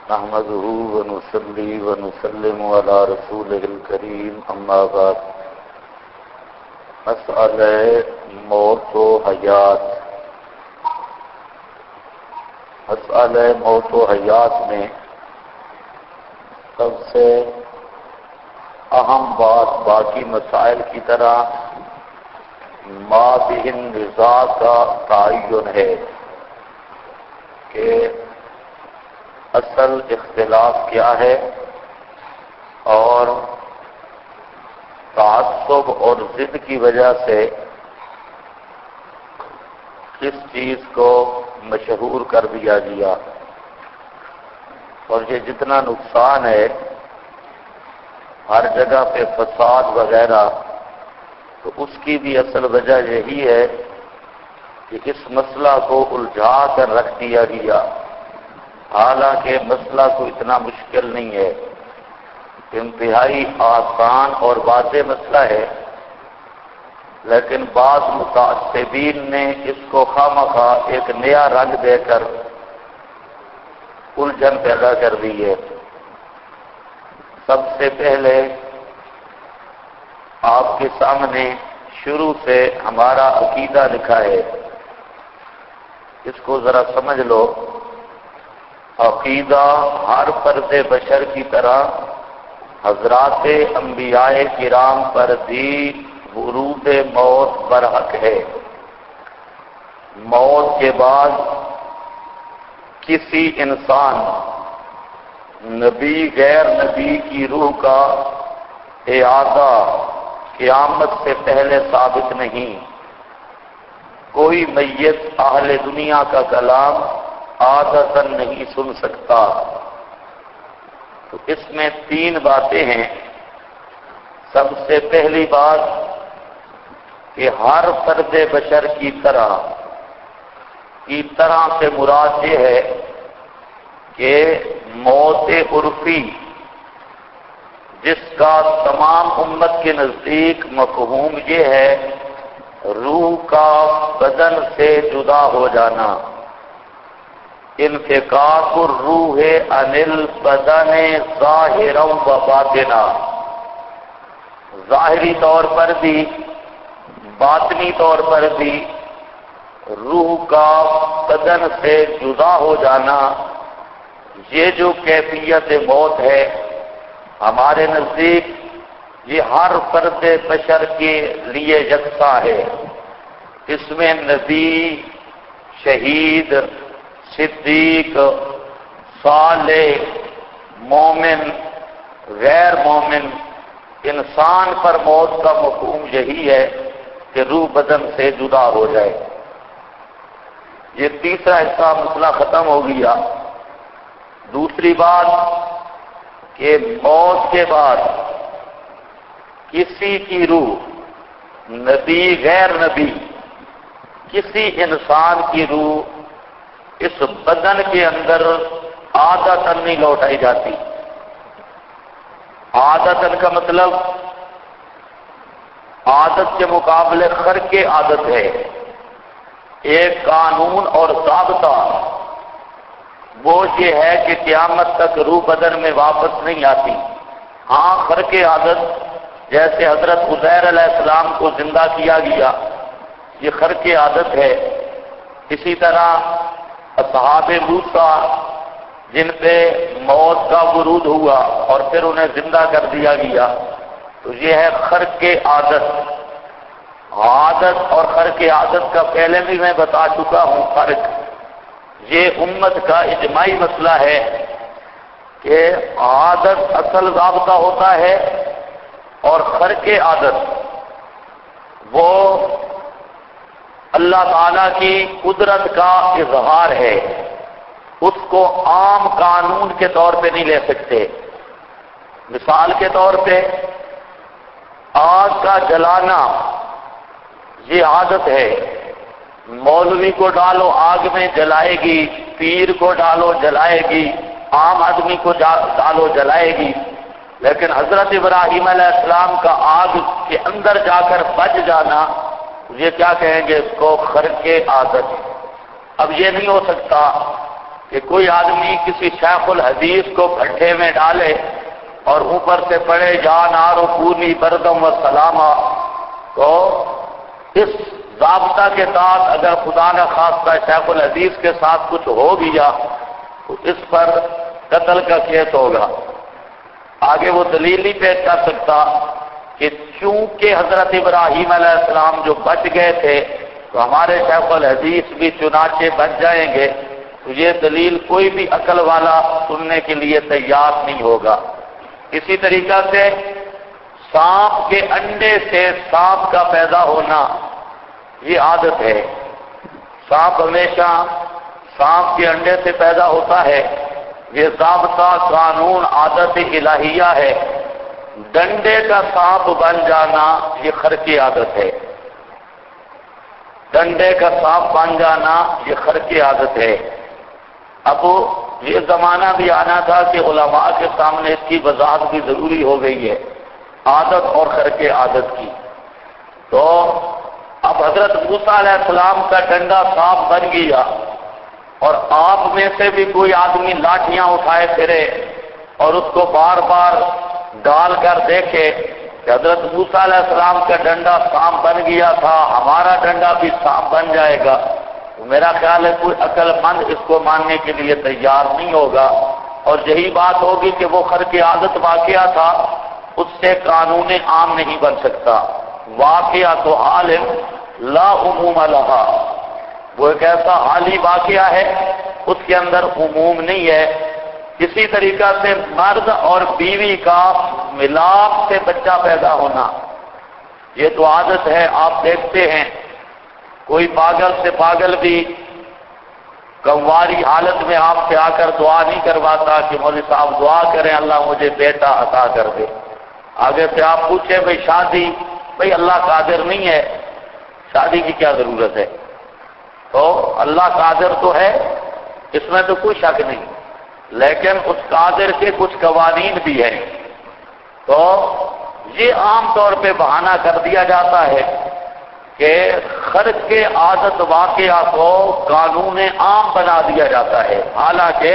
نحمده ونصلي ونسلم على رسوله الكريم اما بعد مسئلہ موت و حیات مسئلہ موت و حیات میں سب سے اہم بات باقی مسائل کی طرح ما بہ النزاع کا تعین ہے کہ اصل اختلاف کیا ہے اور تعصب اور ضد کی وجہ سے کس چیز کو مشہور کر دیا گیا، اور یہ جتنا نقصان ہے ہر جگہ پہ فساد وغیرہ، تو اس کی بھی اصل وجہ یہی ہے کہ اس مسئلہ کو الجھا کر رکھ دیا گیا، حالانکہ مسئلہ کو اتنا مشکل نہیں ہے، انتہائی آسان اور واضح مسئلہ ہے، لیکن بعض متعصبین نے اس کو خواہ ایک نیا رنگ دے کر الجھن پیدا کر دی ہے۔ سب سے پہلے آپ کے سامنے شروع سے ہمارا عقیدہ لکھا ہے، اس کو ذرا سمجھ لو۔ عقیدہ ہر فرد بشر کی طرح حضرات انبیاء کرام پر بھی ورود موت برحق ہے۔ موت کے بعد کسی انسان، نبی غیر نبی کی روح کا اعادہ قیامت سے پہلے ثابت نہیں۔ کوئی میت اہل دنیا کا کلام عادتاً نہیں سن سکتا۔ تو اس میں تین باتیں ہیں۔ سب سے پہلی بات کہ ہر فرد بشر کی طرح سے مراد یہ ہے کہ موت عرفی، جس کا تمام امت کے نزدیک مفہوم یہ ہے روح کا بدن سے جدا ہو جانا، انفکاک الروح عن البدن ظاہرا و باطنا، ظاہری طور پر بھی باطنی طور پر بھی روح کا بدن سے جدا ہو جانا، یہ جو کیفیت موت ہے ہمارے نزدیک یہ ہر فرد بشر کے لیے یکساں ہے۔ اس میں نبی، شہید، صدیق، صالح، مومن، غیر مومن، انسان پر موت کا مفہوم یہی ہے کہ روح بدن سے جدا ہو جائے۔ یہ تیسرا حصہ مسئلہ ختم ہو گیا۔ دوسری بات کہ موت کے بعد کسی کی روح، نبی غیر نبی، کسی انسان کی روح اس بدن کے اندر عادتاً نہیں لوٹائی جاتی۔ عادتاً کا مطلب عادت کے مقابلے خرق عادت ہے، ایک قانون اور ضابطہ، وہ یہ ہے کہ قیامت تک روح بدن میں واپس نہیں آتی۔ ہاں خرق عادت، جیسے حضرت عزیر علیہ السلام کو زندہ کیا گیا، یہ خرق عادت ہے۔ اسی طرح اصحاب موسیٰ جن پہ موت کا ورود ہوا اور پھر انہیں زندہ کر دیا گیا، تو یہ ہے خرق عادت۔ عادت اور خرق عادت کا پہلے بھی میں بتا چکا ہوں فرق۔ یہ امت کا اجماعی مسئلہ ہے کہ عادت اصل ضابطہ ہوتا ہے اور خرق عادت وہ اللہ تعالیٰ کی قدرت کا اظہار ہے، اس کو عام قانون کے طور پہ نہیں لے سکتے۔ مثال کے طور پہ آگ کا جلانا یہ عادت ہے، مولوی کو ڈالو آگ میں جلائے گی، پیر کو ڈالو جلائے گی، عام آدمی کو ڈالو جلائے گی، لیکن حضرت ابراہیم علیہ السلام کا آگ کے اندر جا کر بچ جانا، یہ کیا کہیں گے اس کو؟ خرق عادت۔ اب یہ نہیں ہو سکتا کہ کوئی آدمی کسی شیخ الحدیث کو بھٹے میں ڈالے اور اوپر سے پڑھے یا نارو کونی بردم و سلامہ، تو اس ضابطہ کے ساتھ اگر خدا نہ خواستہ شیخ الحدیث کے ساتھ کچھ ہو گیا تو اس پر قتل کا کیس ہوگا۔ آگے وہ دلیل نہیں پیش کر سکتا کہ چونکہ حضرت ابراہیم علیہ السلام جو بچ گئے تھے تو ہمارے شیخ الحدیث بھی چنانچہ بچ جائیں گے، تو یہ دلیل کوئی بھی عقل والا سننے کے لیے تیار نہیں ہوگا۔ اسی طریقہ سے سانپ کے انڈے سے سانپ کا پیدا ہونا یہ عادت ہے۔ سانپ ہمیشہ سانپ کے انڈے سے پیدا ہوتا ہے، یہ ضابطہ قانون عادت الہیہ ہے۔ ڈنڈے کا سانپ بن جانا یہ خرقی عادت ہے۔ ڈنڈے کا سانپ بن جانا یہ خرقی عادت ہے۔ اب یہ زمانہ بھی آنا تھا کہ علماء کے سامنے اس کی وضاحت بھی ضروری ہو گئی ہے، عادت اور خرقی عادت کی۔ تو اب حضرت موسیٰ علیہ السلام کا ڈنڈا سانپ بن گیا اور آپ میں سے بھی کوئی آدمی لاٹھیاں اٹھائے پھرے اور اس کو بار بار ڈال کر دیکھے کہ حضرت موسیٰ علیہ السلام کا ڈنڈا سانپ بن گیا تھا، ہمارا ڈنڈا بھی سانپ بن جائے گا، تو میرا خیال ہے کوئی عقل مند اس کو ماننے کے لیے تیار نہیں ہوگا۔ اور یہی بات ہوگی کہ وہ خرقِ عادت واقعہ تھا، اس سے قانون عام نہیں بن سکتا۔ واقعہ تو حال لا عموم لہا، وہ ایک ایسا حالی واقعہ ہے اس کے اندر عموم نہیں ہے۔ اسی طریقہ سے مرد اور بیوی کا ملاپ سے بچہ پیدا ہونا یہ تو عادت ہے۔ آپ دیکھتے ہیں کوئی پاگل سے پاگل بھی کنواری حالت میں آپ سے آ کر دعا نہیں کرواتا کہ مولوی صاحب دعا کریں اللہ مجھے بیٹا عطا کر دے۔ آگے سے آپ پوچھیں بھئی شادی، بھئی اللہ قادر نہیں ہے، شادی کی کیا ضرورت ہے؟ تو اللہ قادر تو ہے، اس میں تو کوئی شک نہیں، لیکن اس قادر کے کچھ قوانین بھی ہیں۔ تو یہ عام طور پہ بہانہ کر دیا جاتا ہے کہ خرق عادت واقعہ کو قانون عام بنا دیا جاتا ہے، حالانکہ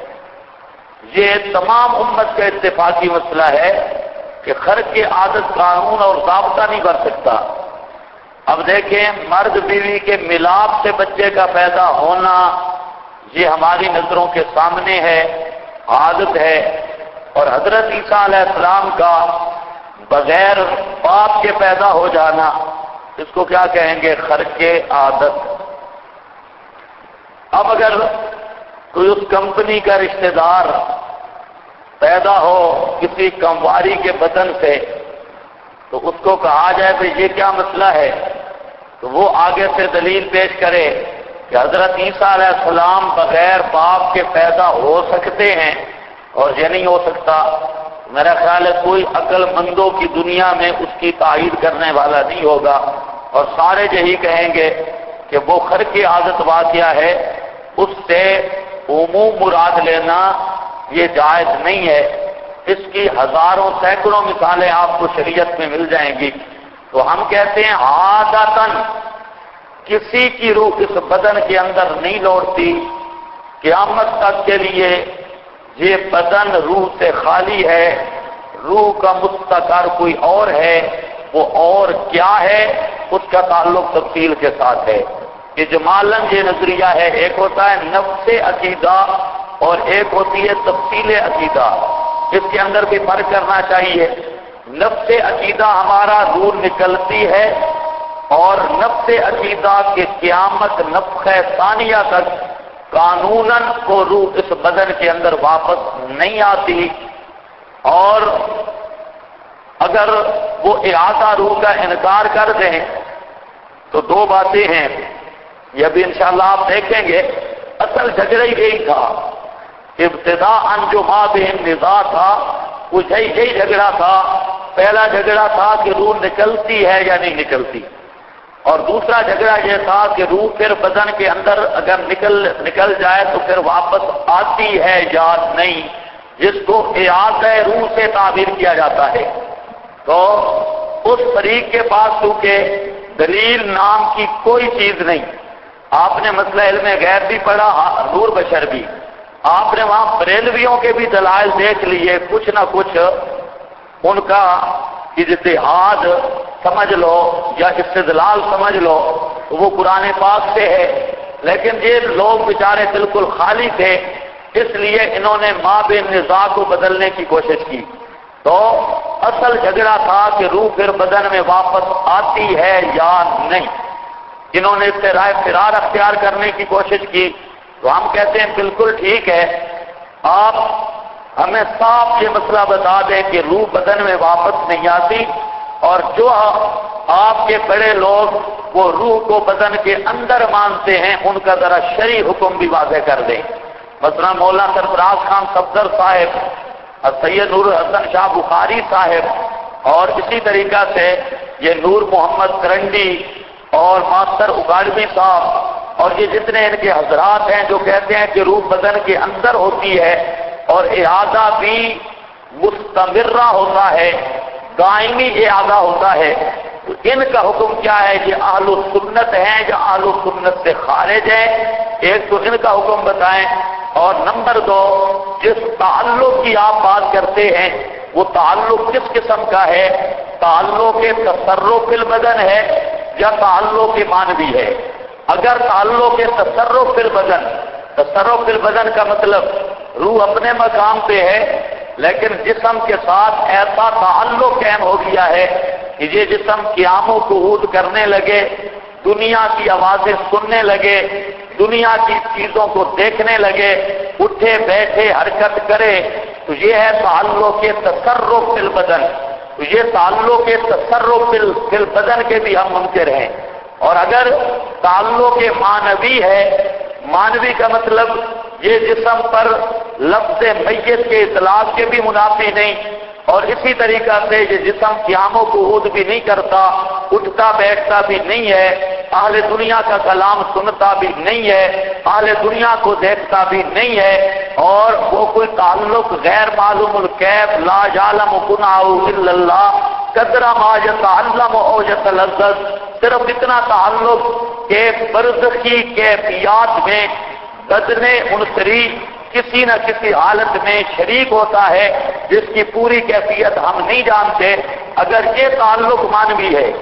یہ تمام امت کا اتفاقی مسئلہ ہے کہ خرق عادت قانون اور ضابطہ نہیں بن سکتا۔ اب دیکھیں مرد بیوی کے ملاپ سے بچے کا پیدا ہونا یہ ہماری نظروں کے سامنے ہے، عادت ہے۔ اور حضرت عیسیٰ علیہ السلام کا بغیر باپ کے پیدا ہو جانا اس کو کیا کہیں گے؟ خرق عادت۔ اب اگر کوئی اس کمپنی کا رشتہ دار پیدا ہو کسی کمواری کے بدن سے تو اس کو کہا جائے کہ یہ کیا مسئلہ ہے، تو وہ آگے سے دلیل پیش کرے کہ حضرت عیسیٰ علیہ السلام بغیر باپ کے پیدا ہو سکتے ہیں اور یہ نہیں ہو سکتا۔ میرا خیال ہے کوئی عقل مندوں کی دنیا میں اس کی تائید کرنے والا نہیں ہوگا، اور سارے یہی کہیں گے کہ وہ خرق عادت واقعہ ہے، اس سے عموم مراد لینا یہ جائز نہیں ہے۔ اس کی ہزاروں سینکڑوں مثالیں آپ کو شریعت میں مل جائیں گی۔ تو ہم کہتے ہیں عادتاً کسی کی روح اس بدن کے اندر نہیں لوٹتی، قیامت تک کے لیے یہ بدن روح سے خالی ہے، روح کا مستقر کوئی اور ہے، وہ اور کیا ہے اس کا تعلق تفصیل کے ساتھ ہے۔ اجمالاً یہ نظریہ ہے، ایک ہوتا ہے نفس عقیدہ اور ایک ہوتی ہے تفصیل عقیدہ، اس کے اندر بھی فرق کرنا چاہیے۔ نفس عقیدہ ہمارا روح نکلتی ہے اور نفس عقیدہ کے قیامت نفخہ ثانیہ تک قانوناً کو روح اس بدن کے اندر واپس نہیں آتی، اور اگر وہ اعادہ روح کا انکار کر دیں تو دو باتیں ہیں، یہ بھی انشاءاللہ آپ دیکھیں گے۔ اصل جھگڑا ہی یہی تھا، ابتداءً جو مابین نزاع تھا وہ یہی جھگڑا تھا۔ پہلا جھگڑا تھا کہ روح نکلتی ہے یا نہیں نکلتی، اور دوسرا جھگڑا یہ تھا کہ روح پھر بدن کے اندر اگر نکل جائے تو پھر واپس آتی ہے یا نہیں، جس کو اعادہ روح سے تعبیر کیا جاتا ہے۔ تو اس فریق کے پاس چونکہ دلیل نام کی کوئی چیز نہیں، آپ نے مسئلہ علم غیب بھی پڑھا، نور بشر بھی، آپ نے وہاں بریلویوں کے بھی دلائل دیکھ لیے، کچھ نہ کچھ ان کا اجتہاد سمجھ لو یا استدلال سمجھ لو تو وہ قرآن پاک سے ہے، لیکن یہ لوگ بیچارے بالکل خالی تھے، اس لیے انہوں نے ما بین نزاع کو بدلنے کی کوشش کی۔ تو اصل جھگڑا تھا کہ روح پھر بدن میں واپس آتی ہے یا نہیں، انہوں نے اس سے رائے فرار اختیار کرنے کی کوشش کی۔ تو ہم کہتے ہیں بالکل ٹھیک ہے، آپ ہمیں صاف یہ مسئلہ بتا دیں کہ روح بدن میں واپس نہیں آتی، اور جو آپ کے بڑے لوگ وہ روح کو بدن کے اندر مانتے ہیں ان کا ذرا شرعی حکم بھی واضح کر دیں۔ مثلا مولانا سرفراز خان صفدر صاحب، سید نور حسن شاہ بخاری صاحب، اور اسی طریقہ سے یہ نور محمد کرنڈی اور ماسٹر اگاڑوی صاحب، اور یہ جتنے ان کے حضرات ہیں جو کہتے ہیں کہ روح بدن کے اندر ہوتی ہے اور اعادہ بھی مستمرہ ہوتا ہے، دائمی اعادہ ہوتا ہے، تو ان کا حکم کیا ہے؟ یہ اہل السنت ہیں یا اہل السنت سے خارج ہیں؟ ایک تو ان کا حکم بتائیں، اور نمبر دو، جس تعلق کی آپ بات کرتے ہیں وہ تعلق کس قسم کا ہے؟ تعلق تصرف فی البدن ہے یا تعلق مانوی ہے؟ اگر تعلق تصرف فی البدن، تصرف فی البدن کا مطلب روح اپنے مقام پہ ہے لیکن جسم کے ساتھ ایسا تعلق قائم ہو گیا ہے کہ یہ جسم قیام و قعود کرنے لگے، دنیا کی آوازیں سننے لگے، دنیا کی چیزوں کو دیکھنے لگے، اٹھے بیٹھے حرکت کرے، تو یہ ہے تعلق تصرف فی البدن۔ تو یہ تعلق تصرف فی البدن کے بھی ہم منکر ہیں۔ اور اگر تعلق مانوی ہے، مانوی کا مطلب یہ جسم پر لفظ میت کے اطلاق کے بھی منافی نہیں، اور اسی طریقہ سے یہ جسم قیام و قعود بھی نہیں کرتا، اٹھتا بیٹھتا بھی نہیں ہے، اہل دنیا کا کلام سنتا بھی نہیں ہے، اہل دنیا کو دیکھتا بھی نہیں ہے، اور وہ کوئی تعلق غیر معلوم الکیف لا یعلم کنہہ الا اللہ قدر ما یتعلم او یتلذذ، صرف اتنا تعلق کہ برزخی کیفیات میں بدن عنصری کسی نہ کسی حالت میں شریک ہوتا ہے جس کی پوری کیفیت ہم نہیں جانتے۔ اگر یہ تعلق مانوی ہے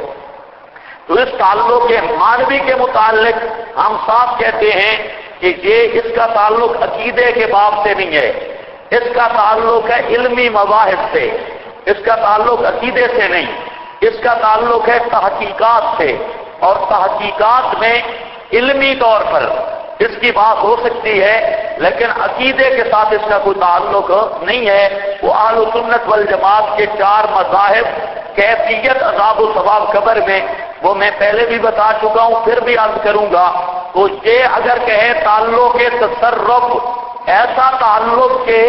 تو اس تعلق کے مانوی کے متعلق ہم صاف کہتے ہیں کہ یہ اس کا تعلق عقیدے کے باب سے نہیں ہے، اس کا تعلق ہے علمی مباحث سے، اس کا تعلق عقیدے سے نہیں، اس کا تعلق ہے تحقیقات سے، اور تحقیقات میں علمی طور پر اس کی بات ہو سکتی ہے لیکن عقیدے کے ساتھ اس کا کوئی تعلق نہیں ہے۔ وہ اہل سنت والجماعت کے 4 مذاہب، کیفیت عذاب و ثواب قبر میں، وہ میں پہلے بھی بتا چکا ہوں، پھر بھی عرض کروں گا۔ تو یہ اگر کہے تعلق تصرف، ایسا تعلق کے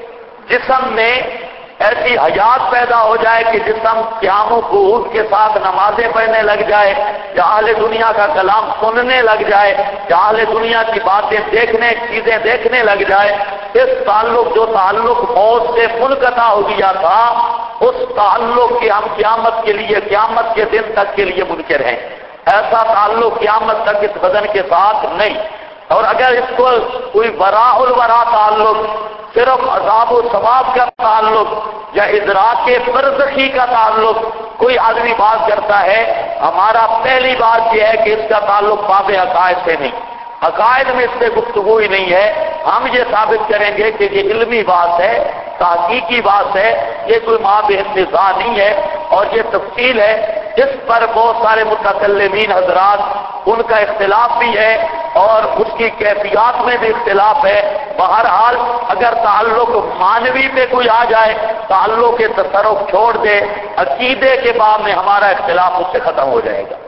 جسم میں ایسی حیات پیدا ہو جائے کہ جسم قیام و قعود کے ساتھ نمازیں پڑھنے لگ جائے، یا اہل دنیا کا کلام سننے لگ جائے، یا اہل دنیا کی باتیں دیکھنے، چیزیں دیکھنے لگ جائے، اس تعلق جو تعلق موت سے منقطع ہو گیا تھا، اس تعلق کے ہم قیامت کے لیے، قیامت کے دن تک کے لیے منکر ہیں۔ ایسا تعلق قیامت تک اس بدن کے ساتھ نہیں۔ اور اگر اس کو کوئی وراء الورا تعلق، صرف عذاب و ثواب کا تعلق یا ادراک برزخی کا تعلق کوئی آدمی بات کرتا ہے، ہمارا پہلی بات یہ ہے کہ اس کا تعلق باب عقائد سے نہیں، عقائد میں اس سے گفتگو ہی نہیں ہے۔ ہم یہ ثابت کریں گے کہ یہ علمی بات ہے، تحقیقی بات ہے، یہ کوئی مابعد انتزاع نہیں ہے، اور یہ تفصیل ہے جس پر بہت سارے متکلمین حضرات ان کا اختلاف بھی ہے اور اس کی کیفیات میں بھی اختلاف ہے۔ بہرحال اگر تعلق مانوی پہ کوئی آ جائے، تعلق کے تصرف چھوڑ دے، عقیدے کے باب میں ہمارا اختلاف اس سے ختم ہو جائے گا۔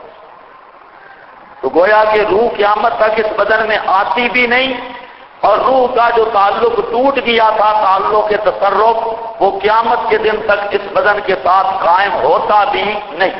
تو گویا کہ روح قیامت تک اس بدن میں آتی بھی نہیں، اور روح کا جو تعلق ٹوٹ گیا تھا، تعلق کے تصرف، وہ قیامت کے دن تک اس بدن کے ساتھ قائم ہوتا بھی نہیں۔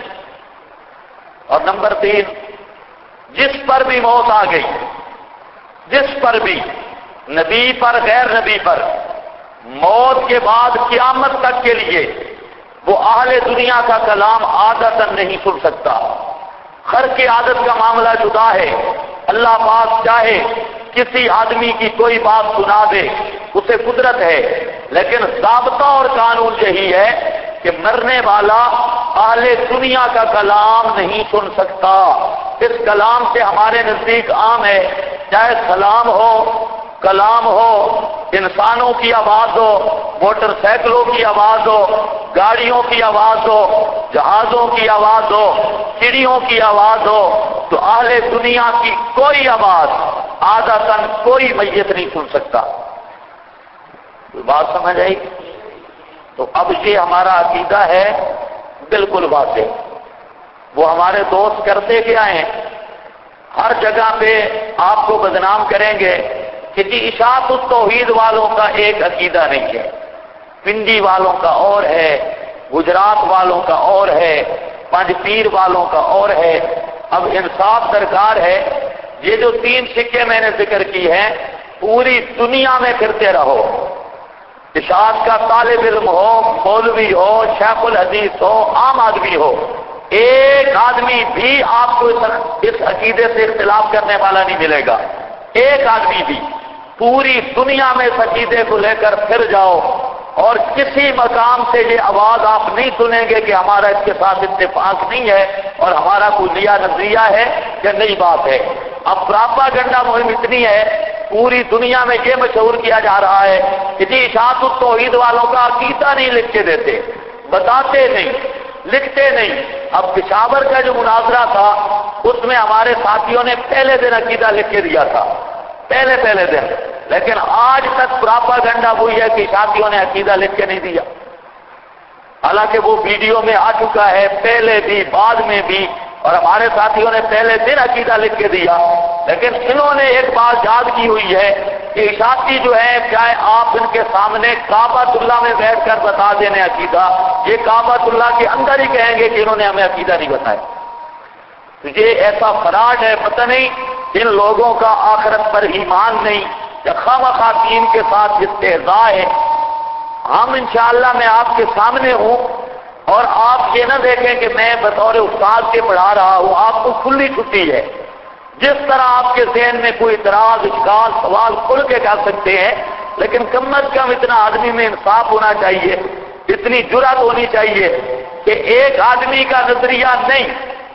اور نمبر 3، جس پر بھی موت آ گئی، جس پر بھی، نبی پر غیر نبی پر، موت کے بعد قیامت تک کے لیے وہ اہل دنیا کا کلام عادتاً نہیں سن سکتا۔ خرق عادت کا معاملہ جدا ہے، اللہ پاک چاہے کسی آدمی کی کوئی بات سنا دے اسے قدرت ہے، لیکن ضابطہ اور قانون یہی ہے کہ مرنے والا اہل دنیا کا کلام نہیں سن سکتا۔ اس کلام سے ہمارے نزدیک عام ہے، چاہے سلام ہو، کلام ہو، انسانوں کی آواز ہو، موٹر سائیکلوں کی آواز ہو، گاڑیوں کی آواز ہو، جہازوں کی آواز ہو، چڑیوں کی آواز ہو، تو اہل دنیا کی کوئی آواز عادتاً کوئی میت نہیں سن سکتا۔ بات سمجھ آئی؟ تو اب یہ ہمارا عقیدہ ہے بالکل واضح۔ وہ ہمارے دوست کرتے کیا ہیں، ہر جگہ پہ آپ کو بدنام کریں گے کہ جی اشاعت التوحید والوں کا ایک عقیدہ نہیں ہے، پنڈی والوں کا اور ہے، گجرات والوں کا اور ہے، پنج پیر والوں کا اور ہے۔ اب انصاف درکار ہے، یہ جو 3 سکے میں نے ذکر کی ہیں پوری دنیا میں پھرتے رہو، اشاعت کا طالب علم ہو، مولوی ہو، شیخ الحدیث ہو، عام آدمی ہو، ایک آدمی بھی آپ کو اس عقیدے سے اختلاف کرنے والا نہیں ملے گا، ایک آدمی بھی۔ پوری دنیا میں اس عقیدے کو لے کر پھر جاؤ اور کسی مقام سے یہ آواز آپ نہیں سنیں گے کہ ہمارا اس کے ساتھ اتفاق نہیں ہے اور ہمارا کلیہ نظریہ ہے کہ نئی بات ہے۔ اب پراپاگنڈا مہم اتنی ہے، پوری دنیا میں یہ مشہور کیا جا رہا ہے کہ جی اشاعت التوحید والوں کا عقیدہ نہیں لکھ کے دیتے، بتاتے نہیں، لکھتے نہیں۔ اب پشاور کا جو مناظرہ تھا اس میں ہمارے ساتھیوں نے پہلے دن عقیدہ لکھ کے دیا تھا، پہلے دن، لیکن آج تک پراپاگنڈا وہی ہے کہ ساتھیوں نے عقیدہ لکھ کے نہیں دیا، حالانکہ وہ ویڈیو میں آ چکا ہے پہلے بھی بعد میں بھی، اور ہمارے ساتھیوں نے پہلے دن عقیدہ لکھ کے دیا۔ لیکن انہوں نے ایک بات یاد کی ہوئی ہے کہ اشاعتی جو ہے چاہے آپ ان کے سامنے کعبۃ اللہ میں بیٹھ کر بتا دینے عقیدہ، یہ کعبۃ اللہ کے اندر ہی کہیں گے کہ انہوں نے ہمیں عقیدہ نہیں بتایا۔ تو یہ ایسا فراڈ ہے، پتہ نہیں ان لوگوں کا آخرت پر ایمان نہیں یا خواہ دین کے ساتھ استہزاء ہے۔ ہم انشاءاللہ میں آپ کے سامنے ہوں اور آپ یہ نہ دیکھیں کہ میں بطور استاد کے پڑھا رہا ہوں، آپ کو کھلی چھٹی ہے، جس طرح آپ کے ذہن میں کوئی اعتراض، اشکال، سوال کھل کے کر سکتے ہیں، لیکن کم از کم اتنا آدمی میں انصاف ہونا چاہیے، اتنی جرأت ہونی چاہیے کہ ایک آدمی کا نظریہ نہیں،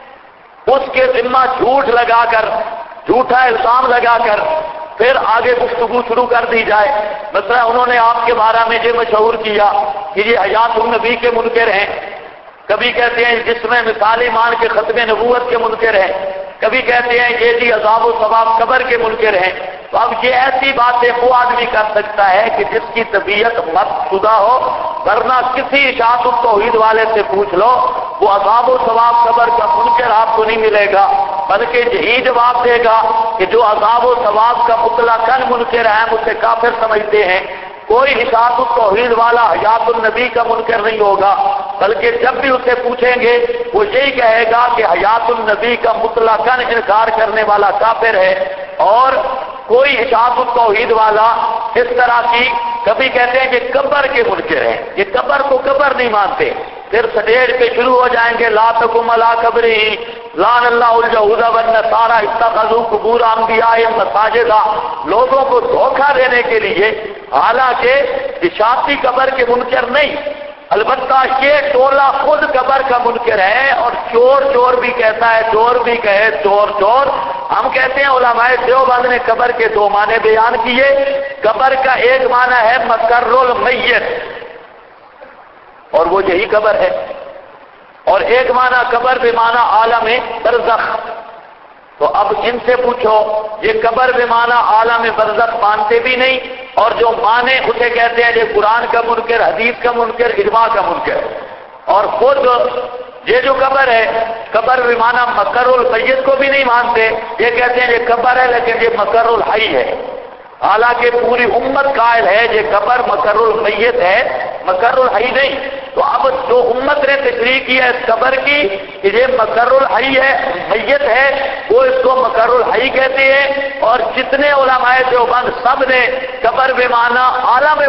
اس کے ذمہ جھوٹ لگا کر، جھوٹا الزام لگا کر پھر آگے گفتگو شروع کر دی جائے۔ مثلا انہوں نے آپ کے بارے میں یہ مشہور کیا کہ یہ حیات النبی کے منکر ہیں، کبھی کہتے ہیں جس میں مثال ایمان کے ختم نبوت کے منکر ہیں، کبھی کہتے ہیں یہ جی عذاب و ثواب قبر کے منکر ہیں۔ تو اب یہ ایسی باتیں وہ آدمی کر سکتا ہے کہ جس کی طبیعت مت شدہ ہو، ورنہ کسی اشاعت التوحید والے سے پوچھ لو، وہ عذاب و ثواب قبر کا منکر آپ کو نہیں ملے گا، بلکہ یہی جواب دے گا کہ جو عذاب و ثواب کا مطلقاً منکر ہے ہم اسے کافر سمجھتے ہیں۔ کوئی اشاعت التوحید والا حیات النبی کا منکر نہیں ہوگا، بلکہ جب بھی اسے پوچھیں گے وہ یہی کہے گا کہ حیات النبی کا مطلقاً انکار کرنے والا کافر ہے۔ اور کوئی اشاعت التوحید والا اس طرح کی کبھی کہتے ہیں کہ قبر کے منکر ہیں، یہ قبر کو قبر نہیں مانتے، پھر سٹیج پہ شروع ہو جائیں گے لا تقم علی قبری لعن اللہ اليہود والنصارى اتخذوا قبور انبیاء مساجدا، لوگوں کو دھوکہ دینے کے لیے، حالانکہ اشاعتی قبر کے منکر نہیں، البتہ یہ ٹولہ خود قبر کا منکر ہے، اور چور چور بھی کہتا ہے، چور بھی کہے چور چور۔ ہم کہتے ہیں علماء دیوبند نے قبر کے 2 معنی بیان کیے، قبر کا ایک معنی ہے مقر المیت، اور وہ یہی قبر ہے، اور ایک معنی قبر بمعنی عالم برزخ۔ تو اب ان سے پوچھو، یہ قبر بمعنی عالم برزخ مانتے بھی نہیں، اور جو مانے اسے کہتے ہیں یہ قرآن کا منکر، حدیث کا منکر، اجماع کا منکر، اور خود یہ جو قبر ہے قبر بمعنی مقر المیت کو بھی نہیں مانتے، یہ کہتے ہیں یہ قبر ہے لیکن یہ مقر الحی ہے، حالانکہ پوری امت قائل ہے یہ قبر مقر المیت ہے، مقر الحی نہیں۔ تو اب جو امت نے تشریح کی ہے اس قبر کی کہ یہ مقر الحی ہے، میت ہے، وہ اس کو مقر الحی کہتے ہیں، اور جتنے علماء دیوبند سب نے قبر بمعنی عالم برزخ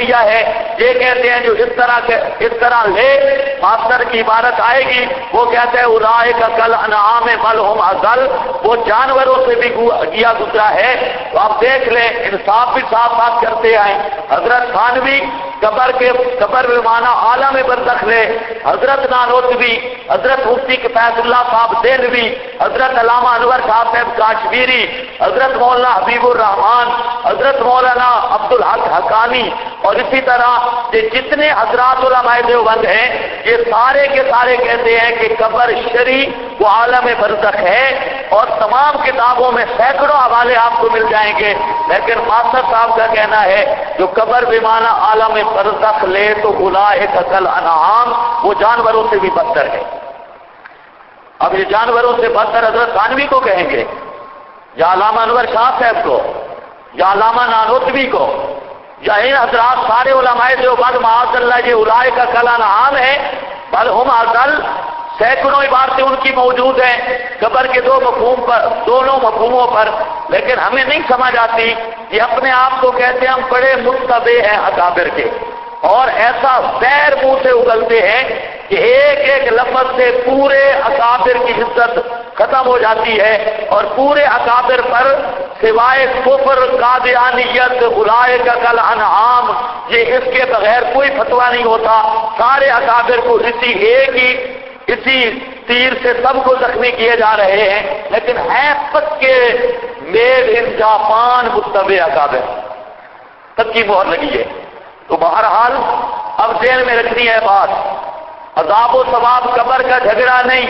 لیا ہے، یہ کہتے ہیں جو اس طرح لے ماسٹر کی عبارت آئے گی، وہ کہتے ہیں اولئک کل انعام بل ہم اضل، وہ جانوروں سے بھی گیا گزرا ہے۔ تو آپ دیکھ لیں، انصاف بھی صاف بات کرتے آئے۔ حضرت تھانوی قبر بمانا عالم برزخ لے، حضرت نانوتوی، حضرت مفتی فیض اللہ صاحب دہلوی، حضرت علامہ انور صاحب کاشمیری، حضرت مولانا حبیب الرحمان، حضرت مولانا عبدالحق حقانی، اور اسی طرح یہ جتنے حضرات علماء دیوبند ہیں، یہ سارے کے سارے کہتے ہیں کہ قبر شرعی وہ عالم برزخ ہے، اور تمام کتابوں میں سینکڑوں حوالے آپ کو مل جائیں گے، لیکن ماسٹر صاحب کا کہنا ہے جو قبر بمانا عالم برزخ لے تو اولئک کل انعام، وہ جانوروں سے بھی بدتر ہے۔ اب یہ جانوروں سے بدتر حضرت تھانوی کو کہیں گے، یا علامہ انور شاہ صاحب کو، یا علامہ نانوتوی کو، یا ان حضرات سارے علماء دیوبند معاذ اللہ یہ اولئک کل انعام ہے بل ہم اضل، سینکڑوں عبارتیں ان کی موجود ہیں قبر کے دونوں مفہوموں پر، لیکن ہمیں نہیں سمجھ آتی۔ یہ اپنے آپ کو کہتے ہیں ہم بڑے متبع ہیں اکابر کے، اور ایسا زہر منہ سے اگلتے ہیں کہ ایک ایک لفظ سے پورے اکابر کی عزت ختم ہو جاتی ہے، اور پورے اکابر پر سوائے کفر، قادیانیت، اولئک کل انعام، یہ اس کے بغیر کوئی فتویٰ نہیں ہوتا۔ سارے اکابر کو اسی تیر سے سب کو زخمی کیے جا رہے ہیں، لیکن ہیں پکے میڈ ان جاپان متبع اکابر، پکی مہر لگی ہے۔ تو بہرحال اب ذہن میں رکھنی ہے بات، عذاب و ثواب قبر کا جھگڑا نہیں۔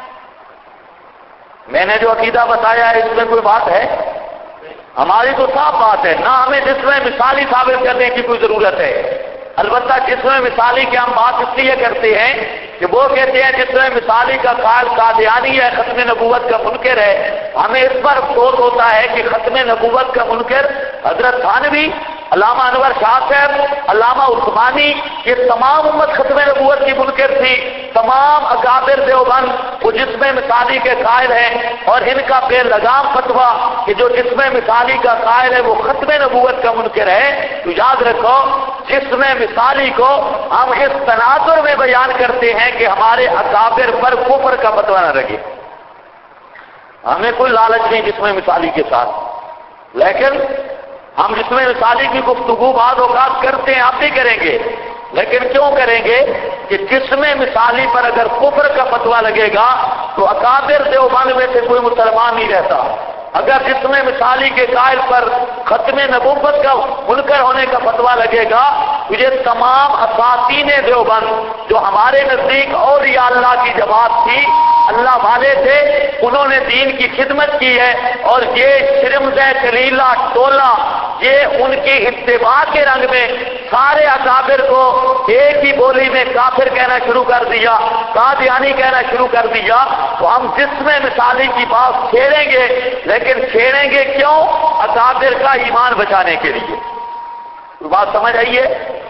میں نے جو عقیدہ بتایا ہے اس میں کوئی بات ہے؟ ہماری تو صاف بات ہے، نہ ہمیں جس میں مثالی ثابت کرنے کی کوئی ضرورت ہے۔ البتہ جس میں مثالی کی ہم بات اس لیے کرتے ہیں کہ وہ کہتے ہیں جس میں مثالی کا قائل قادیانی ہے، ختم نبوت کا منکر ہے، ہمیں اس پر افسوس ہوتا ہے کہ ختم نبوت کا منکر حضرت تھانوی، علامہ انور شاہ صاحب، علامہ عثمانی، یہ تمام امت ختم نبوت کی منکر تھی، تمام اکابر دیوبند وہ جسم مثالی کے قائل ہیں، اور ان کا بے لگام فتویٰ کہ جو جسم مثالی کا قائل ہے وہ ختم نبوت کا منکر ہے۔ تو یاد رکھو جسم مثالی کو ہم اس تناظر میں بیان کرتے ہیں کہ ہمارے اکابر پر کفر کا فتویٰ نہ لگے، ہمیں کوئی لالچ نہیں جسم مثالی کے ساتھ، لیکن ہم جسم مثالی کی گفتگو بعض اوقات کرتے ہیں، آپ بھی کریں گے، لیکن کیوں کریں گے کہ جسم مثالی پر اگر کفر کا فتویٰ لگے گا تو اکابر دیوبند میں سے کوئی مسلمان نہیں رہتا۔ اگر جسم مثالی کے قائل پر ختم نبوت کا منکر ہونے کا فتویٰ لگے گا تو یہ تمام اساتین دیوبند جو ہمارے نزدیک اولیاء اللہ کی جماعت تھی، اللہ والے تھے، انہوں نے دین کی خدمت کی ہے، اور یہ شرمزہ کلیلہ ٹولہ یہ ان کی اتباع کے رنگ میں سارے اکابر کو ایک ہی بولی میں کافر کہنا شروع کر دیا، قادیانی کہنا شروع کر دیا۔ تو ہم جسم مثالی کی بات چھیڑیں گے، لیکن چھیڑیں گے کیوں؟ اکابر کا ایمان بچانے کے لیے۔ تو بات سمجھ آئیے،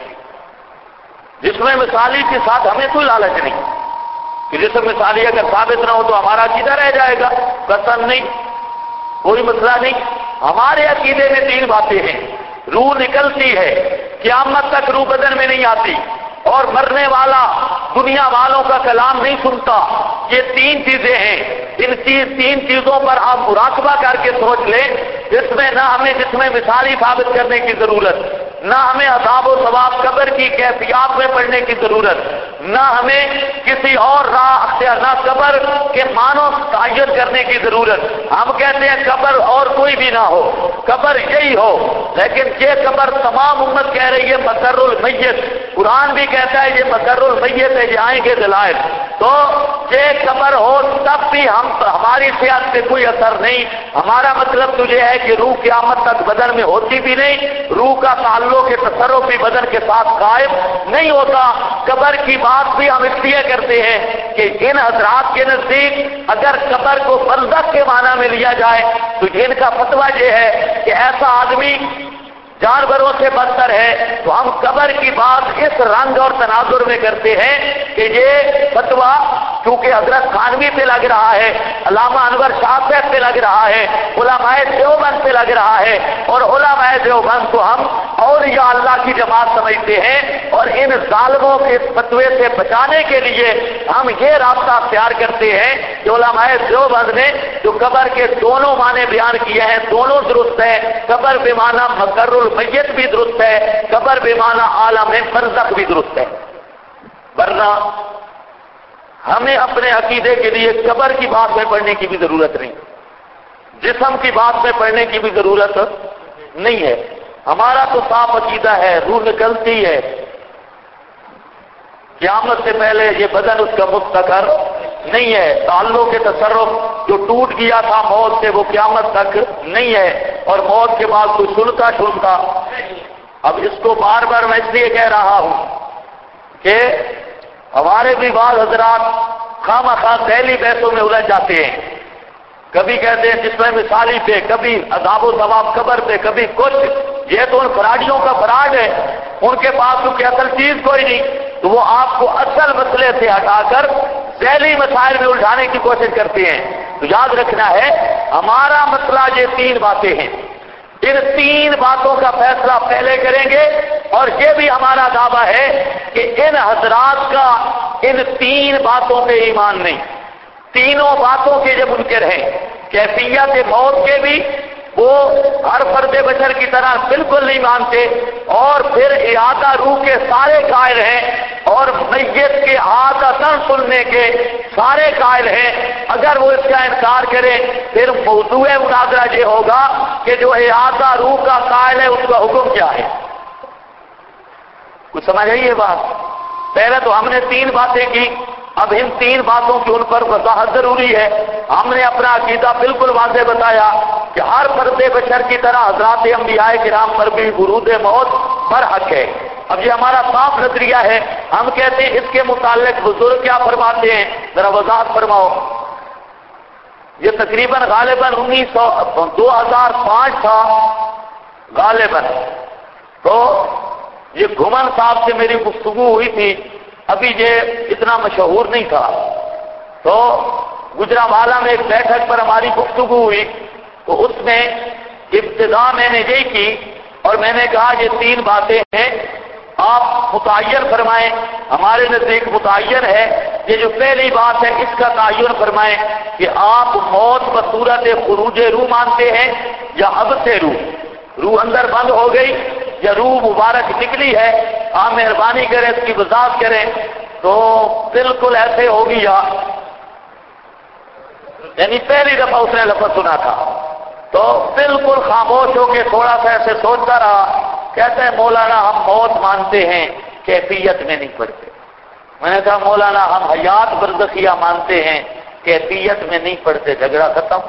جسم مثالی کے ساتھ ہمیں کوئی لالچ نہیں کہ جسم مثالی اگر ثابت نہ ہو تو ہمارا عقیدہ رہ جائے گا، قسم نہیں، کوئی مسئلہ نہیں۔ ہمارے عقیدے میں 3 باتیں ہیں، روح نکلتی ہے، قیامت تک روح بدن میں نہیں آتی، اور مرنے والا دنیا والوں کا کلام نہیں سنتا، یہ 3 چیزیں ہیں۔ ان 3 چیزوں پر آپ مراقبہ کر کے سوچ لیں، جس میں نہ ہمیں جسم مثالی ثابت کرنے کی ضرورت، نہ ہمیں عذاب و ثواب قبر کی کیفیات میں پڑھنے کی ضرورت، نہ ہمیں کسی اور راہ اختیار، نہ قبر کے معنوں تعین کرنے کی ضرورت۔ ہم کہتے ہیں قبر اور کوئی بھی نہ ہو، قبر یہی ہو، لیکن یہ قبر تمام امت کہہ رہی ہے مقر المیت، قرآن بھی کہتا ہے یہ مقر المیت ہے، یہ آئیں گے دلائل۔ تو یہ قبر ہو تب بھی ہماری صحت سے کوئی اثر نہیں، ہمارا مطلب تو یہ ہے کہ روح قیامت تک بدن میں ہوتی بھی نہیں، روح کا تعلق کے تصرف بھی بدن کے ساتھ قائم نہیں ہوتا۔ قبر کی بات بھی ہم اس لیے کرتے ہیں کہ ان حضرات کے نزدیک اگر قبر کو برزخ کے معنی میں لیا جائے تو ان کا فتویٰ یہ ہے کہ ایسا آدمی جانوروں سے بدتر ہے۔ تو ہم قبر کی بات اس رنگ اور تناظر میں کرتے ہیں کہ یہ فتویٰ کیونکہ حضرت تھانوی پہ لگ رہا ہے، علامہ انور شاہ صاحب پہ لگ رہا ہے، علماء دیوبند پہ لگ رہا ہے، اور علماء دیوبند کو ہم اولیاء اللہ کی جماعت سمجھتے ہیں، اور ان ظالموں کے فتوے سے بچانے کے لیے ہم یہ راستہ اختیار کرتے ہیں کہ علماء دیوبند نے جو قبر کے دونوں معنی بیان کیے ہیں دونوں درست ہے، قبر بے معنی مقر المیت بھی درست ہے، قبر بے معنی عالم برزخ بھی درست ہے۔ ورنہ ہمیں اپنے عقیدے کے لیے قبر کی بات میں پڑھنے کی بھی ضرورت نہیں، جسم کی بات میں پڑھنے کی بھی ضرورت نہیں ہے۔ ہمارا تو صاف عقیدہ ہے، روح نکلتی ہے، قیامت سے پہلے یہ بدن اس کا مستقر نہیں ہے، تعلق کے تصرف جو ٹوٹ گیا تھا موت سے وہ قیامت تک نہیں ہے، اور موت کے بعد کوئی سنتا۔ اب اس کو بار بار میں اس لیے کہہ رہا ہوں کہ ہمارے بھی بعض حضرات خواہ ذیلی بحثوں میں الجھ جاتے ہیں، کبھی کہتے ہیں جس میں مثالی پہ، کبھی عذاب و ثواب قبر پہ، کبھی کچھ۔ یہ تو ان فراڈیوں کا فراڈ ہے، ان کے پاس کیونکہ اصل چیز کوئی نہیں، تو وہ آپ کو اصل مسئلے سے ہٹا کر ذیلی مسائل میں الجھانے کی کوشش کرتے ہیں۔ تو یاد رکھنا ہے ہمارا مسئلہ یہ 3 باتیں ہیں، ان 3 باتوں کا فیصلہ پہلے کریں گے، اور یہ بھی ہمارا دعویٰ ہے کہ ان حضرات کا ان 3 باتوں پہ ایمان نہیں، تینوں باتوں کے جو منکر ہیں، کیفیت موت کے بھی وہ ہر فرد بشر کی طرح بالکل نہیں مانتے، اور پھر اعادہ روح کے سارے قائل ہیں، اور میت کے عادتاً سننے کے سارے قائل ہیں۔ اگر وہ اس کا انکار کرے پھر موضوع مناظرہ یہ ہوگا کہ جو اعادہ روح کا قائل ہے اس کا حکم کیا ہے۔ کچھ سمجھ آئی یہ بات؟ پہلے تو ہم نے 3 باتیں کی، اب ان 3 باتوں کی ان پر وضاحت ضروری ہے۔ ہم نے اپنا عقیدہ بالکل واضح بتایا کہ ہر فرد بشر کی طرح حضرات انبیاء کرام پر بھی ورود موت برحق ہے۔ اب یہ ہمارا صاف نظریہ ہے، ہم کہتے ہیں اس کے متعلق بزرگ کیا فرماتے ہیں، ذرا وضاحت فرماؤ۔ یہ تقریباً غالباً 2005 تھا غالباً، تو یہ گھمن صاحب سے میری گفتگو ہوئی تھی، ابھی یہ اتنا مشہور نہیں تھا، تو گجرانوالہ میں ایک بیٹھک پر ہماری گفتگو ہوئی، تو اس میں ابتدا میں نے یہی کی، اور میں نے کہا یہ 3 باتیں ہیں، آپ متعین فرمائیں، ہمارے نزدیک متعین ہے، یہ جو پہلی بات ہے اس کا تعین فرمائیں کہ آپ موت بصورت خروج روح مانتے ہیں یا اب سے روح اندر بند ہو گئی یا روح مبارک نکلی ہے، آپ مہربانی کریں اس کی وضاحت کریں۔ تو بالکل ایسے ہو گیا، یعنی پہلی دفعہ اس نے لفظ سنا تھا، تو بالکل خاموش ہو کے تھوڑا سا ایسے سوچتا رہا، کہتے ہیں مولانا ہم موت مانتے ہیں کیفیت میں نہیں پڑھتے۔ میں نے کہا مولانا ہم حیات برزخیہ مانتے ہیں کیفیت میں نہیں پڑھتے، جھگڑا ختم۔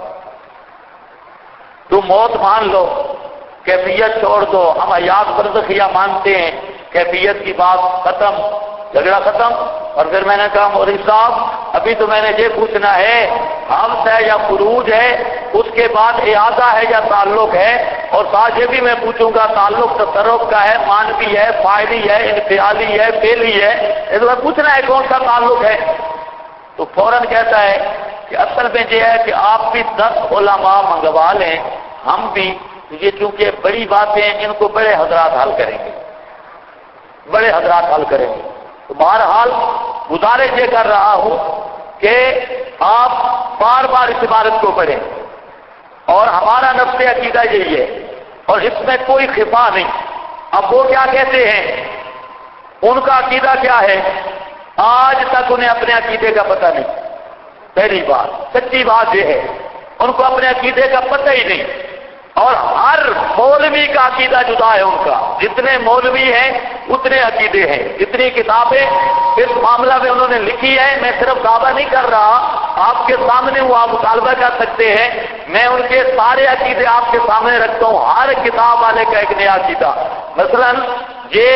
تم موت مان لو کیفیت چھوڑ دو، ہم حیات برزخیہ مانتے ہیں کیفیت کی بات ختم، جھگڑا ختم۔ اور پھر میں نے کہا مولوی صاحب ابھی تو میں نے یہ پوچھنا ہے حبس ہے یا خروج ہے، اس کے بعد اعادہ ہے یا تعلق ہے، اور ساتھ یہ بھی میں پوچھوں گا تعلق تصرف کا ہے، مانوی ہے، فاعلی ہے، انفعالی ہے، فعلی ہے، اس میں پوچھنا ہے کون سا تعلق ہے۔ تو فوراً کہتا ہے کہ اصل میں یہ ہے کہ آپ بھی 10 علماء منگوا لیں، ہم بھی، یہ چونکہ بڑی باتیں ہیں ان کو بڑے حضرات حل کریں گے، بڑے حضرات حل کریں گے۔ تو بہرحال گزارش یہ کر رہا ہوں کہ آپ بار بار اس عبارت کو پڑھیں، اور ہمارا نفس عقیدہ یہی ہے، اور اس میں کوئی خفا نہیں۔ اب وہ کیا کہتے ہیں، ان کا عقیدہ کیا ہے، آج تک انہیں اپنے عقیدے کا پتہ نہیں۔ پہلی بات سچی بات یہ ہے ان کو اپنے عقیدے کا پتہ ہی نہیں، اور ہر مولوی کا عقیدہ جدا ہے، ان کا جتنے مولوی ہیں اتنے عقیدے ہیں، جتنی کتابیں اس معاملہ میں انہوں نے لکھی ہے، میں صرف دعویٰ نہیں کر رہا، آپ کے سامنے وہ آپ مطالبہ کر سکتے ہیں، میں ان کے سارے عقیدے آپ کے سامنے رکھتا ہوں، ہر کتاب والے کا ایک نیا عقیدہ۔ مثلا یہ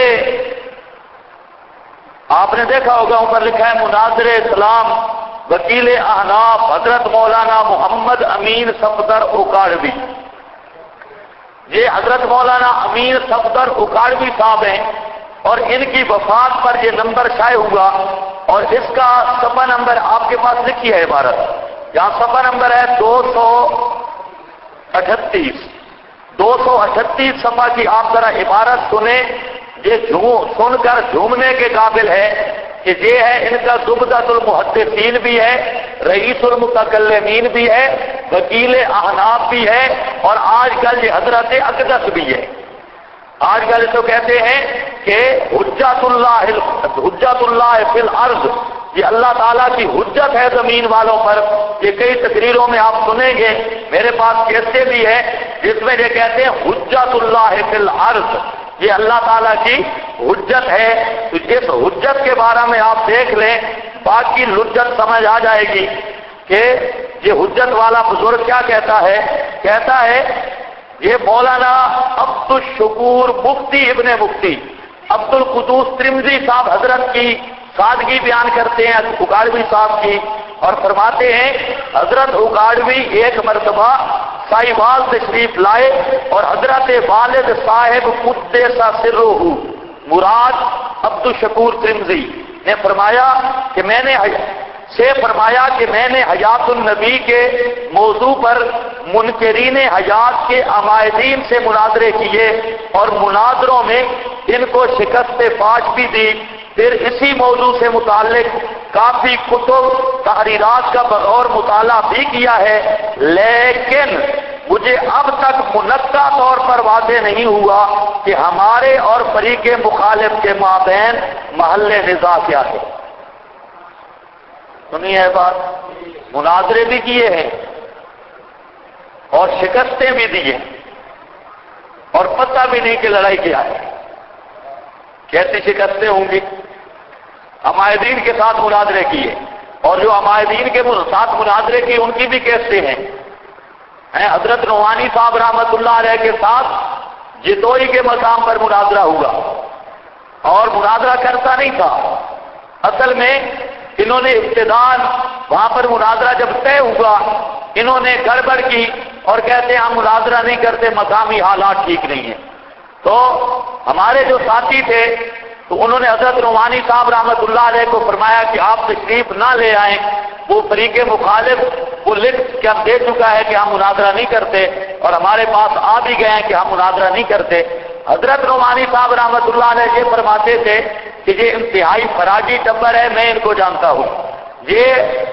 آپ نے دیکھا ہوگا اوپر لکھا ہے مناظر اسلام وکیل احناف حضرت مولانا محمد امین صفدر اکاڑوی۔ یہ حضرت مولانا امین صفدر اکاڑوی صاحب ہیں، اور ان کی وفات پر یہ نمبر شائع ہوا، اور اس کا صفحہ نمبر آپ کے پاس لکھی ہے عبارت، یہاں صفحہ نمبر ہے 238، 238 صفحہ کی آپ ذرا عبارت سنیں، یہ سن کر جھومنے کے قابل ہے کہ یہ ہے ان کا زبدۃ المحدثین بھی ہے، رئیس المتکلمین بھی ہے، وکیل احناف بھی ہے، اور آج کل یہ حضرت اقدس بھی ہے۔ آج کل تو کہتے ہیں کہ حجت اللہ فی الارض، یہ اللہ تعالیٰ کی حجت ہے زمین والوں پر۔ یہ کئی تقریروں میں آپ سنیں گے، میرے پاس کیسے بھی ہے جس میں یہ کہتے ہیں حجت اللہ فی الارض، یہ اللہ تعالیٰ کی حجت ہے۔ تو اس حجت کے بارے میں آپ دیکھ لیں، باقی حجت سمجھ آ جائے گی کہ یہ حجت والا بزرگ کیا کہتا ہے یہ مولانا عبد الشکور مفتی ابن مفتی عبد القدوس ترمذی صاحب حضرت کی سادگی بیان کرتے ہیں اکاڑوی صاحب کی، اور فرماتے ہیں حضرت اکاڑوی ایک مرتبہ سائیوال تشریف لائے اور حضرت والد صاحب قدس سرہ مراد عبد الشکور ترمذی نے فرمایا کہ میں نے حیات النبی کے موضوع پر منکرین حیات کے عمائدین سے مناظرے کیے اور مناظروں میں ان کو شکست فاش بھی دی، پھر اسی موضوع سے متعلق کافی کتب تحریرات کا بغور مطالعہ بھی کیا ہے، لیکن مجھے اب تک منقطع طور پر واضح نہیں ہوا کہ ہمارے اور فریق مخالف کے مابین محل نزاع کیا ہے۔ سنی ہے بات، مناظرے بھی کیے ہیں اور شکستیں بھی دی ہیں، اور پتہ بھی نہیں کہ لڑائی کیا ہے، کیسی شکستیں ہوں گی۔ عمائدین کے ساتھ مناظرے کیے، اور جو عمائدین کے ساتھ مناظرے کی ان کی بھی کیسے ہیں۔ حضرت نعمانی صاحب رحمۃ اللہ علیہ کے ساتھ جتوئی کے مقام پر مناظرہ ہوا، اور مناظرہ کرتا نہیں تھا، اصل میں انہوں نے ابتداء وہاں پر مناظرہ جب طے ہوا انہوں نے گڑبڑ کی اور کہتے ہیں ہم مناظرہ نہیں کرتے، مقامی حالات ٹھیک نہیں ہیں۔ تو ہمارے جو ساتھی تھے تو انہوں نے حضرت نعمانی صاحب رحمۃ اللہ علیہ کو فرمایا کہ آپ تشریف نہ لے آئیں، وہ فریق مخالف وہ لکھ کے ہم دے چکا ہے کہ ہم مناظرہ نہیں کرتے، اور ہمارے پاس آ بھی گئے ہیں کہ ہم مناظرہ نہیں کرتے۔ حضرت نعمانی صاحب رحمۃ اللہ علیہ یہ فرماتے تھے کہ یہ انتہائی فراجی ٹبر ہے، میں ان کو جانتا ہوں، یہ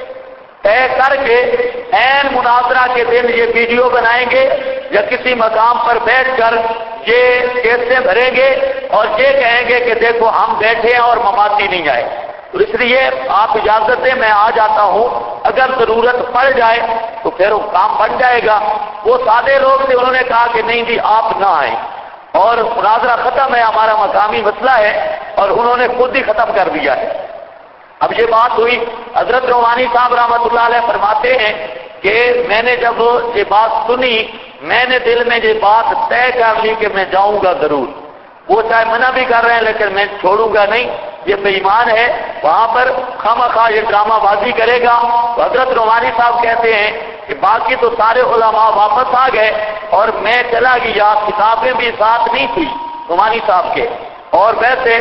طے کر کے عین مناظرہ کے دن یہ ویڈیو بنائیں گے یا کسی مقام پر بیٹھ کر یہ کیسے بھریں گے اور یہ کہیں گے کہ دیکھو ہم بیٹھے ہیں اور مماتی نہیں آئے۔ تو اس لیے آپ اجازت دیں میں آ جاتا ہوں، اگر ضرورت پڑ جائے تو پھر وہ کام بن جائے گا۔ وہ سادے لوگ تھے، انہوں نے کہا کہ نہیں جی آپ نہ آئیں، اور مناظرہ ختم ہے، ہمارا مقامی مسئلہ ہے، اور انہوں نے خود ہی ختم کر دیا ہے۔ اب یہ بات ہوئی، حضرت نعمانی صاحب رحمۃ اللہ علیہ فرماتے ہیں کہ میں نے جب یہ بات سنی میں نے دل میں یہ بات طے کر لی کہ میں جاؤں گا ضرور، وہ چاہے منع بھی کر رہے ہیں لیکن میں چھوڑوں گا نہیں، یہ بے ایمان ہے، وہاں پر خواہ یہ ڈرامہ بازی کرے گا۔ تو حضرت نعمانی صاحب کہتے ہیں کہ باقی تو سارے علماء واپس آ گئے اور میں چلا گیا، کتابیں بھی ساتھ نہیں تھی نعمانی صاحب کے، اور ویسے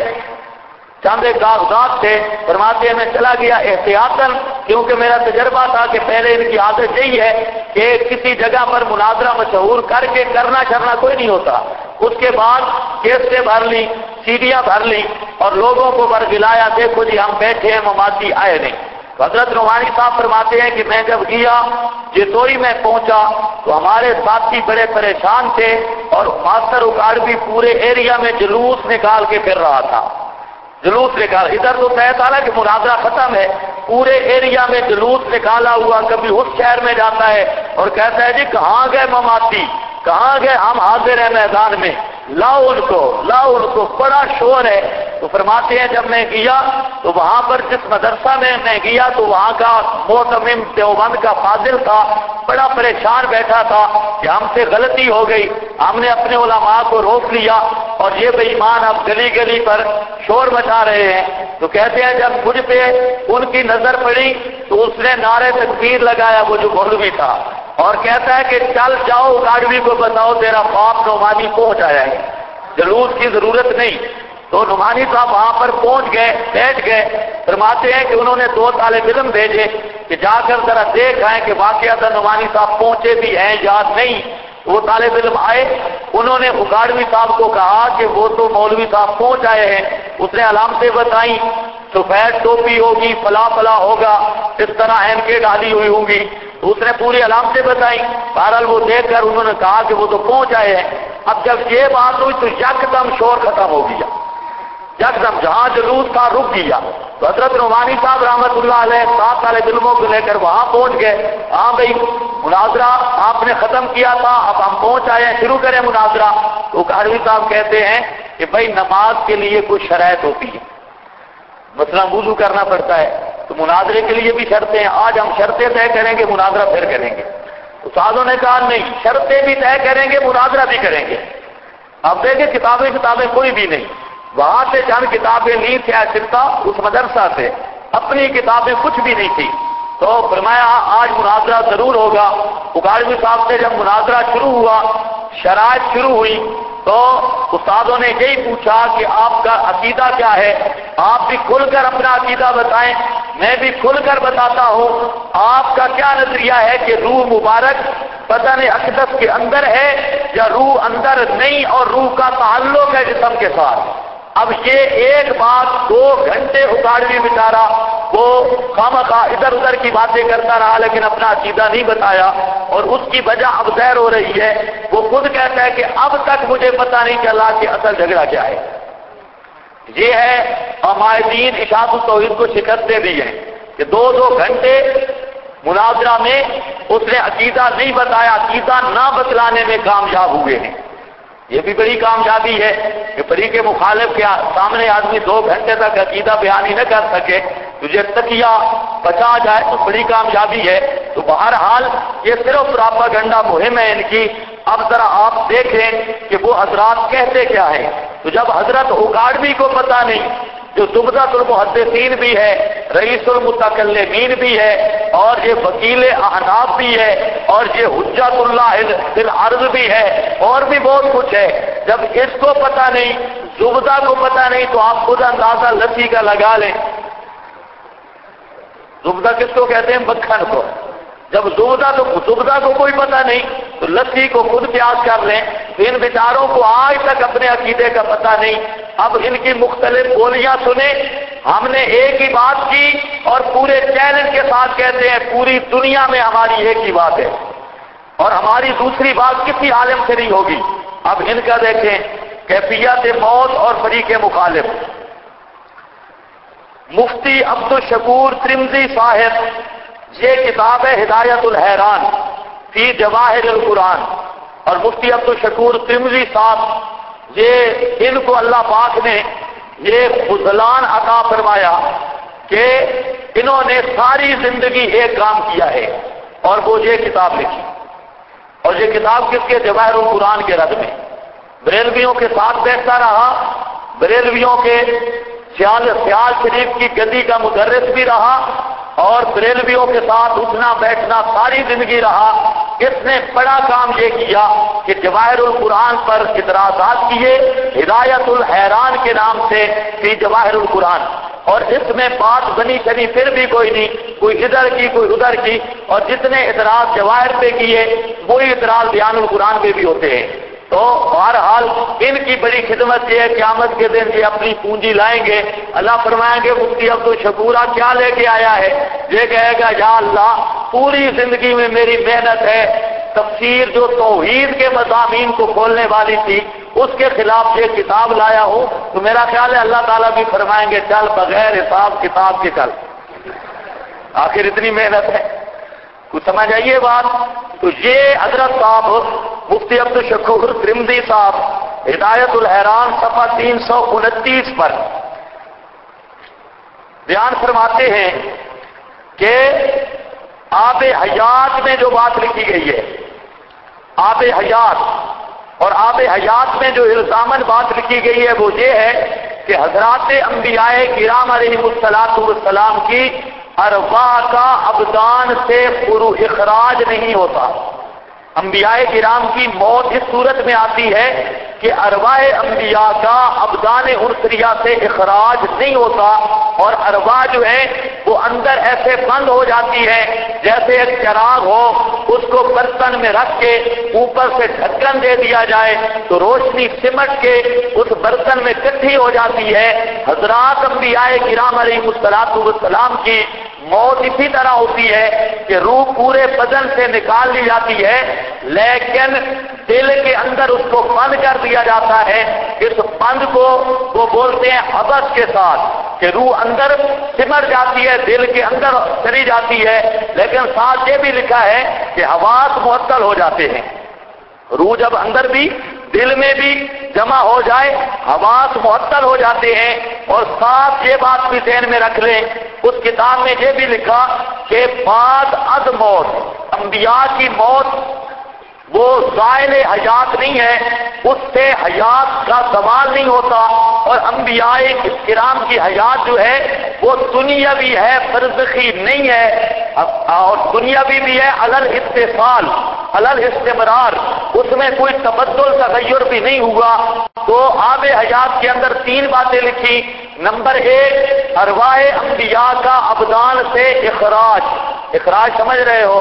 چند کاغذات تھے، فرماتے ہیں میں چلا گیا احتیاطاً، کیونکہ میرا تجربہ تھا کہ پہلے ان کی عادت یہی ہے کہ کسی جگہ پر مناظرہ مشہور کر کے کرنا کوئی نہیں ہوتا، اس کے بعد کیسٹیں بھر لی، سیڈیاں بھر لی اور لوگوں کو برگلایا، دیکھو جی ہم بیٹھے ہیں مماتی آئے نہیں۔ تو حضرت نعمانی صاحب فرماتے ہیں کہ میں جب گیا جتوئی میں پہنچا تو ہمارے ساتھی بڑے پریشان تھے، اور ماسٹر اکاڑوی پورے ایریا میں جلوس نکال کے پھر رہا تھا، جلوس نکال، ادھر تو طے تھا نا کہ مناظرہ ختم ہے، پورے ایریا میں جلوس نکالا ہوا، کبھی اس شہر میں جاتا ہے اور کہتا ہے جی کہاں گئے مماتی، کہاں گئے، ہم حاضر ہیں میدان میں، لاؤ ان کو، بڑا شور ہے۔ تو فرماتے ہیں جب میں گیا تو وہاں پر جس مدرسہ میں گیا تو وہاں کا معتمم دیوبند کا فاضل تھا، بڑا پریشان بیٹھا تھا کہ ہم سے غلطی ہو گئی، ہم نے اپنے علماء کو روک لیا اور یہ بے ایمان اب گلی گلی پر شور مچا رہے ہیں۔ تو کہتے ہیں جب مجھ پہ ان کی نظر پڑی تو اس نے نعرے تکبیر لگایا، وہ جو مولوی تھا، اور کہتا ہے کہ چل جاؤ اکاڑوی کو بتاؤ تیرا باپ نعمانی پہنچ آیا ہے، جلوس کی ضرورت نہیں۔ تو نعمانی صاحب وہاں پر پہنچ گئے، بیٹھ گئے، فرماتے ہیں کہ انہوں نے 2 طالب علم بھیجے کہ جا کر ذرا دیکھ آئیں کہ واقعہ نعمانی صاحب پہنچے بھی ہیں یا نہیں۔ تو وہ طالب علم آئے، انہوں نے اکاڑوی صاحب کو کہا کہ وہ تو مولوی صاحب پہنچ آئے ہیں، اس نے علامتیں بتائیں، سفید ٹوپی ہوگی، فلاں فلاں ہوگا، اس طرح این کے ڈالی ہوئی ہوں گی، تو اس نے پوری علامتیں بتائیں۔ بہرحال وہ دیکھ کر انہوں نے کہا کہ وہ تو پہنچ آئے ہیں۔ اب جب یہ بات ہوئی تو یکدم شور ختم ہو گیا، یکدم جہاں جلوس تھا رک گیا۔ تو حضرت نعمانی صاحب رحمۃ اللہ علیہ 7 طالب علموں کو لے کر وہاں پہنچ گئے۔ ہاں بھائی مناظرہ آپ نے ختم کیا تھا، اب ہم پہنچ آئے ہیں، شروع کریں مناظرہ۔ تو قاضی صاحب کہتے ہیں کہ بھائی نماز کے لیے کچھ شرائط ہوتی ہے، مثلا وضو کرنا پڑتا ہے، تو مناظرے کے لیے بھی شرطیں ہیں، آج ہم شرطیں طے کریں گے، مناظرہ پھر کریں گے۔ تو سازوں نے کہا نہیں، شرطیں بھی طے کریں گے، مناظرہ بھی کریں گے۔ اب دیکھیں کتابیں کوئی بھی نہیں، وہاں سے چند کتابیں لی تھے سکتا اس مدرسہ سے، اپنی کتابیں کچھ بھی نہیں تھی۔ تو فرمایا آج مناظرہ ضرور ہوگا۔ اکاڑوی صاحب سے جب مناظرہ شروع ہوا، شرائط شروع ہوئی، تو استادوں نے یہی پوچھا کہ آپ کا عقیدہ کیا ہے، آپ بھی کھل کر اپنا عقیدہ بتائیں، میں بھی کھل کر بتاتا ہوں، آپ کا کیا نظریہ ہے کہ روح مبارک بدن اقدس کے اندر ہے یا روح اندر نہیں اور روح کا تعلق ہے جسم کے ساتھ؟ اب یہ ایک بات 2 گھنٹے اکاڑوی بیچارہ وہ خامخواہ ادھر ادھر کی باتیں کرتا رہا، لیکن اپنا عقیدہ نہیں بتایا، اور اس کی وجہ اب ظاہر ہو رہی ہے۔ وہ خود کہتا ہے کہ اب تک مجھے پتہ نہیں چلا کہ اصل جھگڑا کیا ہے۔ یہ ہے عمائدین اشاعت التوحید کو شکستیں دی ہیں کہ 2 گھنٹے مناظرہ میں اس نے عقیدہ نہیں بتایا، عقیدہ نہ بتلانے میں کامیاب ہوئے ہیں۔ یہ بھی بڑی کامیابی ہے کہ فریق مخالف کے سامنے آدمی 2 گھنٹے تک عقیدہ بیان ہی نہ کر سکے، تجھے تکیہ بچا جائے تو بڑی کامیابی ہے۔ تو بہرحال یہ صرف پراپاگنڈا مہم ہے ان کی۔ اب ذرا آپ دیکھیں کہ وہ حضرات کہتے کیا ہیں۔ تو جب حضرت اکاڑوی کو پتہ نہیں، جو زبدۃ المحدثین بھی ہے، رئیس المتکلمین بھی ہے، اور یہ وکیل احناف بھی ہے، اور یہ حجت اللہ فی الارض بھی ہے، اور بھی بہت کچھ ہے، جب اس کو پتہ نہیں، زبدہ کو پتہ نہیں، تو آپ خود اندازہ لسی کا لگا لیں۔ زبدہ کس کو کہتے ہیں؟ مکھن کو۔ جب زبدہ کو کوئی پتہ نہیں تو لسی کو خود قیاس کر لیں۔ ان بیچاروں کو آج تک اپنے عقیدے کا پتہ نہیں۔ اب ان کی مختلف بولیاں سنیں، ہم نے ایک ہی بات کی اور پورے چیلنج کے ساتھ کہتے ہیں پوری دنیا میں ہماری ایک ہی بات ہے اور ہماری دوسری بات کسی عالم سے نہیں ہوگی۔ اب ان کا دیکھیں کیفیت موت اور فریق مخالف۔ مفتی عبدالشکور ترمذی صاحب، یہ کتاب ہے ہدایت الحیران فی جواہر القرآن، اور مفتی عبدالشکور ترمذی صاحب یہ ان کو اللہ پاک نے یہ فضلان عطا فرمایا کہ انہوں نے ساری زندگی ایک کام کیا ہے اور وہ یہ کتاب لکھی، اور یہ کتاب کس کے؟ جواہر القرآن کے رد میں۔ بریلویوں کے ساتھ بیٹھتا رہا، بریلویوں کے سیال شریف کی گدی کا مدرس بھی رہا، اور بریلویوں کے ساتھ اٹھنا بیٹھنا ساری زندگی رہا۔ اس نے بڑا کام یہ کیا کہ جواہر القرآن پر اعتراضات کیے، ہدایت الحیران کے نام سے فی جواہر القرآن، اور اس میں بات بنی چلی پھر بھی کوئی نہیں، کوئی ادھر کی کوئی ادھر کی، اور جتنے اعتراض جواہر پہ کیے وہی اعتراض بیان القرآن پہ بھی ہوتے ہیں۔ تو بہرحال ان کی بڑی خدمت یہ ہے، قیامت کے دن یہ اپنی پونجی لائیں گے، اللہ فرمائیں گے مفتی عبدالشکورہ کیا لے کے آیا ہے؟ یہ کہے گا یا اللہ پوری زندگی میں میری محنت ہے، تفسیر جو توحید کے مضامین کو کھولنے والی تھی اس کے خلاف یہ کتاب لایا ہوں، تو میرا خیال ہے اللہ تعالیٰ بھی فرمائیں گے چل بغیر حساب کتاب کے چل، آخر اتنی محنت ہے۔ کچھ سمجھ آئیے بات؟ تو یہ حضرت صاحب مفتی عبدالشکور ترمذی صاحب ہدایت الحیران صفحہ 329 پر بیان فرماتے ہیں کہ آب حیات میں جو بات لکھی گئی ہے، آب حیات، اور آب حیات میں جو الزامن بات لکھی گئی ہے وہ یہ ہے کہ حضرات انبیاء کرام علیہ السلام کی ارواح کا ابدان سے اخراج نہیں ہوتا، انبیاء کرام کی موت اس صورت میں آتی ہے کہ ارواح انبیاء کا ابدان عنصریہ سے اخراج نہیں ہوتا، اور ارواح جو ہے وہ اندر ایسے بند ہو جاتی ہے جیسے ایک چراغ ہو، اس کو برتن میں رکھ کے اوپر سے ڈھکن دے دیا جائے تو روشنی سمٹ کے اس برتن میں اکٹھی ہو جاتی ہے۔ حضرات انبیاء کرام علیہ السلام کی موت اسی طرح ہوتی ہے کہ روح پورے بدن سے نکال لی جاتی ہے، لیکن دل کے اندر اس کو بند کر دیا جاتا ہے۔ اس بند کو وہ بولتے ہیں حبس کے ساتھ، کہ روح اندر سمٹ جاتی ہے، دل کے اندر چلی جاتی ہے، لیکن ساتھ یہ بھی لکھا ہے کہ حواس معطل ہو جاتے ہیں۔ روح جب اندر بھی دل میں بھی جمع ہو جائے، حواس معطل ہو جاتے ہیں۔ اور ساتھ یہ بات بھی ذہن میں رکھ لیں، اس کتاب میں یہ بھی لکھا کہ بعد از موت انبیاء کی موت وہ زائل حیات نہیں ہے، اس سے حیات کا زوال نہیں ہوتا، اور انبیاء کرام کی حیات جو ہے وہ دنیاوی ہے، برزخی نہیں ہے، اور دنیاوی بھی ہے علل اتصال علل استمرار، اس میں کوئی تبدل تغیر بھی نہیں ہوا۔ تو آب حیات کے اندر 3 باتیں لکھی۔ نمبر 1، ارواح انبیاء کا ابدان سے اخراج سمجھ رہے ہو،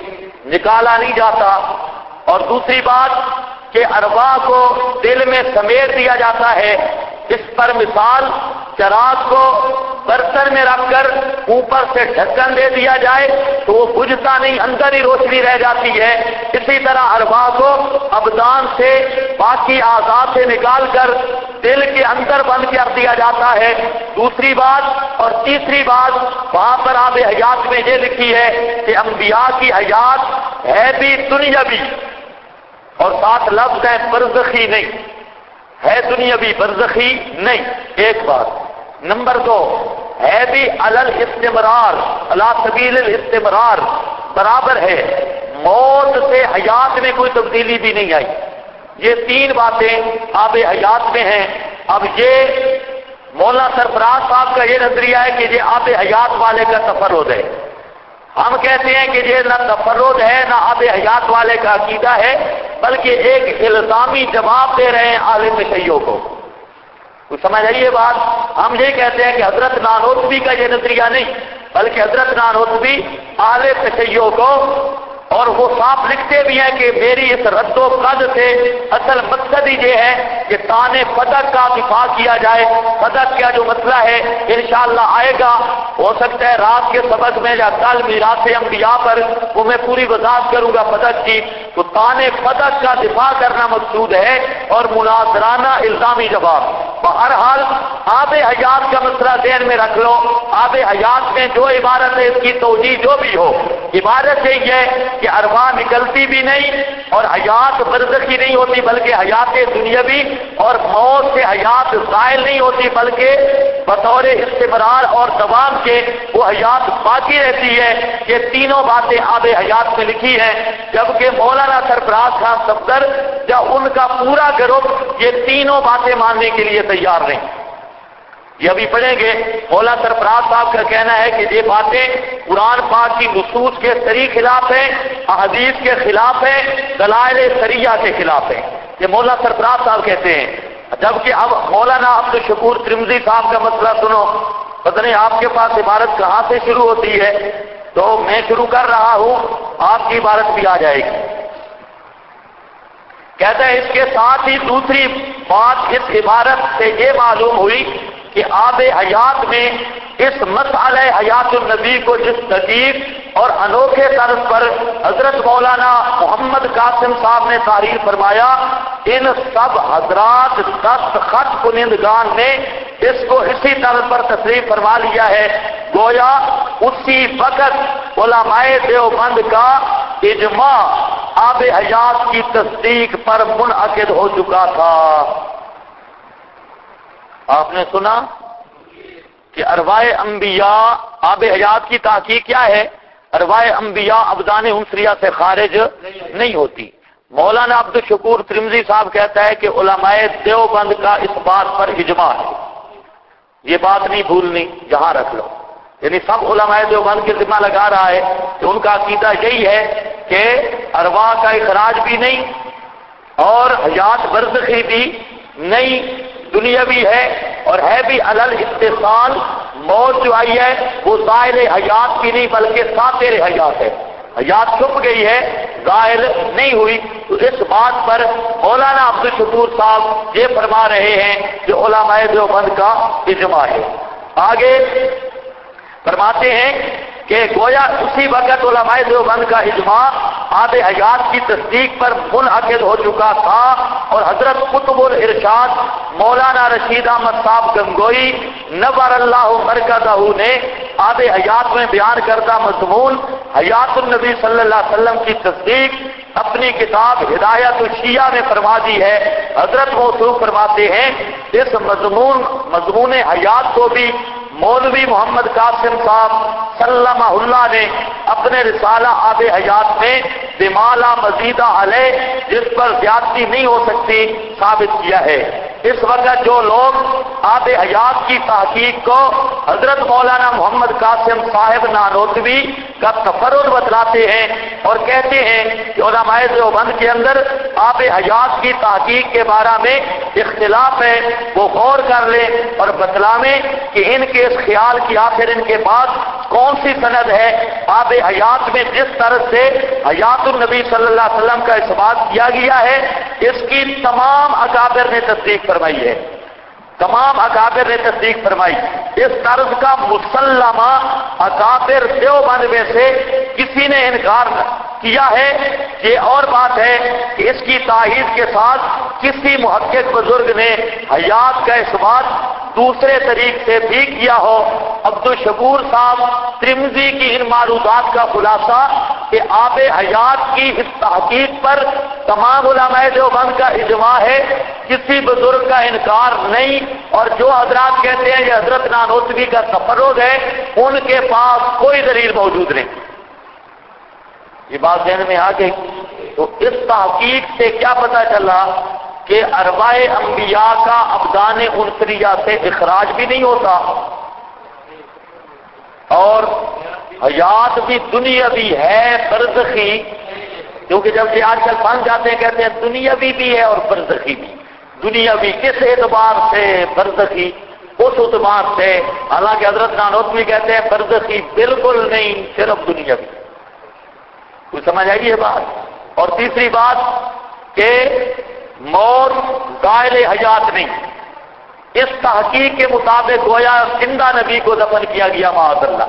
نکالا نہیں جاتا۔ اور دوسری بات کہ ارواح کو دل میں سمیٹ دیا جاتا ہے۔ اس پر مثال چراغ کو برتن میں رکھ کر اوپر سے ڈھکن دے دیا جائے تو وہ بجھتا نہیں، اندر ہی روشنی رہ جاتی ہے۔ اسی طرح ارواح کو ابدان سے باقی اعضاء سے نکال کر دل کے اندر بند کر دیا جاتا ہے۔ دوسری بات اور تیسری بات وہاں پر آب حیات میں یہ لکھی ہے کہ انبیاء کی حیات ہے بھی دنیاوی، اور ساتھ لفظ ہے برزخی نہیں ہے، دنیاوی برزخی نہیں، ایک بات۔ نمبر 2 ہے بھی علل استمرار، علی سبیل الاستمرار، برابر ہے، موت سے حیات میں کوئی تبدیلی بھی نہیں آئی۔ یہ 3 باتیں آب حیات میں ہیں۔ اب یہ مولانا سرفراز صاحب کا یہ نظریہ ہے کہ یہ آب حیات والے کا تفرد ہے۔ ہم کہتے ہیں کہ یہ نہ تفرد ہے نہ آب حیات والے کا عقیدہ ہے، بلکہ ایک الزامی جواب دے رہے ہیں عالم تشیع کو۔ تو سمجھ آئیے بات، ہم یہ کہتے ہیں کہ حضرت نانوتوی کا یہ نظریہ نہیں، بلکہ حضرت نانوتوی عالم تشیع کو، اور وہ صاف لکھتے بھی ہیں کہ میری اس رد و قد سے اصل مقصد ہی یہ ہے کہ تانے فدق کا دفاع کیا جائے۔ فدق کا جو مسئلہ ہے انشاءاللہ آئے گا، ہو سکتا ہے رات کے سبق میں یا کل میراث انبیاء پر وہ میں پوری وضاحت کروں گا فدق کی۔ تو تانے فدق کا دفاع کرنا مقصود ہے اور مناظرانہ الزامی جواب۔ بہرحال آب حیات کا مسئلہ ذہن میں رکھ لو، آب حیات میں جو عبارت ہے اس کی توجیہ جو بھی ہو، عبارت یہی ہے کہ ارواح نکلتی بھی نہیں اور حیات برزخی نہیں ہوتی، بلکہ حیات دنیاوی، اور موت سے حیات زائل نہیں ہوتی بلکہ بطور استمرار اور دوام کے وہ حیات باقی رہتی ہے۔ یہ تینوں باتیں آب حیات میں لکھی ہیں، جبکہ مولانا سرفراز خان صفدر یا ان کا پورا گروپ یہ تینوں باتیں ماننے کے لیے تیار نہیں۔ یہ ابھی پڑھیں گے، مولانا سرفراز صاحب کا کہنا ہے کہ یہ باتیں قرآن پاک کی نصوص کے صریح خلاف ہیں، احادیث کے خلاف ہیں، دلائل شریعہ کے خلاف ہیں، یہ مولانا سرفراز صاحب کہتے ہیں۔ جبکہ اب مولانا عبدالشکور ترمذی صاحب کا مسئلہ سنو، پتہ نہیں آپ کے پاس عبارت کہاں سے شروع ہوتی ہے، تو میں شروع کر رہا ہوں، آپ کی عبارت بھی آ جائے گی۔ کہتا ہے اس کے ساتھ ہی دوسری بات اس عبارت سے یہ معلوم ہوئی کہ آب حیات میں اس مسئلہ حیات النبی کو جس دقیق اور انوکھے طرز پر حضرت مولانا محمد قاسم صاحب نے تحریر فرمایا، ان سب حضرات دستخط کنندگان نے اس کو اسی طرز پر تصریح فرما لیا ہے، گویا اسی وقت علماء دیوبند کا اجماع آب حیات کی تصدیق پر منعقد ہو چکا تھا۔ آپ نے سنا کہ ارواح انبیاء آب حیات کی تحقیق کیا ہے؟ ارواح انبیاء ابدان عنصریہ سے خارج نہیں ہوتی۔ مولانا عبدالشکور ترمذی صاحب کہتا ہے کہ علماء دیوبند کا اس بات پر اجماع ہے، یہ بات نہیں بھولنی، جہاں رکھ لو، یعنی سب علماء دیوبند کے ذمہ لگا رہا ہے کہ ان کا عقیدہ یہی ہے کہ ارواح کا اخراج بھی نہیں اور حیات برزخی بھی نہیں، دنیاوی ہے اور ہے بھی علل اتصال۔ موت جو آئی ہے وہ ظاہر حیات کی نہیں بلکہ ساتر حیات ہے، حیات چھپ گئی ہے، ظاہر نہیں ہوئی۔ تو اس بات پر مولانا عبدالشکور صاحب یہ فرما رہے ہیں جو علماء دیوبند کا اجماع ہے۔ آگے فرماتے ہیں کہ گویا اسی وقت علماء دیوبند کا اجماع آب حیات کی تصدیق پر منعقد ہو چکا تھا اور حضرت قطب الارشاد مولانا رشید احمد صاحب گنگوئی نور اللہ مرکزہ نے آب حیات میں بیان کردہ مضمون حیات النبی صلی اللہ علیہ وسلم کی تصدیق اپنی کتاب ہدایت الشیعہ میں فرما دی ہے۔ حضرت موصوف فرماتے ہیں اس مضمون حیات کو بھی مولوی محمد قاسم صاحب سلمہ اللہ نے اپنے رسالہ آب حیات میں بما لا مزید علیہ، جس پر زیادتی نہیں ہو سکتی، ثابت کیا ہے۔ اس وقت جو لوگ آب حیات کی تحقیق کو حضرت مولانا محمد قاسم صاحب نانوتوی کا تفرد بتلاتے ہیں اور کہتے ہیں کہ علماء دیوبند کے اندر آب حیات کی تحقیق کے بارے میں اختلاف ہے، وہ غور کر لیں اور بتلائیں کہ ان کے اس خیال کی آخر ان کے پاس کون سی سند ہے۔ آب حیات میں جس طرح سے حیات النبی صلی اللہ علیہ وسلم کا اثبات کیا گیا ہے، اس کی تمام اکابر نے تصدیق فرمائی ہے، تمام اکابر نے تصدیق فرمائی۔ اس طرز کا مسلمہ اکابر دیوبند میں سے کسی نے انکار کیا ہے۔ یہ اور بات ہے کہ اس کی تائید کے ساتھ کسی محقق بزرگ نے حیات کا اثبات دوسرے طریق سے بھی کیا ہو۔ عبدالشکور صاحب ترمذی کی ان معروضات کا خلاصہ کہ آب حیات کی اس تحقیق پر تمام علماء دیوبند کا اجماع ہے، کسی بزرگ کا انکار نہیں، اور جو حضرات کہتے ہیں یہ حضرت نانوتوی کا تفرد ہے، ان کے پاس کوئی دلیل موجود نہیں۔ یہ بات ذہن میں آ گئی۔ تو اس تحقیق سے کیا پتہ چلا کہ ارواح انبیاء کا ابدان انسریہ سے اخراج بھی نہیں ہوتا، اور حیات بھی دنیاوی ہے، برزخی، کیونکہ جب یہ آج کل بن جاتے ہیں کہتے ہیں دنیاوی بھی ہے اور برزخی بھی۔ دنیاوی کس اعتبار سے؟ برزخی اس اعتبار سے۔ حالانکہ حضرت نانوتوی کہتے ہیں برزخی بالکل نہیں، صرف دنیاوی۔ کوئی سمجھ آئی یہ بات؟ اور تیسری بات کہ موت ظاہر حیات نہیں، اس تحقیق کے مطابق گویا زندہ نبی کو دفن کیا گیا، معاذ اللہ،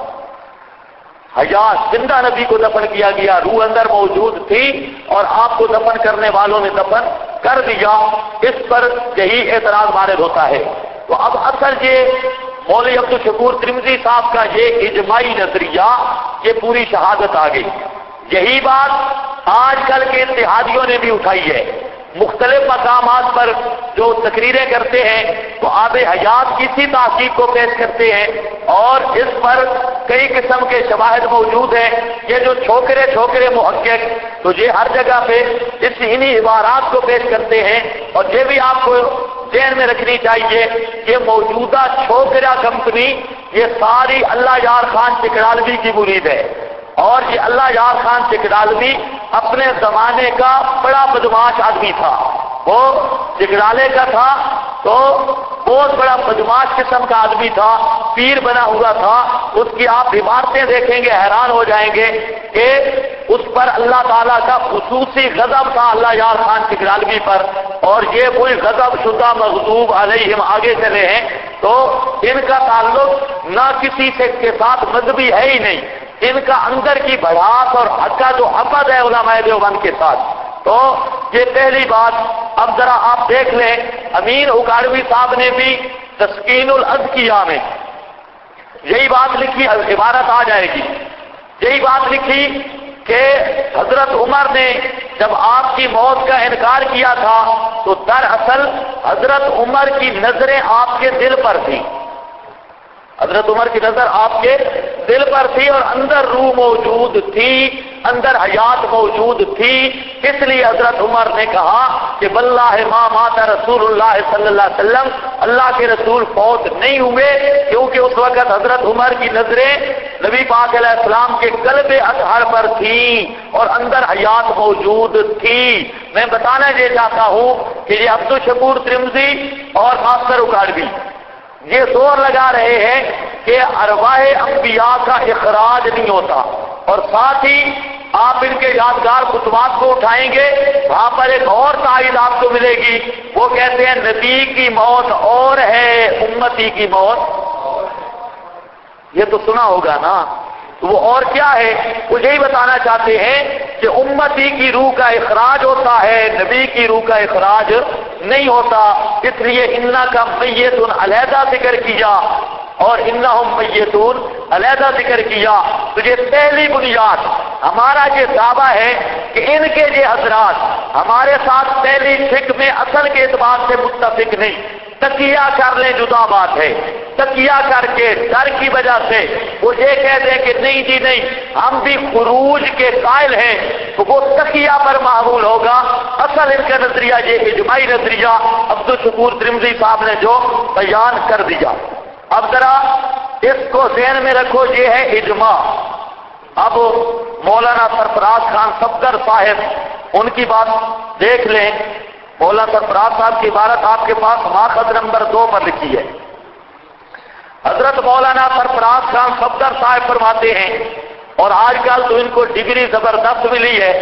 حیات زندہ نبی کو دفن کیا گیا، روح اندر موجود تھی اور آپ کو دفن کرنے والوں نے دفن کر دیا۔ اس پر یہی اعتراض وارد ہوتا ہے۔ تو اب اصل یہ مولوی عبدالشکور ترمذی صاحب کا یہ اجماعی نظریہ، یہ پوری شہادت آ گئی۔ یہی بات آج کل کے اتحادیوں نے بھی اٹھائی ہے، مختلف مقامات پر جو تقریریں کرتے ہیں تو آب حیات کی سی تحقیق کو پیش کرتے ہیں، اور اس پر کئی قسم کے شواہد موجود ہیں۔ یہ جو چھوکرے محقق تو یہ ہر جگہ پہ انہی عبارات کو پیش کرتے ہیں، اور یہ بھی آپ کو ذہن میں رکھنی چاہیے کہ موجودہ چھوکرا کمپنی یہ ساری اللہ یار خان چکڑالوی کی مرید ہے، اور یہ اللہ یار خان چکڑالوی اپنے زمانے کا بڑا بدماش آدمی تھا، وہ چکڑالے کا تھا تو بہت بڑا بدماش قسم کا آدمی تھا، پیر بنا ہوا تھا۔ اس کی آپ عبارتیں دیکھیں گے حیران ہو جائیں گے کہ اس پر اللہ تعالیٰ کا خصوصی غضب تھا اللہ یار خان چکڑالوی پر، اور یہ کوئی غضب شدہ مغضوب علیہم آگے چلے ہیں، تو ان کا تعلق نہ کسی سے کے ساتھ مذہبی ہے ہی نہیں، ان کا اندر کی بڑھاس اور حق کا جو حبت ہے علماء دیوبند کے ساتھ۔ تو یہ پہلی بات۔ اب ذرا آپ دیکھ لیں، امین اکاڑوی صاحب نے بھی تسکین الاذکیاء میں یہی بات لکھی، عبارت آ جائے گی، یہی بات لکھی کہ حضرت عمر نے جب آپ کی موت کا انکار کیا تھا تو دراصل حضرت عمر کی نظریں آپ کے دل پر تھیں، حضرت عمر کی نظر آپ کے دل پر تھی اور اندر روح موجود تھی، اندر حیات موجود تھی. اس لیے حضرت عمر نے کہا کہ واللہ ما مات رسول اللہ صلی اللہ علیہ وسلم، اللہ کے رسول فوت نہیں ہوئے، کیونکہ اس وقت حضرت عمر کی نظریں نبی پاک علیہ السلام کے قلب اطہر پر تھیں اور اندر حیات موجود تھی. میں بتانا یہ چاہتا ہوں کہ یہ عبدالشکور ترمذی اور ماسٹر اکاڑوی یہ زور لگا رہے ہیں کہ ارواح انبیاء کا اخراج نہیں ہوتا، اور ساتھ ہی آپ ان کے یادگار خطبات کو اٹھائیں گے، وہاں پر ایک اور تائید آپ کو ملے گی. وہ کہتے ہیں نبی کی موت اور ہے، امتی کی موت. یہ تو سنا ہوگا نا، تو وہ اور کیا ہے؟ وہ یہی بتانا چاہتے ہیں کہ امتی کی روح کا اخراج ہوتا ہے، نبی کی روح کا اخراج نہیں ہوتا. اس لیے انا کا میتون علیحدہ ذکر کیا اور انہم میتون علیحدہ ذکر کیا. تو یہ پہلی بنیاد ہمارا یہ دعویٰ ہے کہ ان کے یہ حضرات ہمارے ساتھ پہلی فکر میں اصل کے اعتبار سے متفق نہیں. تقیہ کر لیں جدا بات ہے، تقیہ کر کے ڈر کی وجہ سے وہ یہ کہہ دیں کہ نہیں جی نہیں ہم بھی خروج کے قائل ہیں، تو وہ تقیہ پر معمول ہوگا. اصل ان کا نظریہ یہ اجماعی نظریہ عبدالشکور ترمذی صاحب نے جو بیان کر دیا. اب ذرا اس کو ذہن میں رکھو، یہ ہے اجماع. اب مولانا سرفراز خان صفدر صاحب ان کی بات دیکھ لیں. مولانا سرفراز صاحب کی عبارت آپ کے پاس ماخذ نمبر 2 پر لکھی ہے. حضرت مولانا سرفراز خان صفدر صاحب فرماتے ہیں، اور آج کل تو ان کو ڈگری زبردست ملی ہے،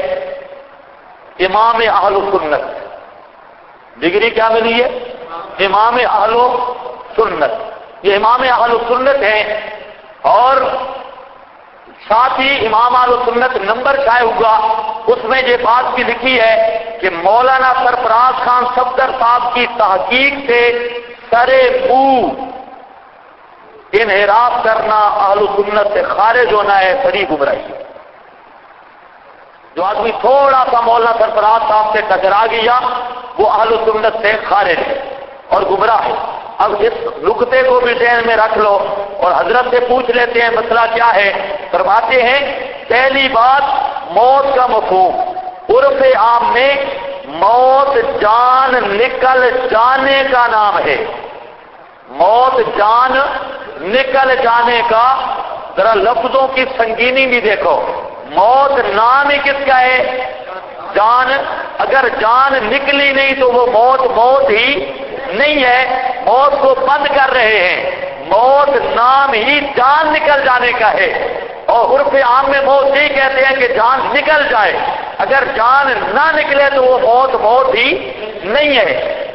امام اہل سنت. ڈگری کیا ملی ہے؟ امام اہل سنت. یہ امام اہل سنت ہیں، اور ساتھ ہی امام اہل سنت نمبر شائع ہوا، اس میں یہ بات بھی لکھی ہے کہ مولانا سرفراز خان صفدر صاحب کی تحقیق سے سرے منہ انحراف کرنا اہل سنت سے خارج ہونا ہے، بڑی گمراہی ہے. جو آدمی تھوڑا سا مولانا سرفراز صاحب سے ٹکرا گیا وہ اہل سنت سے خارج ہے اور گمراہ ہے. اب اس نقطے کو بھی ذہن میں رکھ لو اور حضرت سے پوچھ لیتے ہیں مسئلہ کیا ہے. فرماتے ہیں پہلی بات موت کا مفہوم. عرف عام میں موت جان نکل جانے کا نام ہے. موت جان نکل جانے کا. ذرا لفظوں کی سنگینی بھی دیکھو. موت نام ہی کس کا ہے؟ جان. اگر جان نکلی نہیں تو وہ موت ہی نہیں ہے. موت کو بند کر رہے ہیں. موت نام ہی جان نکل جانے کا ہے، اور عرف عام میں موت یہی کہتے ہیں کہ جان نکل جائے. اگر جان نہ نکلے تو وہ موت ہی نہیں ہے.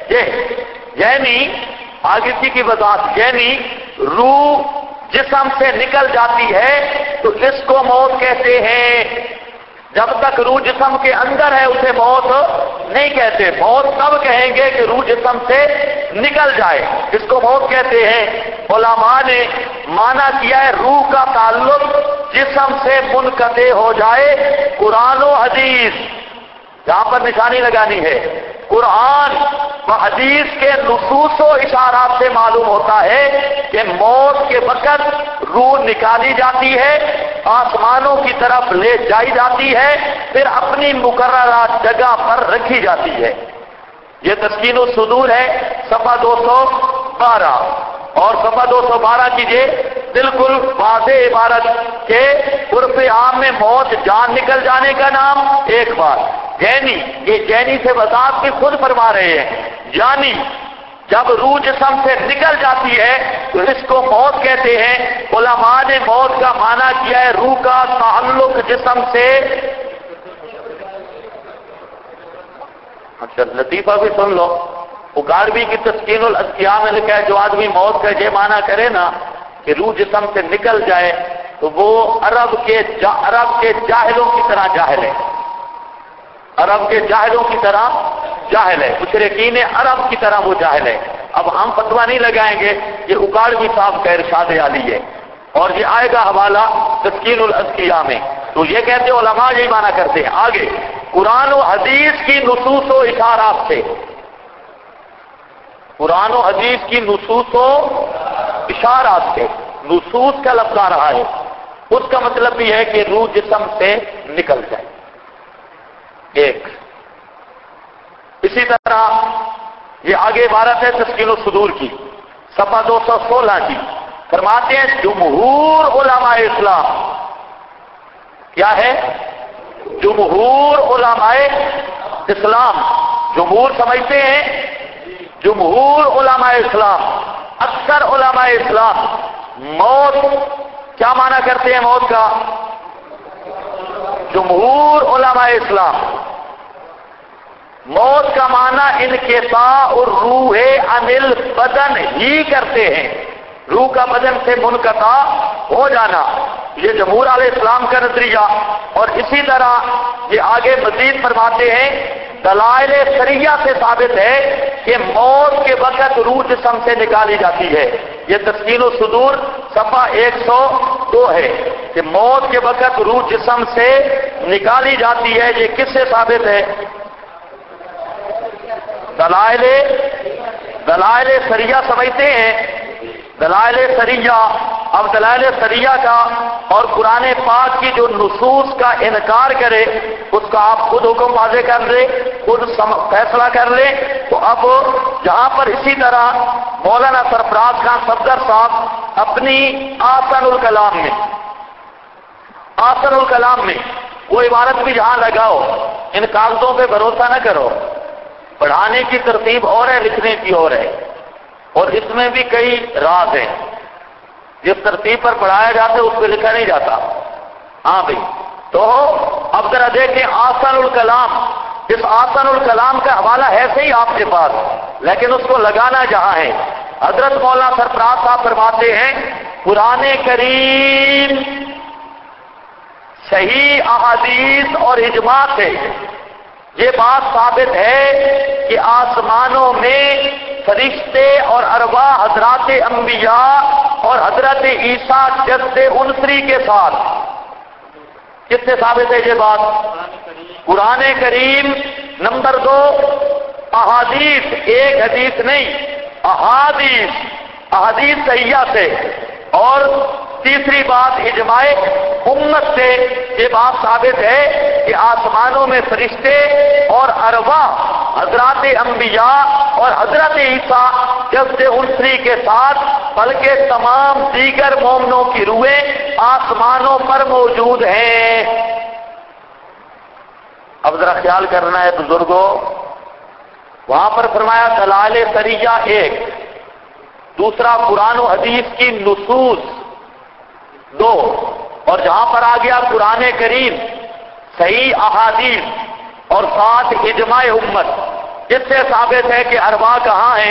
یعنی آگے کی وضاحت، یعنی روح جسم سے نکل جاتی ہے تو اس کو موت کہتے ہیں. جب تک روح جسم کے اندر ہے اسے موت نہیں کہتے. موت تب کہیں گے کہ روح جسم سے نکل جائے، اس کو موت کہتے ہیں. علماء نے مانا کیا ہے روح کا تعلق جسم سے منقطع ہو جائے. قرآن و حدیث یہاں پر نشانی لگانی ہے. قرآن و حدیث کے نصوص و اشارات سے معلوم ہوتا ہے کہ موت کے وقت روح نکالی جاتی ہے، آسمانوں کی طرف لے جائی جاتی ہے، پھر اپنی مقررہ جگہ پر رکھی جاتی ہے. یہ تسکین الصدور ہے صفحہ 212. اور صفحہ 212 کیجئے. بالکل واضح عبارت کہ عرف عام میں موت جان نکل جانے کا نام. ایک بات جینی، یہ جینی سے وضاحت بھی خود فرما رہے ہیں. یعنی جب روح جسم سے نکل جاتی ہے تو اس کو موت کہتے ہیں. علماء نے موت کا معنی کیا ہے روح کا تعلق جسم سے. اچھا لطیفہ بھی سن لو. اکاڑوی کی تسکین الاذکیاء میں لکھا ہے جو آدمی موت کا یہ معنی کرے نا کہ روح جسم سے نکل جائے تو وہ عرب کے جاہلوں کی طرح جاہل ہے. عرب کے جاہلوں کی طرح جاہل ہے. مشرکین عرب کی طرح وہ جاہل ہے. اب ہم فتویٰ نہیں لگائیں گے، یہ اکاڑوی صاحب کا ارشاد عالی ہے اور یہ آئے گا حوالہ تسکین الاذکیاء میں. تو یہ کہتے علماء یہی معنی کرتے ہیں. آگے قرآن و حدیث کی نصوص و اشارات سے. قرآن و حدیث کی نصوص و اشارات سے نصوص کا لفظ آ رہا ہے، اس کا مطلب بھی ہے کہ روح جسم سے نکل جائے. ایک اسی طرح یہ آگے عبارت ہے تسکین الصدور کی، صفحہ 216 کی. فرماتے ہیں جمہور علماء اسلام، کیا ہے؟ جمہور علماء اسلام. جمہور سمجھتے ہیں؟ جمہور علماء اسلام، اکثر علماء اسلام موت کیا معنی کرتے ہیں موت کا؟ جمہور علماء اسلام موت کا معنی انقطاع الروح عن البدن ہی کرتے ہیں، روح کا بدن سے منقطع ہو جانا. یہ جمہور علیہ السلام کا نظریہ. اور اسی طرح یہ آگے مزید فرماتے ہیں دلائل شریعہ سے ثابت ہے کہ موت کے وقت روح جسم سے نکالی جاتی ہے. یہ تسکین الصدور صفحہ 102 ہے کہ موت کے وقت روح جسم سے نکالی جاتی ہے. یہ کس سے ثابت ہے؟ دلائل شریعہ سمجھتے ہیں؟ دلائل شریعہ. اب دلائل شریعہ کا اور قرآن پاک کی جو نصوص کا انکار کرے اس کا آپ خود حکم واضح کر لیں، خود فیصلہ کر لیں. تو اب جہاں پر اسی طرح مولانا سرفراز خان صفدر صاحب اپنی آسن الکلام میں وہ عبارت بھی جہاں لگاؤ، ان کاغذوں پہ بھروسہ نہ کرو، پڑھانے کی ترتیب اور ہے، لکھنے کی اور ہے، اور اس میں بھی کئی راز ہیں. جس ترتیب پر پڑھایا جاتا ہے اس پہ لکھا نہیں جاتا. ہاں بھائی، تو اب ذرا دیکھیں آسن الکلام. اس آسن الکلام کا حوالہ ہے صحیح آپ کے پاس، لیکن اس کو لگانا جہاں ہے. حضرت مولانا سرفراز صاحب فرماتے ہیں قرآن کریم صحیح احادیث اور اجماع سے یہ بات ثابت ہے کہ آسمانوں میں فرشتے اور ارواح حضرات انبیاء اور حضرت عیسیٰ جسد انصری کے ساتھ. کس سے ثابت ہے یہ بات؟ قرآن کریم. نمبر 2 احادیث، ایک حدیث نہیں، احادیث صحیحہ سے. اور تیسری بات اجماع امت سے یہ بات ثابت ہے کہ آسمانوں میں فرشتے اور ارواح حضرات انبیاء اور حضرت عیسیٰ جسد انصری کے ساتھ بلکہ تمام دیگر مومنوں کی روحیں آسمانوں پر موجود ہیں. اب ذرا خیال کرنا ہے بزرگوں، وہاں پر فرمایا دلائل شریعہ ایک، دوسرا قرآن و حدیث کی نصوص 2، اور جہاں پر آ گیا قرآن کریم صحیح احادیث اور ساتھ اجماع امت. اس سے ثابت ہے کہ ارواح کہاں ہیں؟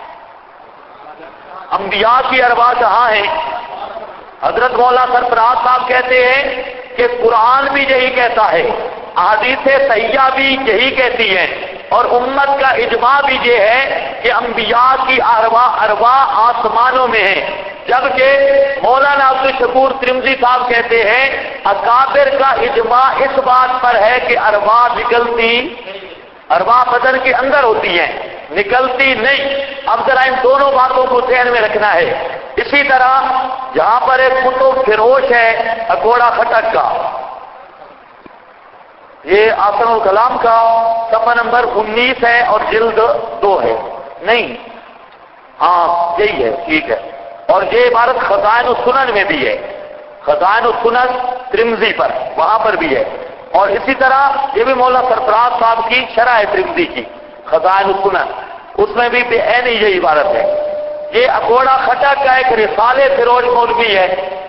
انبیاء کی ارواح کہاں ہیں؟ حضرت مولانا سرفراز صاحب کہتے ہیں کہ قرآن بھی یہی کہتا ہے، احادیث صحیحہ بھی یہی کہتی ہیں، اور امت کا اجماع بھی یہ ہے کہ انبیاء کی ارواح آسمانوں میں ہیں. جبکہ مولانا عبدالشکور ترمذی صاحب کہتے ہیں اکابر کا اجماع اس بات پر ہے کہ ارواح بدن کے اندر ہوتی ہیں، نکلتی نہیں. اب ذرا ان دونوں باتوں کو ذہن میں رکھنا ہے. اسی طرح جہاں پر ایک کتب فروش ہے اکوڑا خٹک کا، یہ آسن الکلام کا صفحہ نمبر 19 ہے اور جلد 2 ہے. نہیں، ہاں یہی ہے، ٹھیک ہے. اور یہ عبارت خزائن السنن میں بھی ہے، خزائن السنن ترمذی پر، وہاں پر بھی ہے. اور اسی طرح یہ بھی مولانا سرفراز صاحب کی شرح ترمذی کی خزائن السنن، اس میں بھی بے عین یہ عبارت ہے. یہ اکوڑا خٹک کا ایک رسالے فروش مولوی ہے،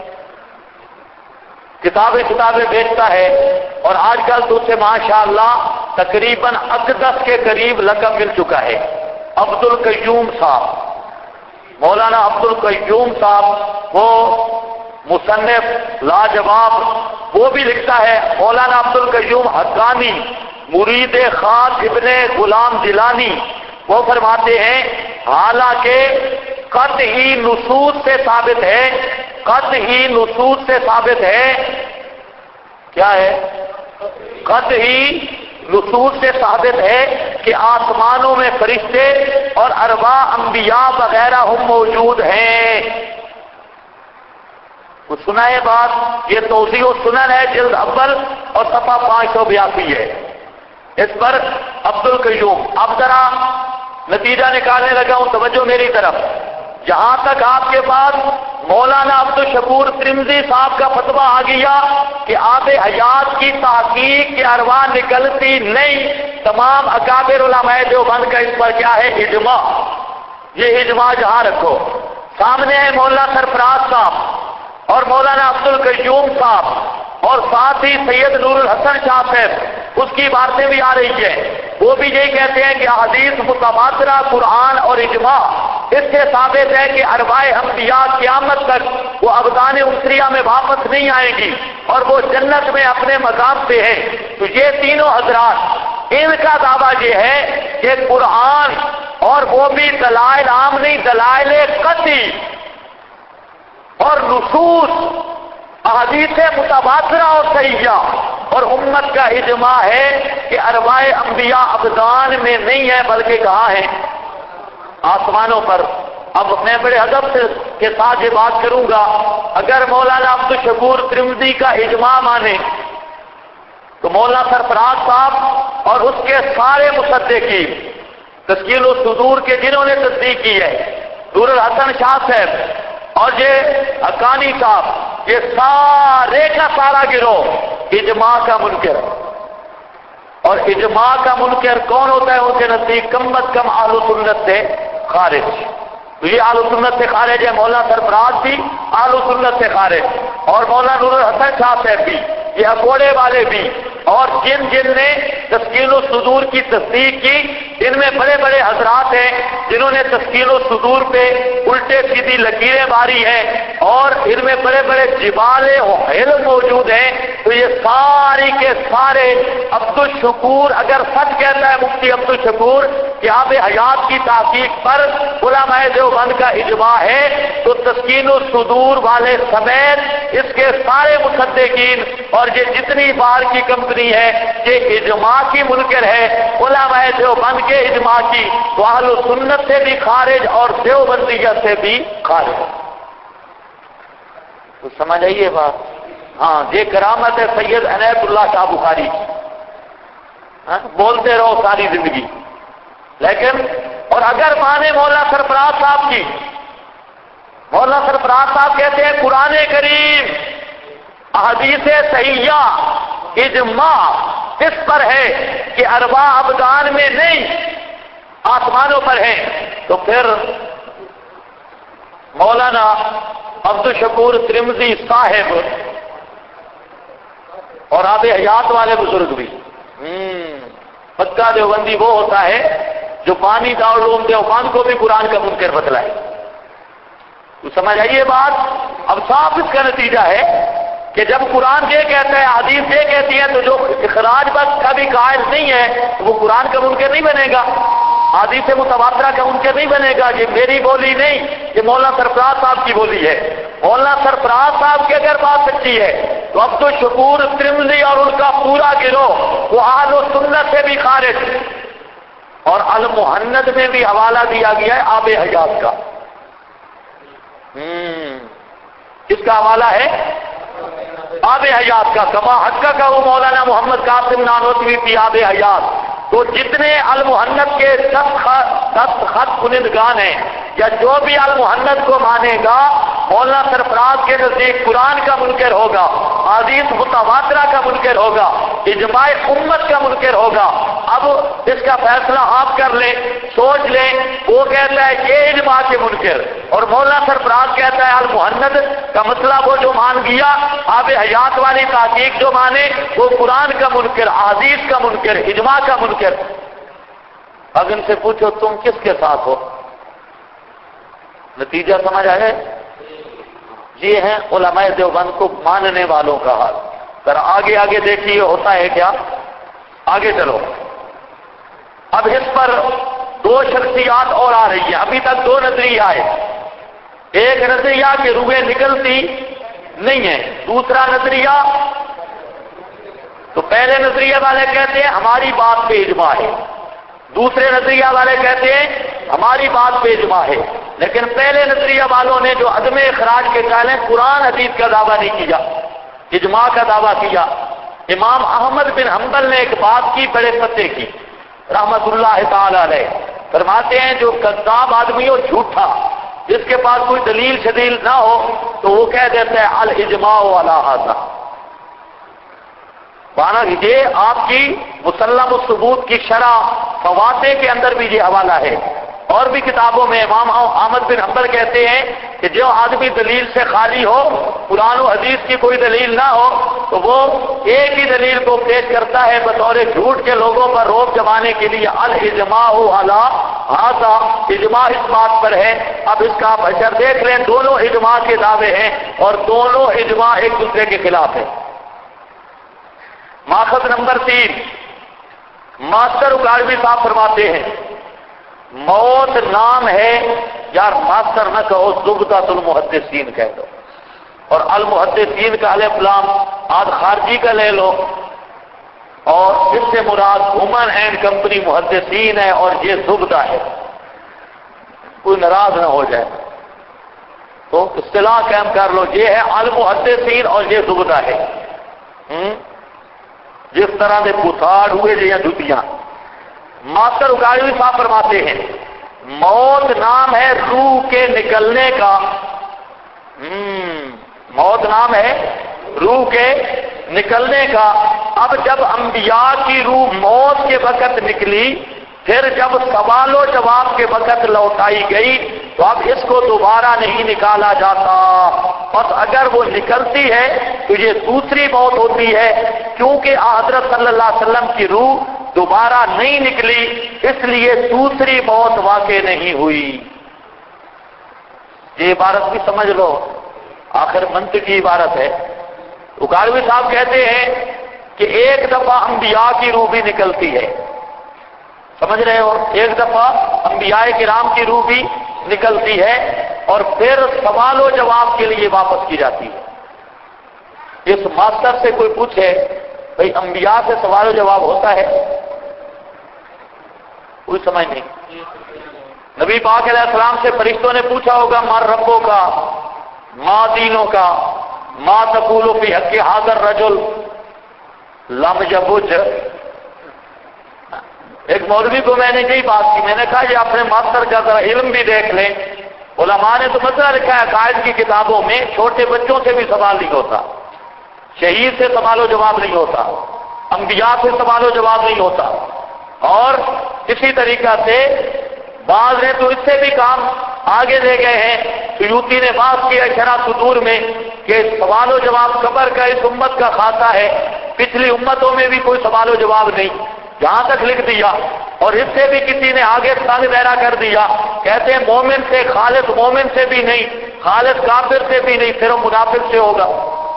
کتابیں بیچتا ہے، اور آج کل تو اسے ماشاءاللہ تقریباً اقدس کے قریب لقب مل چکا ہے. عبد القیوم صاحب، مولانا عبد القیوم صاحب، وہ مصنف لاجواب، وہ بھی لکھتا ہے مولانا عبد القیوم حقانی مرید خاص ابن غلام جیلانی. وہ فرماتے ہیں حالانکہ قطعی نصوص سے ثابت ہے، قطعی نصوص سے ثابت ہے، کیا ہے؟ قطعی نصوص سے ثابت ہے کہ آسمانوں میں فرشتے اور ارواح انبیاء وغیرہ ہم موجود ہیں. تو سنا ہے بات، یہ توضیح و سنن ہے، جلد اول اور صفحہ 582 ہے۔ اس پر عبد القیوم، اب ذرا نتیجہ نکالنے لگا ہوں، توجہ میری طرف۔ جہاں تک آپ کے پاس مولانا عبد الشکور ترمذی صاحب کا فتویٰ آ گیا کہ آب حیات کی تحقیق کے ارواح نکلتی نہیں، تمام اکابر علماء دیوبند کا اس پر کیا ہے؟ اجماع۔ یہ اجماع جہاں رکھو، سامنے ہے مولانا سرفراز صاحب اور مولانا عبد القیوم صاحب اور ساتھ ہی سید نور الحسن شاہ صاحب، اس کی باتیں بھی آ رہی ہیں، وہ بھی یہی کہتے ہیں کہ حدیث متواترہ، قرآن اور اجماع اس سے ثابت ہے کہ ارواح انبیاء قیامت تک وہ ابدان انسریہ میں واپس نہیں آئیں گی اور وہ جنت میں اپنے مقام پہ ہیں۔ تو یہ تینوں حضرات، ان کا دعویٰ یہ ہے کہ قرآن اور وہ بھی دلائل عام نہیں، دلائل قطعی اور نصوص، احادیث متواترہ اور صحیحہ اور امت کا اجماع ہے کہ ارواح انبیاء ابدان میں نہیں ہے بلکہ کہاں ہیں؟ آسمانوں پر۔ اب میں بڑے ادب کے ساتھ یہ بات کروں گا، اگر مولانا عبد الشکور ترمذی کا اجماع مانے تو مولانا سرفراز صاحب اور اس کے سارے مصدقین، تشکیل الصدور کے جنہوں نے تصدیق کی ہے، نور الحسن شاہ صاحب اور یہ حقانی صاحب، یہ سارے کا سارا گروہ اجماع کا منکر۔ اور اجماع کا منکر کون ہوتا ہے ان کے نزدیک؟ کم از کم اہل سنت سے خارج۔ تو یہ اہل سنت سے خارج ہے، مولانا سرفراز بھی اہل سنت سے خارج اور مولانا نور الحسن شاہ صاحب بھی، یہ اکوڑے والے بھی، اور جن نے تشکیل الصدور کی تصدیق کی، ان میں بڑے بڑے حضرات ہیں جنہوں نے تشکیل الصدور پہ الٹے سیدھی لکیریں ماری ہیں اور ان میں بڑے بڑے جبال علم موجود ہیں۔ تو یہ ساری کے سارے عبد الشکور، اگر سچ کہتا ہے مفتی عبد الشکور کہ آب حیات کی تحقیق پر علماء دیوبند کا اجماع ہے، تو تشکیل الصدور والے سمیت اس کے سارے مصدقین اور یہ جتنی بار کی کمپنی ہے یہ اجماع کی منکر ہے، علماء دیوبند کے اجماع کی، تو اہل سنت سے بھی خارج اور دیوبندیت سے بھی خارج۔ تو سمجھ آئیے بات؟ ہاں، یہ کرامت ہے سید عنایت اللہ شاہ بخاری کی، بولتے رہو ساری زندگی۔ لیکن اور اگر مانے مولانا سرفراز صاحب کی، مولانا سرفراز صاحب کہتے ہیں قرآن کریم، احادیث صحیحہ، اجماع اس پر ہے کہ ارواح ابدان میں نہیں آسمانوں پر ہیں، تو پھر مولانا عبد الشکور ترمذی صاحب اور آب حیات والے بزرگ بھی، پکا دیوبندی وہ ہوتا ہے جو بانی دارالعلوم دیوبند کو بھی قرآن کا منکر بتلائے۔ تو سمجھ آئیے بات؟ اب صاف اس کا نتیجہ ہے کہ جب قرآن یہ کہتا ہے، حدیث یہ کہتی ہے، تو جو اخراج بس کا بھی قائل نہیں ہے تو وہ قرآن کا منکر نہیں بنے گا، حدیث متواترہ کا منکر نہیں بنے گا۔ یہ میری بولی نہیں، یہ مولانا سرفراز صاحب کی بولی ہے۔ مولانا سرفراز صاحب کی اگر بات سچی ہے تو عبد الشکور ترمذی اور ان کا پورا گروہ وہ اہل سنت سے بھی خارج، اور المحند میں بھی حوالہ دیا گیا ہے آب حیات کا۔ کس کا حوالہ ہے؟ آب حیات کا، کما حقہ وہ مولانا محمد قاسم نانوتوی فی آب حیات۔ تو جتنے المحند کے دستخط کنندگان ہیں یا جو بھی المحند کو مانے گا، مولانا سرفراز کے نزدیک قرآن کا منکر ہوگا، حدیث متواترہ کا منکر ہوگا، اجماع امت کا منکر ہوگا۔ اب اس کا فیصلہ آپ کر لیں، سوچ لیں۔ وہ کہتا ہے یہ اجماع کے منکر، اور مولانا سرفراز کہتا ہے المحند کا مسئلہ وہ جو مان گیا، آب حیات والی تحقیق جو مانے وہ قرآن کا منکر، حدیث کا منکر، اجماع کا منکر۔ اب ان سے پوچھو تم کس کے ساتھ ہو؟ نتیجہ سمجھ آئے؟ یہ ہے علماء دیوبند کو ماننے والوں کا حال۔ ذرا آگے آگے دیکھیے ہوتا ہے کیا، آگے چلو۔ اب اس پر دو شخصیات اور آ رہی ہیں، ابھی تک دو نظریے آئے۔ ایک نظریہ کہ روحیں نکلتی نہیں ہیں، دوسرا نظریہ، تو پہلے نظریہ والے کہتے ہیں ہماری بات پہ اجماع ہے، دوسرے نظریہ والے کہتے ہیں ہماری بات پہ اجماع ہے۔ لیکن پہلے نظریہ والوں نے جو عدم اخراج کے قائل ہیں قرآن حدیث کا دعویٰ نہیں کیا، اجماع کا دعویٰ کیا۔ امام احمد بن حنبل نے ایک بات کی بڑے پتے کی رحمت اللہ تعالی علیہ، فرماتے ہیں جو کذاب آدمی ہو جھوٹا، جس کے پاس کوئی دلیل شدیل نہ ہو تو وہ کہہ دیتا ہے الاجماع علی ھذا، مانا یہ آپ کی مسلم الثبوت کی شرح فواتح کے اندر بھی یہ حوالہ ہے، اور بھی کتابوں میں امام احمد بن حنبل کہتے ہیں کہ جو آدمی دلیل سے خالی ہو، قرآن و حدیث کی کوئی دلیل نہ ہو، تو وہ ایک ہی دلیل کو پیش کرتا ہے بطور جھوٹ کے لوگوں پر روب جمانے کے لیے، الاجماع علی ھذا، اجماع اس بات پر ہے۔ اب اس کا آپ اثر دیکھ لیں، دونوں اجماع کے دعوے ہیں اور دونوں اجماع ایک دوسرے کے خلاف ہیں۔ ماخذ نمبر 3، ماسٹر اکاڑوی صاحب فرماتے ہیں موت نام ہے، یار ماسٹر نہ کہو، زبدۃ المحدثین کہہ دو، اور المحدثین کا الف لام آج خارجی کا لے لو، اور اس سے مراد عمر اینڈ کمپنی محدثین ہے اور یہ زبدہ ہے، کوئی ناراض نہ ہو جائے تو اصطلاح قائم کر لو، یہ ہے المحدثین اور یہ زبدہ ہے، جس طرح کے پتھاڑ ہوئے یا جتیاں۔ ماسٹر اکاڑوی صاحب فرماتے ہیں موت نام ہے روح کے نکلنے کا، موت نام ہے روح کے نکلنے کا۔ اب جب انبیاء کی روح موت کے وقت نکلی، پھر جب سوال و جواب کے وقت لوٹائی گئی تو اب اس کو دوبارہ نہیں نکالا جاتا، بس اگر وہ نکلتی ہے تو یہ دوسری موت ہوتی ہے، کیونکہ حضرت صلی اللہ علیہ وسلم کی روح دوبارہ نہیں نکلی، اس لیے دوسری موت واقع نہیں ہوئی۔ یہ عبارت بھی سمجھ لو، آخر منطقی عبارت ہے۔ اکاڑوی صاحب کہتے ہیں کہ ایک دفعہ انبیاء کی روح بھی نکلتی ہے، سمجھ رہے ہو، ایک دفعہ انبیاء کرام کی روح بھی نکلتی ہے اور پھر سوال و جواب کے لیے واپس کی جاتی ہے۔ اس ماسٹر سے کوئی پوچھے بھئی انبیاء سے سوال و جواب ہوتا ہے؟ کوئی سمجھ نہیں۔ نبی پاک علیہ السلام سے فرشتوں نے پوچھا ہوگا مر ربوں کا، ما دینوں کا، ما تقول فی حق ھذا الرجل لم یبج۔ ایک مولوی کو میں نے یہی بات کی، میں نے کہا یہ اپنے ماسٹر کا ذرا علم بھی دیکھ لیں، علماء نے تو مسئلہ لکھا ہے قائد کی کتابوں میں، چھوٹے بچوں سے بھی سوال نہیں ہوتا، شہید سے سوال و جواب نہیں ہوتا، انبیاء سے سوال و جواب نہیں ہوتا، اور اسی طریقہ سے بعض نے تو اس سے بھی کام آگے لے گئے ہیں۔ سیوطی نے بات کیا شرح صدور میں کہ سوال و جواب قبر کا اس امت کا خاصہ ہے، پچھلی امتوں میں بھی کوئی سوال و جواب نہیں، جہاں تک لکھ دیا، اور اس سے بھی کسی نے آگے تنگ دہرا کر دیا، کہتے ہیں مومن سے، خالص مومن سے بھی نہیں، خالص کافر سے بھی نہیں، صرف منافق سے ہوگا۔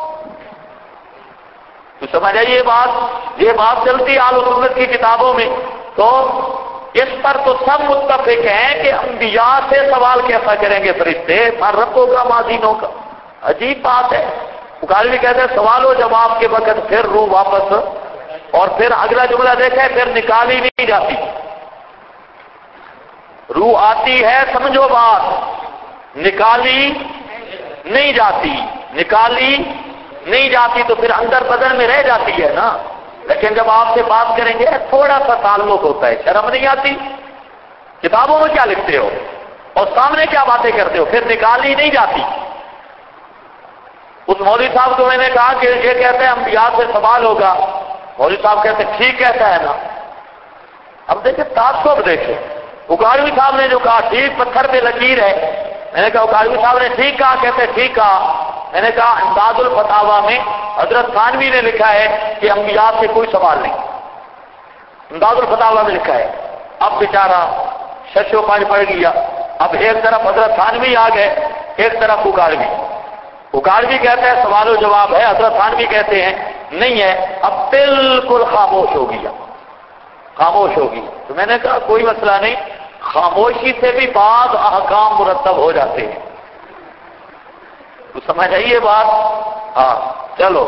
تو سمجھ آئیے یہ بات چلتی اہل سنت کی کتابوں میں، تو اس پر تو سب متفق ہیں کہ انبیاء سے سوال کیسا کریں گے فرشتے، مر ربوں کا ما دینوں کا۔ عجیب بات ہے۔ اکاڑوی کہتے ہیں سوال و جواب کے وقت پھر روح واپس، اور پھر اگلا جملہ دیکھیں پھر نکالی نہیں جاتی، روح آتی ہے، سمجھو بات، نکالی نہیں جاتی، نکالی نہیں جاتی تو پھر اندر بدن میں رہ جاتی ہے نا، لیکن جب آپ سے بات کریں گے تھوڑا سا تعلق ہوتا ہے، شرم نہیں آتی؟ کتابوں میں کیا لکھتے ہو اور سامنے کیا باتیں کرتے ہو، پھر نکالی نہیں جاتی۔ اس مولوی صاحب کو میں نے کہا کہ یہ کہتے ہیں انبیاء سے سوال ہوگا، مولوی صاحب کہتے ہیں ٹھیک کہتا ہے نا۔ اب دیکھیں تعصب دیکھیں، اکاڑوی صاحب نے جو کہا ٹھیک، پتھر پہ لکیر ہے، میں نے کہا اکاڑوی صاحب نے ٹھیک کہا، کہتے ہیں ٹھیک کہا۔ میں نے کہا امداد الفتاوی میں حضرت تھانوی نے لکھا ہے کہ انبیاء سے کوئی سوال نہیں، امداد الفتاوی میں لکھا ہے۔ اب بیچارہ ششو پانچ پڑ گیا، اب ایک طرف حضرت تھانوی آ گئے، ایک طرف اکاڑوی کہتا ہے سوال و جواب ہے، حضرت تھانوی کہتے ہیں نہیں ہے، اب بالکل خاموش ہو گیا، خاموش ہوگی۔ تو میں نے کہا کوئی مسئلہ نہیں، خاموشی سے بھی بعض احکام مرتب ہو جاتے ہیں، تو سمجھ آئیے بات؟ ہاں چلو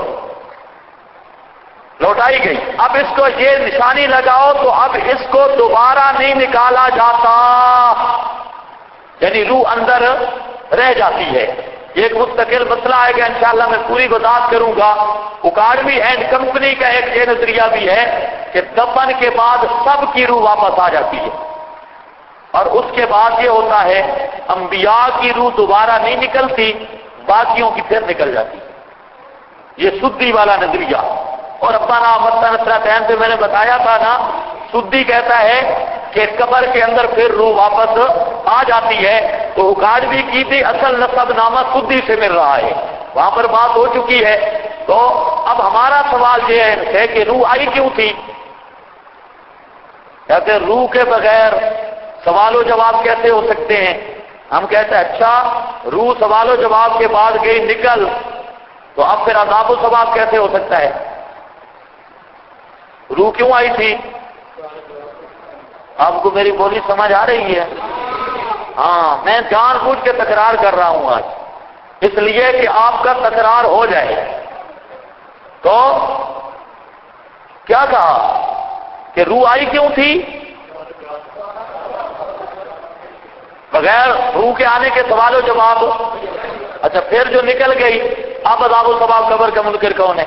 لوٹائی گئی۔ اب اس کو یہ نشانی لگاؤ تو اب اس کو دوبارہ نہیں نکالا جاتا، یعنی روح اندر رہ جاتی ہے. یہ ایک مستقل مسئلہ ہے کہ انشاءاللہ میں پوری وضاحت کروں گا. اکاڑوی اینڈ کمپنی کا ایک یہ نظریہ بھی ہے کہ دفن کے بعد سب کی روح واپس آ جاتی ہے، اور اس کے بعد یہ ہوتا ہے انبیاء کی روح دوبارہ نہیں نکلتی، باقیوں کی پھر نکل جاتی. یہ سدی والا نظریہ. اور اپنا مسئلہ نصرتین پہ میں نے بتایا تھا نا، سدی کہتا ہے کہ قبر کے اندر پھر روح واپس آ جاتی ہے. تو اکاڑوی کی بھی اصل نسب نامہ سدی سے مل رہا ہے، وہاں پر بات ہو چکی ہے. تو اب ہمارا سوال یہ ہے کہ روح آئی کیوں تھی؟ کہتے ہیں روح کے بغیر سوال و جواب کیسے ہو سکتے ہیں؟ ہم کہتے ہیں اچھا روح سوال و جواب کے بعد گئی نکل، تو اب پھر عذاب و ثواب کیسے ہو سکتا ہے؟ روح کیوں آئی تھی؟ آپ کو میری بولی سمجھ آ رہی ہے؟ ہاں، میں جان بوجھ کے تکرار کر رہا ہوں آج، اس لیے کہ آپ کا تکرار ہو جائے. تو کیا کہا کہ روح آئی کیوں تھی؟ بغیر روح کے آنے کے سوال و جواب. اچھا پھر جو نکل گئی، اب عذاب و ثواب قبر کا منکر کون ہے؟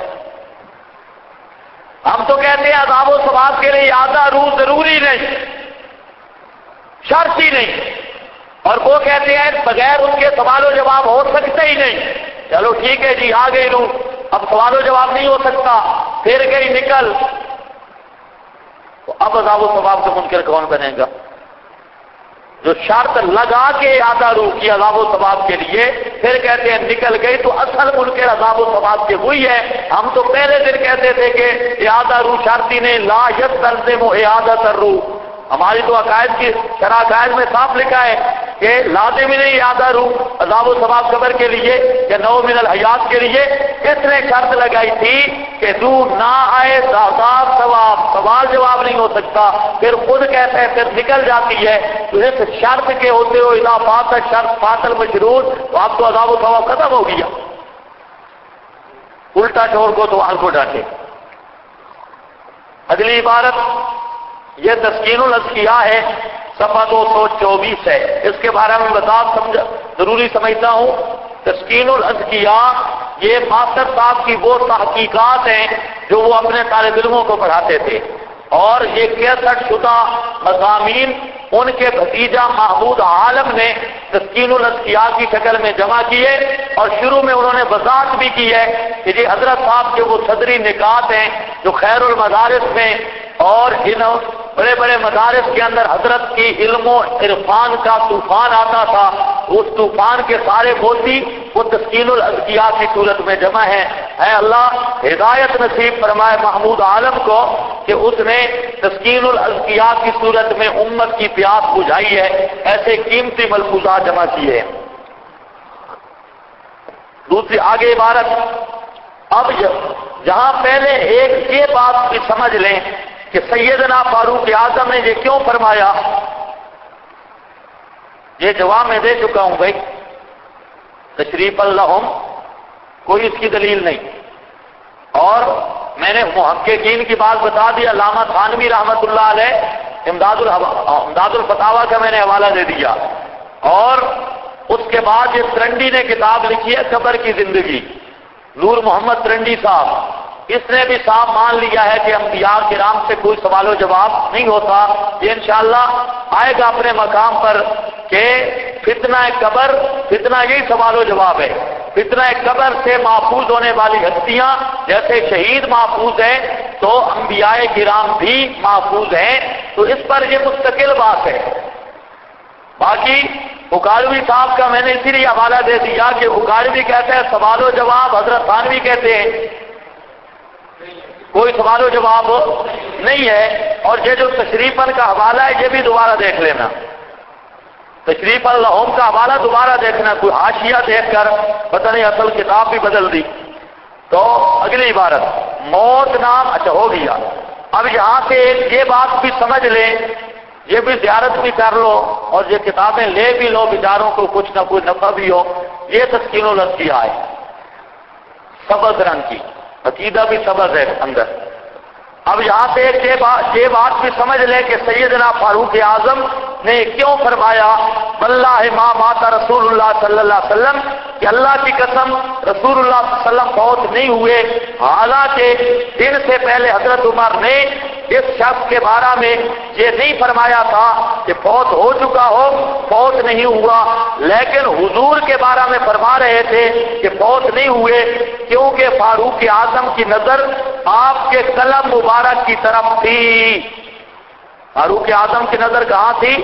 ہم تو کہتے ہیں عذاب و ثواب کے لیے آدھا روح ضروری نہیں، شرط ہی نہیں. اور وہ کہتے ہیں بغیر ان کے سوال و جواب ہو سکتا ہی نہیں. چلو ٹھیک ہے جی، آ گئی روح، اب سوال و جواب نہیں ہو سکتا، پھر گئی نکل، تو اب عذاب و ثواب کا منکر کون بنے گا؟ جو شرط لگا کے آدھا روح کی عذاب و ثواب کے لیے، پھر کہتے ہیں نکل گئی، تو اصل منکر عذاب و ثواب کے وہی ہے. ہم تو پہلے دن کہتے تھے کہ اعادہ روح شرطی نے لا یستلزم اعادۃ الروح. ہماری تو عقائد کی شرح عقائد میں صاف لکھا ہے کہ لازم ہی نہیں اعادہ روح عذاب و ثواب قبر کے لیے یا نو من الحیات کے لیے. اس نے شرط لگائی تھی کہ روح نہ آئے عذاب ثواب، سوال جواب نہیں ہو سکتا، پھر خود کہتے ہیں پھر نکل جاتی ہے. تو اس شرط کے ہوتے ہو اذا فات شرط فات المشروط، تو اب تو عذاب و ثواب ختم ہو گیا. الٹا چور کو تو آل کو ڈانٹے. اگلی عبارت یہ تسکین الاذکیاء ہے، صفحہ 224 ہے. اس کے بارے میں ضروری سمجھتا ہوں. تسکین الاذکیاء یہ ماسٹر صاحب کی وہ تحقیقات ہیں جو وہ اپنے طالب علموں کو پڑھاتے تھے، اور یہ 63 شدہ مضامین ان کے بھتیجا محمود عالم نے تسکین الاذکیاء کی شکل میں جمع کیے. اور شروع میں انہوں نے وضاحت بھی کی ہے کہ یہ حضرت صاحب کے وہ صدری نکات ہیں جو خیر المدارس میں اور ان بڑے بڑے مدارس کے اندر حضرت کی علم و عرفان کا طوفان آتا تھا، اس طوفان کے سارے موتی وہ تسکین الاذکیاء کی صورت میں جمع ہیں. اے اللہ ہدایت نصیب فرمائے محمود عالم کو کہ اس نے تسکین الاذکیاء کی صورت میں امت کی پیاس بجھائی ہے، ایسے قیمتی ملفوظات جمع کیے ہیں. دوسری آگے عبارت. اب جہاں پہلے ایک یہ بات بھی سمجھ لیں کہ سیدنا فاروق اعظم نے یہ کیوں فرمایا، یہ جواب میں دے چکا ہوں بھائی. تشریف اللہم کوئی اس کی دلیل نہیں، اور میں نے محققین کی بات بتا دی. علامہ تھانوی رحمۃ اللہ علیہ امداد الفتاوی کا میں نے حوالہ دے دیا. اور اس کے بعد یہ ترنڈی نے کتاب لکھی ہے قبر کی زندگی، نور محمد ترنڈی صاحب. اس نے بھی صاحب مان لیا ہے کہ انبیاء کرام سے کوئی سوال و جواب نہیں ہوتا. یہ انشاءاللہ آئے گا اپنے مقام پر کہ فتنہ قبر، فتنہ یہی سوال و جواب ہے. فتنہ قبر سے محفوظ ہونے والی ہستیاں جیسے شہید محفوظ ہیں تو انبیاء کرام بھی محفوظ ہیں. تو اس پر یہ مستقل بات ہے. باقی اکاڑوی صاحب کا میں نے اسی لیے حوالہ دے دیا کہ اکاڑوی کہتے ہیں سوال و جواب، حضرت تھانوی کہتے ہیں کوئی سوال و جواب نہیں ہے. اور یہ جو تشریفاً کا حوالہ ہے یہ بھی دوبارہ دیکھ لینا، تشریف اللہم کا حوالہ دوبارہ دیکھنا، کوئی حاشیہ دیکھ کر پتہ نہیں اصل کتاب بھی بدل دی. تو اگلی عبارت موت نام. اچھا ہو گیا. اب یہاں سے یہ بات بھی سمجھ لیں، یہ بھی زیارت بھی کر لو اور یہ کتابیں لے بھی لو، بیچاروں کو کچھ نہ کچھ نفع بھی ہو. یہ تسکین الاذکیاء ہے، سبز رنگ کی، عقیدہ بھی سبز ہے اندر. اب یہاں سے یہ بات بھی سمجھ لیں کہ سیدنا فاروق اعظم نے کیوں فرمایا واللہ ما مات رسول اللہ صلی اللہ علیہ وسلم کہ اللہ کی قسم رسول اللہ صلی اللہ علیہ وسلم فوت نہیں ہوئے، حالانکہ دن سے پہلے حضرت عمر نے اس شخص کے بارے میں یہ نہیں فرمایا تھا کہ فوت ہو چکا ہو، فوت نہیں ہوا، لیکن حضور کے بارے میں فرما رہے تھے کہ فوت نہیں ہوئے، کیونکہ فاروق اعظم کی نظر آپ کے قلم مبارک کی طرف تھی۔ فاروق اعظم کی نظر کہاں تھی؟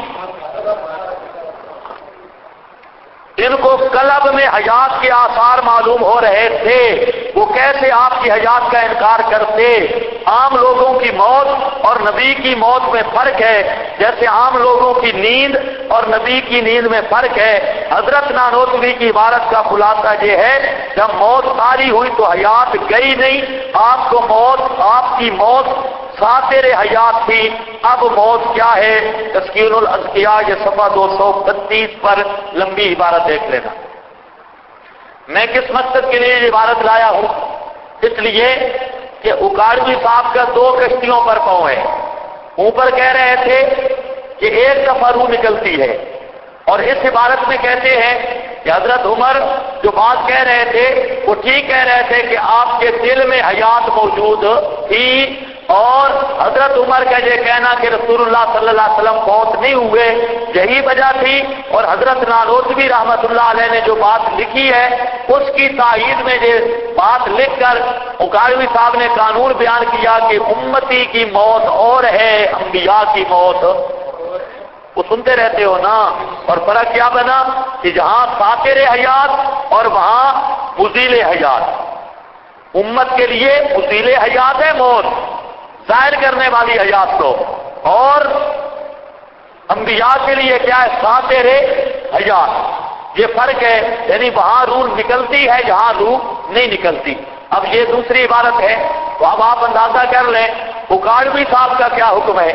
ان کو قلب میں حیات کے آثار معلوم ہو رہے تھے، وہ کیسے آپ کی حیات کا انکار کرتے؟ عام لوگوں کی موت اور نبی کی موت میں فرق ہے، جیسے عام لوگوں کی نیند اور نبی کی نیند میں فرق ہے۔ حضرت نانوتوی کی عبارت کا خلاصہ یہ ہے جب موت طاری ہوئی تو حیات گئی نہیں، آپ کی موت ساتر حیات تھی، اب موت کیا ہے؟ تسکین الاذکیاء یہ صفحہ 232 پر لمبی عبارت دیکھ لینا۔ میں کس مقصد کے لیے یہ عبارت لایا ہوں؟ اس لیے کہ اکاڑوی صاحب کا 2 کشتیوں پر پاؤں ہے، اوپر کہہ رہے تھے کہ ایک دفعہ روح نکلتی ہے، اور اس عبارت میں کہتے ہیں کہ حضرت عمر جو بات کہہ رہے تھے وہ ٹھیک کہہ رہے تھے کہ آپ کے دل میں حیات موجود تھی، اور حضرت عمر کا یہ کہنا کہ رسول اللہ صلی اللہ علیہ وسلم فوت نہیں ہوئے یہی وجہ تھی، اور حضرت نانوتوی رحمت اللہ علیہ نے جو بات لکھی ہے اس کی تائید میں یہ بات لکھ کر اکاڑوی صاحب نے قانون بیان کیا کہ امتی کی موت اور ہے، انبیاء کی موت وہ سنتے رہتے ہو نا۔ اور فرق کیا بنا کہ جہاں ساتر حیات اور وہاں مزیل حیات، امت کے لیے مزیل حیات ہے موت، ظاہر کرنے والی حیات کو، اور انبیاء کے لیے کیا ہے؟ ساتر حیات، یہ فرق ہے، یعنی وہاں روح نکلتی ہے جہاں روح نہیں نکلتی۔ اب یہ دوسری عبارت ہے، تو اب آپ اندازہ کر لیں اکاڑوی صاحب کا کیا حکم ہے۔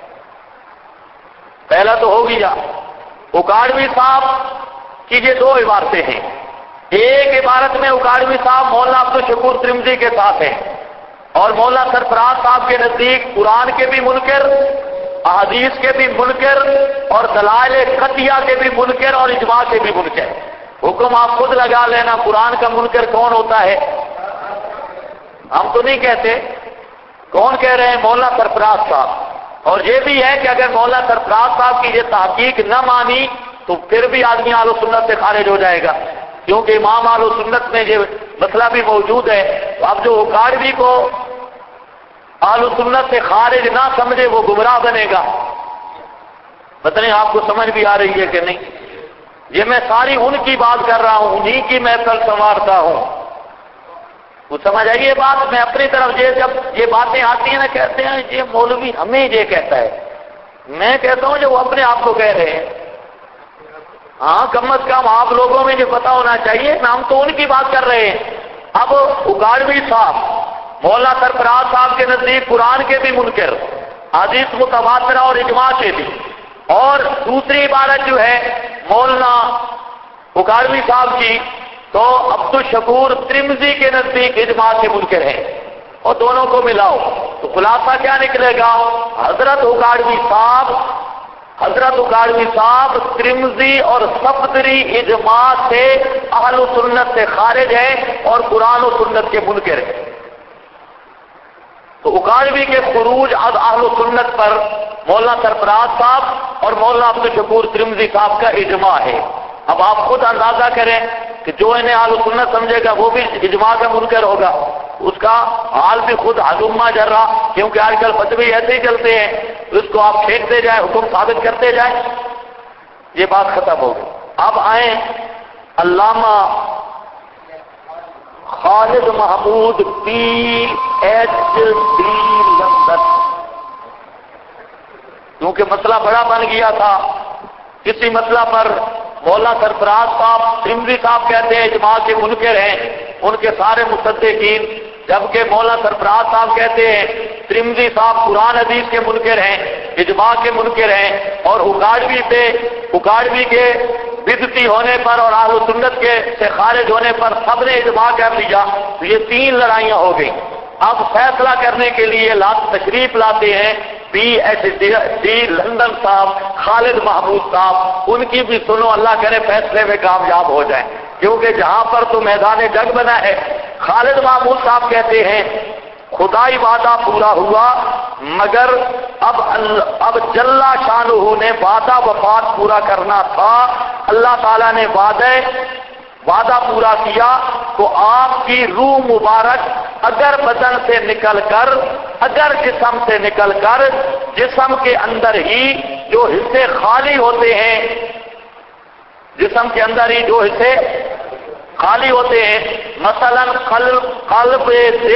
پہلا تو ہو گیا اکاڑوی صاحب کی یہ 2 عبارتیں ہیں، ایک عبارت میں اکاڑوی صاحب مولانا عبدالشکور ترمذی کے ساتھ ہیں، اور مولانا سرفراز صاحب کے نزدیک قرآن کے بھی منکر، احادیث کے بھی منکر، اور دلائل قطعیہ کے بھی منکر، اور اجماع کے بھی منکر۔ حکم آپ خود لگا لینا قرآن کا منکر کون ہوتا ہے؟ ہم تو نہیں کہتے، کون کہہ رہے ہیں؟ مولانا سرفراز صاحب۔ اور یہ بھی ہے کہ اگر مولانا سرفراز صاحب کی یہ تحقیق نہ مانی تو پھر بھی آدمی اہل سنت سے خارج ہو جائے گا، کیونکہ امام اہل سنت میں یہ مسئلہ بھی موجود ہے۔ تو اب جو اکاڑوی کو اہل سنت سے خارج نہ سمجھے وہ گمراہ بنے گا۔ پتہ نہیں آپ کو سمجھ بھی آ رہی ہے کہ نہیں؟ یہ میں ساری ان کی بات کر رہا ہوں، انہی کی محفل سنوارتا ہوں، وہ سمجھ آئیے بات۔ میں اپنی طرف جب یہ باتیں آتی ہیں نا کہتے ہیں یہ مولوی ہمیں یہ کہتا ہے، میں کہتا ہوں جو وہ اپنے آپ کو کہہ رہے ہیں۔ ہاں کم از کم آپ لوگوں میں یہ پتا ہونا چاہیے، ہم تو ان کی بات کر رہے ہیں۔ اب اکاڑوی صاحب مولانا سرفراز صاحب کے نزدیک قرآن کے بھی منکر، حدیث متواترہ اور اجماع کے بھی، اور دوسری عبارت جو ہے مولانا اکاڑوی صاحب کی تو عبدالشکور ترمذی کے نزدیک اجماع کے منکر ہیں، اور دونوں کو ملاؤ تو خلاصہ کیا نکلے گا؟ حضرت اکاڑوی صاحب ترمذی اور صفدری اجماع سے اہل سنت سے خارج ہیں اور قرآن و سنت کے منکر ہیں۔ تو اکاڑوی کے خروج از اہل سنت پر مولانا سرفراز صاحب اور مولانا عبدالشکور ترمذی صاحب کا اجماع ہے۔ اب آپ خود اندازہ کریں کہ جو انہیں اہل سنت سمجھے گا وہ بھی اجماع کا منکر ہوگا، اس کا حال بھی خود ہلما جرا، کیونکہ آج کل فتوی ایسے ہی چلتے ہیں، اس کو آپ پھینکتے جائیں، حکم ثابت کرتے جائیں، یہ بات ختم ہوگی۔ اب آئیں علامہ خالد محمود PhD لندن، کیونکہ مسئلہ بڑا بن گیا تھا، کسی مسئلہ پر مولانا سرفراز صاحب ترمذی صاحب کہتے ہیں اجماع کے منکر ہیں، ان کے سارے مصدقین، جبکہ مولانا سرفراز صاحب کہتے ہیں ترمذی صاحب قرآن حدیث کے منکر ہیں، اجماع کے منکر ہیں، اور اکاڑوی کے بدعتی ہونے پر اور اہل سنت کے سے خارج ہونے پر سب نے اجماع کر لیا، تو یہ 3 لڑائیاں ہو گئیں۔ اب فیصلہ کرنے کے لیے تشریف لاتے ہیں PhD لندن صاحب خالد محمود صاحب، ان کی بھی سنو، اللہ کرے فیصلے میں کامیاب ہو جائیں، کیونکہ جہاں پر تو میدان جنگ بنا ہے۔ خالد محمود صاحب کہتے ہیں خدائی وعدہ پورا ہوا، مگر اب جل شانہ نے وعدہ وفات پورا کرنا تھا، اللہ تعالیٰ نے وعدہ پورا کیا، تو آپ کی روح مبارک اگر بدن سے نکل کر، اگر جسم سے نکل کر، جسم کے اندر ہی جو حصے خالی ہوتے ہیں، جسم کے اندر ہی جو حصے خالی ہوتے ہیں، مثلا قلب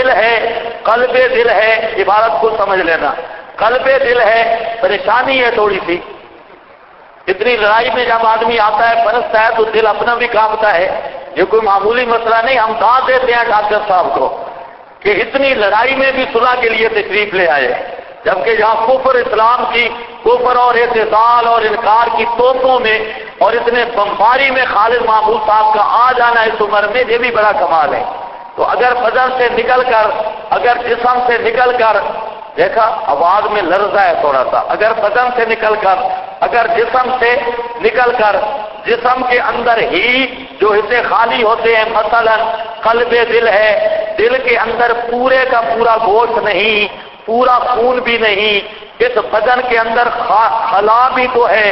دل ہے، عبارت کو سمجھ لینا، قلب دل ہے، پریشانی ہے تھوڑی سی، اتنی لڑائی میں جب آدمی آتا ہے پرستا ہے تو دل اپنا بھی کانپتا ہے، یہ کوئی معمولی مسئلہ نہیں، ہم داد دیتے ہیں ڈاکٹر صاحب کو کہ اتنی لڑائی میں بھی صلح کے لیے تشریف لے آئے، جبکہ جہاں کفر اسلام کی، کفر اور اعتزال اور انکار کی توپوں میں اور اتنے بمباری میں خالد محمود صاحب کا آ جانا اس عمر میں، یہ بھی بڑا کمال ہے۔ تو اگر بدن سے نکل کر، اگر جسم سے نکل کر، دیکھا آواز میں لرزہ ہے تھوڑا سا، اگر بدن سے نکل کر، اگر جسم سے نکل کر، جسم کے اندر ہی جو حصے خالی ہوتے ہیں، مثلا قلب دل ہے، دل کے اندر پورے کا پورا گوشت نہیں، پورا خون بھی نہیں، اس بدن کے اندر خلا بھی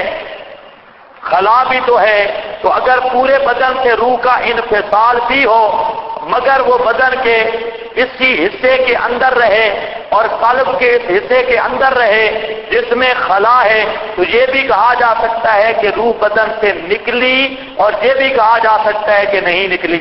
تو ہے، تو اگر پورے بدن سے روح کا انفصال بھی ہو، مگر وہ بدن کے اسی حصے کے اندر رہے اور قلب کے اس حصے کے اندر رہے جس میں خلا ہے، تو یہ بھی کہا جا سکتا ہے کہ روح بدن سے نکلی، اور یہ بھی کہا جا سکتا ہے کہ نہیں نکلی۔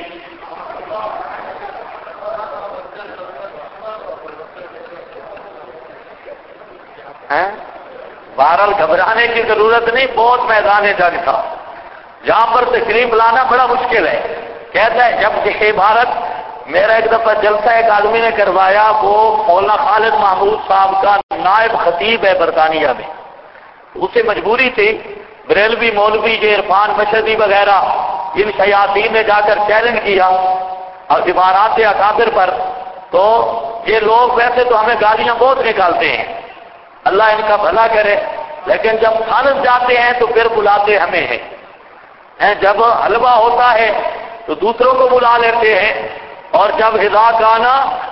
بہرحال گھبرانے کی ضرورت نہیں، بہت میدان جنگ تھا، جہاں پر تشریف لانا بڑا مشکل ہے۔ کہتا ہے جب کہ عبارت میرا ایک دفعہ جلسہ ایک آدمی نے کروایا، وہ مولانا خالد محمود صاحب کا نائب خطیب ہے برطانیہ میں، اسے مجبوری تھی، بریلوی مولوی یہ عرفان مشہدی وغیرہ ان شیاطین نے جا کر چیلنج کیا اور عبارات اکابر پر، تو یہ لوگ ویسے تو ہمیں گالیاں بہت نکالتے ہیں، اللہ ان کا بھلا کرے، لیکن جب خالص جاتے ہیں تو پھر بلاتے ہمیں ہیں، جب حلوہ ہوتا ہے تو دوسروں کو بلا لیتے ہیں، اور جب اذا کانا،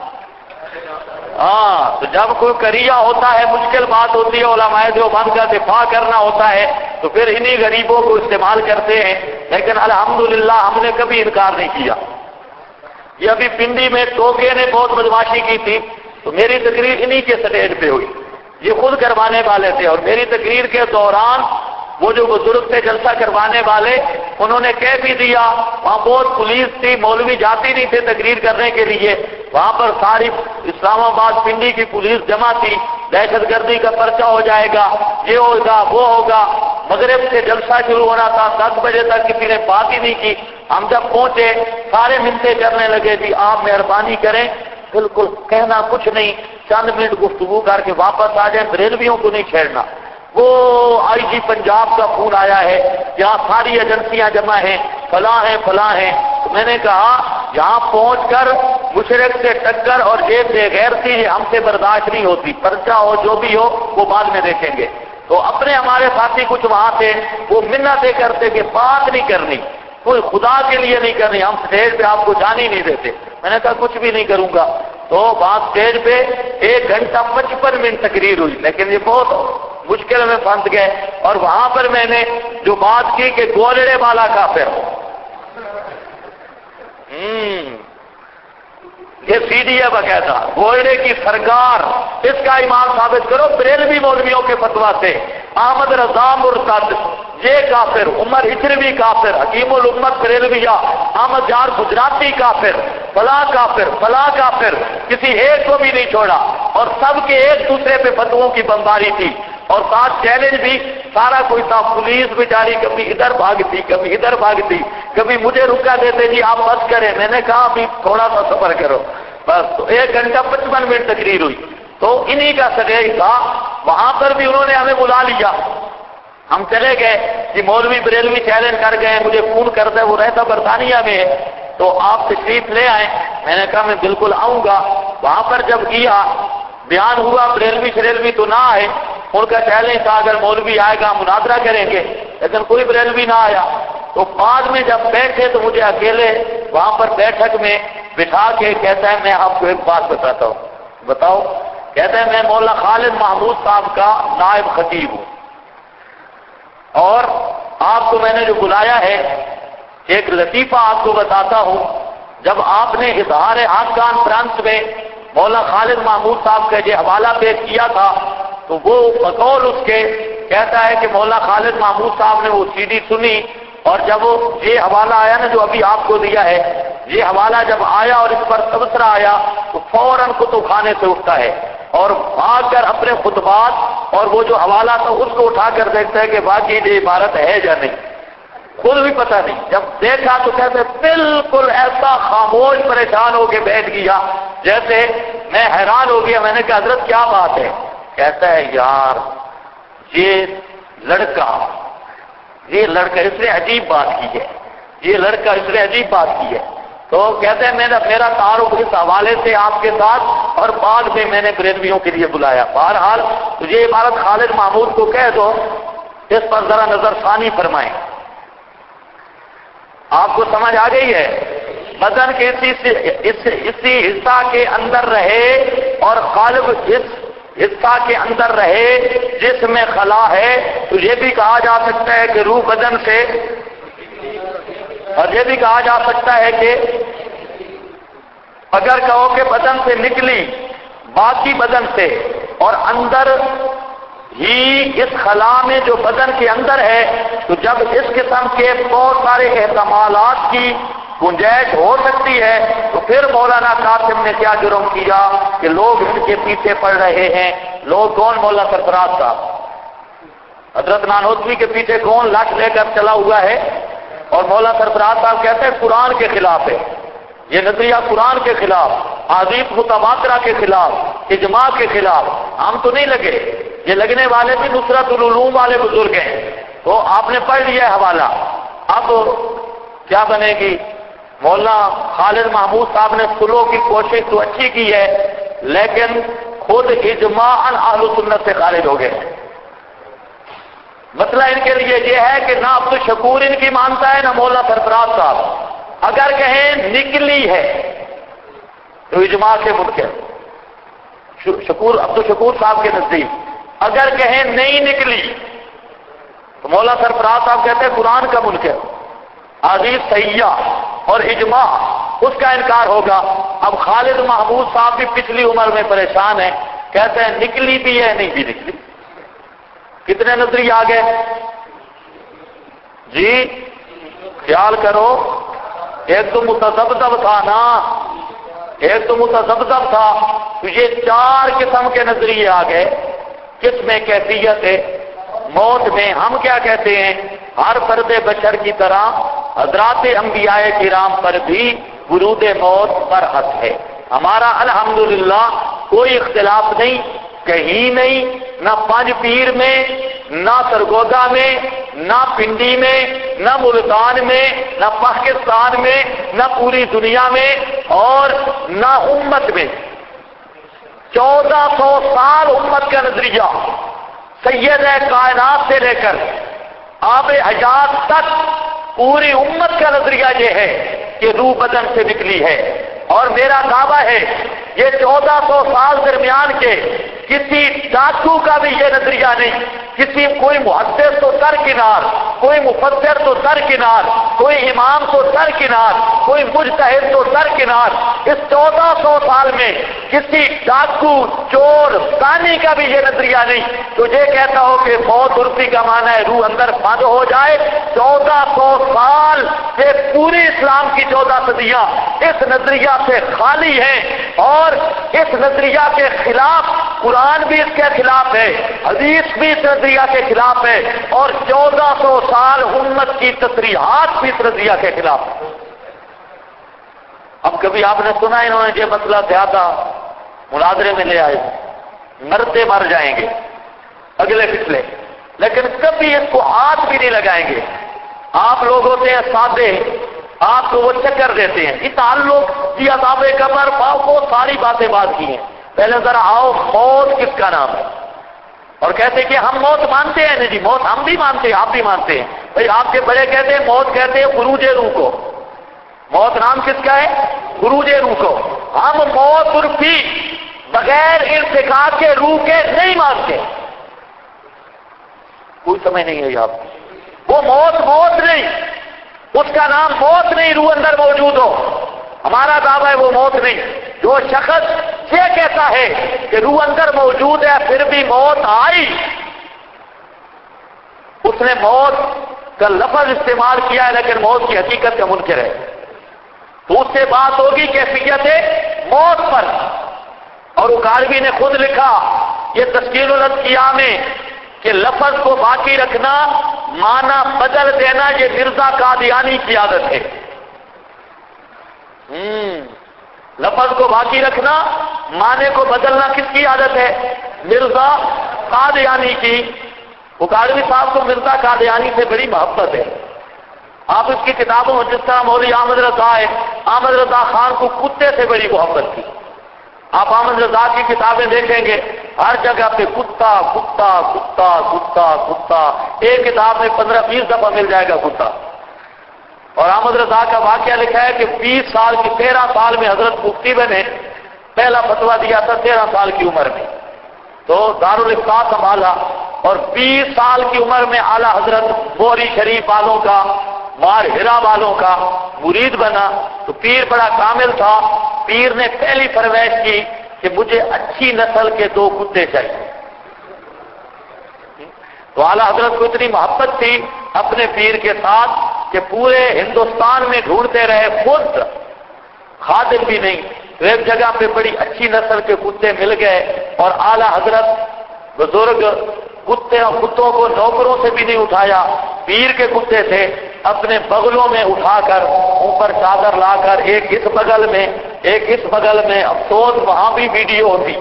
تو جب کوئی کریا ہوتا ہے، مشکل بات ہوتی ہے، علماء دیوبند کا دفاع کرنا ہوتا ہے، تو پھر انہی غریبوں کو استعمال کرتے ہیں، لیکن الحمدللہ ہم نے کبھی انکار نہیں کیا۔ یہ ابھی پنڈی میں ٹوکے نے بہت بدماشی کی تھی، تو میری تقریر انہی کے سٹیج پہ ہوئی، یہ خود کروانے والے تھے، اور میری تقریر کے دوران وہ جو بزرگ تھے جلسہ کروانے والے، انہوں نے کہہ بھی دیا، وہاں بہت پولیس تھی، مولوی جاتی نہیں تھے تقریر کرنے کے لیے، وہاں پر ساری اسلام آباد پنڈی کی پولیس جمع تھی، دہشت گردی کا پرچہ ہو جائے گا، یہ ہوگا وہ ہوگا، مغرب سے جلسہ شروع ہونا تھا، 10 بجے تک کسی نے بات ہی نہیں کی، ہم جب پہنچے سارے منتیں کرنے لگے، جی آپ مہربانی کریں، بالکل کہنا کچھ نہیں، چند منٹ گفتگو کر کے واپس آ جائیں، بریلویوں کو نہیں چھیڑنا۔ وہ آئی جی پنجاب کا فون آیا ہے، یہاں ساری ایجنسیاں جمع ہیں، فلاں ہیں، تو میں نے کہا یہاں پہنچ کر مشرک سے ٹکر اور یہ بے غیرتی یہ ہم سے برداشت نہیں ہوتی، پرچہ ہو جو بھی ہو وہ بعد میں دیکھیں گے۔ تو اپنے ہمارے ساتھی کچھ وہاں تھے، وہ منتیں کرتے کہ بات نہیں کرنی، کوئی خدا کے لیے نہیں کرنی، ہم اسٹیج پہ آپ کو جان ہی نہیں دیتے۔ میں نے کہا کچھ بھی نہیں کروں گا، تو وہاں اسٹیج پہ 1 گھنٹہ 55 منٹ تقریر ہوئی، لیکن یہ بہت مشکل میں پھنس گئے، اور وہاں پر میں نے جو بات کی کہ گولڑے والا کافر، یہ سی ڈی ہے باقاعدہ، گولڑے کی سرکار، اس کا ایمان ثابت کرو بریلوی مولویوں کے فتویٰ سے، احمد رضا مرتد، یہ کافر، عمر ہجروی کافر، حکیم الامت بریلویہ، احمد جان گجراتی کافر، فلاں کافر، کسی ایک کو بھی نہیں چھوڑا، اور سب کے ایک دوسرے پہ فتووں کی بمباری تھی، اور ساتھ چیلنج بھی سارا کوئی تھا، پولیس بیچاری کبھی ادھر بھاگتی کبھی ادھر بھاگتی، کبھی مجھے رکا دیتے جی آپ بس کریں، میں نے کہا ابھی تھوڑا سا صبر کرو بس، تو 1 گھنٹہ 55 منٹ تقریر ہوئی، تو انہی کا سٹیج تھا، وہاں پر بھی انہوں نے ہمیں بلا لیا، ہم چلے گئے، جی مولوی بریلوی چیلنج کر گئے، مجھے فون کرتا ہے، وہ رہتا برطانیہ میں ہے، تو آپ تشریف لے آئیں، میں نے کہا میں بالکل آؤں گا، وہاں پر جب گیا بیان ہوا بریلوی شریلوی تو نہ آئے، ان کا چیلنج تھا اگر مولوی آئے گا مناظرہ کریں گے، لیکن کوئی بریلوی نہ آیا۔ تو بعد میں جب بیٹھے تو مجھے اکیلے وہاں پر بیٹھک میں بٹھا کے کہتا ہے میں آپ کو ایک بات بتاتا ہوں۔ بتاؤ؟ کہتا ہے میں مولانا خالد محمود صاحب کا نائب خطیب ہوں، اور آپ کو میں نے جو بلایا ہے ایک لطیفہ آپ کو بتاتا ہوں۔ جب آپ نے اظہار حق کانفرنس میں مولانا خالد محمود صاحب کا یہ حوالہ پیش کیا تھا تو وہ بقول اس کے کہتا ہے کہ مولانا خالد محمود صاحب نے وہ سی ڈی سنی، اور جب وہ یہ حوالہ آیا نا جو ابھی آپ کو دیا ہے، یہ حوالہ جب آیا اور اس پر تبصرہ آیا تو فوراً کتب خانے سے اٹھتا ہے اور بھاگ کر اپنے خطبات اور وہ جو حوالہ تھا اس کو اٹھا کر دیکھتا ہے کہ واقعی یہ عبارت ہے یا نہیں، خود بھی پتہ نہیں۔ جب دیکھا تو کہتے بالکل ایسا خاموش پریشان ہو کے بیٹھ گیا جیسے میں حیران ہو گیا۔ میں نے کہا حضرت کیا بات ہے؟ کہتا ہے یار یہ لڑکا اس نے عجیب بات کی ہے، یہ لڑکا اس نے عجیب بات کی ہے۔ تو کہتے ہیں میرا تعارف اس حوالے سے آپ کے ساتھ، اور بعد میں نے بریلویوں کے لیے بلایا۔ بہرحال تو یہ عبارت خالد محمود کو کہہ دو، اس پر ذرا نظر ثانی فرمائیں۔ آپ کو سمجھ آ گئی ہے؟ بدن کے اسی حصہ کے اندر رہے اور قلب اس حصہ کے اندر رہے جس میں خلا ہے، تو یہ بھی کہا جا سکتا ہے کہ روح بدن سے، اور یہ بھی کہا جا سکتا ہے کہ اگر کہو کہ بدن سے نکلی باقی بدن سے، اور اندر ہی اس خلا میں جو بدن کے اندر ہے، تو جب اس قسم کے بہت سارے احتمالات کی گنجائش ہو سکتی ہے تو پھر مولانا قاسم نے کیا جرم کیا کہ لوگ ان کے پیچھے پڑ رہے ہیں۔ لوگ کون؟ مولانا سرفراز صاحب، حضرت نانوتوی کے پیچھے کون لاٹھ لے کر چلا ہوا ہے؟ اور مولانا سرفراز صاحب کہتے ہیں قرآن کے خلاف ہے یہ نظریہ، قرآن کے خلاف، احادیث متواترہ کے خلاف، اجماع کے خلاف۔ ہم تو نہیں لگے، یہ لگنے والے بھی نصرت العلوم والے بزرگ ہیں۔ تو آپ نے پڑھ لیا حوالہ، اب کیا بنے گی؟ مولانا خالد محمود صاحب نے سلو کی کوشش تو اچھی کی ہے، لیکن خود اجماعاً اہل سنت سے خارج ہو گئے۔ مسئلہ ان کے لیے یہ ہے کہ نہ عبد الشکور ان کی مانتا ہے نہ مولانا سرفراز صاحب۔ اگر کہیں نکلی ہے تو اجماع سے منکر، عبد الشکور صاحب کے نزدیک۔ اگر کہیں نہیں نکلی تو مولانا سرفراز صاحب کہتے ہیں قرآن کا منکر، حدیث صحیحہ اور اجماع اس کا انکار ہوگا۔ اب خالد محمود صاحب بھی پچھلی عمر میں پریشان ہیں، کہتے ہیں نکلی بھی ہے نہیں بھی نکلی۔ کتنے نظریے آ گئے جی؟ خیال کرو، ایک تو متذبذب تھا نا، ایک تو متذبذب تھا، تو یہ 4 قسم کے نظریے آ گئے۔ کس میں؟ کیفیت ہے موت میں۔ ہم کیا کہتے ہیں؟ ہر فرد بشر کی طرح حضرات انبیاء کرام پر بھی ورود موت برحق ہے۔ ہمارا الحمدللہ کوئی اختلاف نہیں، کہیں نہیں، نہ پانچ پیر میں، نہ سرگودا میں، نہ پنڈی میں، نہ ملتان میں، نہ پاکستان میں، نہ پوری دنیا میں، اور نہ امت میں۔ 1400 سال امت کا نظریہ، سید کائنات سے لے کر آب حیات تک پوری امت کا نظریہ یہ ہے کہ روح بدن سے نکلی ہے۔ اور میرا دعویٰ ہے یہ 1400 سال درمیان کے کسی ڈاکو کا بھی یہ نظریہ نہیں، کوئی محدث تو درکنار، کوئی مفسر تو درکنار، کوئی امام تو درکنار، کوئی مجتہد تو درکنار، اس 1400 سال میں کسی ڈاکو، چور، ثانی کا بھی یہ نظریہ نہیں تو یہ کہتا ہو کہ موت عرفی کا معنی ہے روح اندر بند ہو جائے۔ 1400 سال سے پوری اسلام کی 14 صدیاں اس نظریہ سے خالی ہیں، اور اس نظریہ کے خلاف قرآن بھی اس کے خلاف ہے، حدیث بھی اس نظریہ کے خلاف ہے، اور 1400 سال امت کی تصریحات بھی اس نظریہ کے خلاف ہے۔ اب کبھی آپ نے سنا انہوں نے یہ مسئلہ زیادہ مناظرے میں لے آئے، مرتے مر جائیں گے اگلے پچھلے، لیکن کبھی اس کو ہاتھ بھی نہیں لگائیں گے۔ آپ لوگ ہوتے ہیں سادے، آپ کو وہ چکر دیتے ہیں، اس تعلق کی عذاب قبر بہت ساری باتیں بات کی ہیں، پہلے ذرا آؤ موت کس کا نام ہے؟ اور کہتے کہ ہم موت مانتے ہیں. نہیں جی موت ہم بھی مانتے ہیں، آپ بھی مانتے ہیں. بھائی آپ کے بڑے کہتے ہیں موت کہتے ہیں خروج روح کو. موت نام کس کا ہے؟ خروج روح کو. ہم موت عرفی بغیر ارتکاب کے روح کے نہیں مانتے. کوئی سمجھ نہیں ہے آپ کی. وہ موت نہیں، اس کا نام موت نہیں روح اندر موجود ہو. ہمارا دعویٰ ہے وہ موت نہیں. جو شخص یہ کہتا ہے کہ روح اندر موجود ہے پھر بھی موت آئی، اس نے موت کا لفظ استعمال کیا ہے لیکن موت کی حقیقت کا منکر ہے. تو اس سے بات ہوگی کیفیت موت پر. اور اکاڑوی نے خود لکھا یہ تسکین الاذکیاء میں کہ لفظ کو باقی رکھنا معنی بدل دینا یہ مرزا قادیانی کی عادت ہے. لفظ کو باقی رکھنا معنی کو بدلنا کس کی عادت ہے؟ مرزا قادیانی کی. اکاڑوی صاحب کو مرزا قادیانی سے بڑی محبت ہے. آپ اس کی کتابوں میں جس طرح مولوی احمد رضا ہے، احمد رضا خان کو کتے سے بڑی محبت تھی. آپ احمد رضا کی کتابیں دیکھیں گے ہر جگہ پہ کتا کتا کتا کتا کتا، ایک کتاب میں 15-20 دفعہ مل جائے گا کتا. اور احمد رضا کا واقعہ لکھا ہے کہ 13 سال میں حضرت مفتی بنے، پہلا فتویٰ دیا تھا 13 سال کی عمر میں. تو دارالفتاء سنبھالا اور 20 سال کی عمر میں اعلی حضرت بوری شریف والوں کا، مار ہرا والوں کا مرید بنا. تو پیر بڑا کامل تھا. پیر نے پہلی فرمائش کی کہ مجھے اچھی نسل کے 2 کتے چاہیے. تو اعلی حضرت کو اتنی محبت تھی اپنے پیر کے ساتھ کہ پورے ہندوستان میں ڈھونڈتے رہے، خود خادم بھی نہیں. تو ایک جگہ پہ بڑی اچھی نسل کے کتے مل گئے اور اعلی حضرت بزرگ کتوں کو نوکروں سے بھی نہیں اٹھایا، پیر کے کتے تھے، اپنے بغلوں میں اٹھا کر اوپر چادر لا کر ایک اس بغل میں ایک اس بغل میں. افسوس وہاں بھی ویڈیو ہوتی،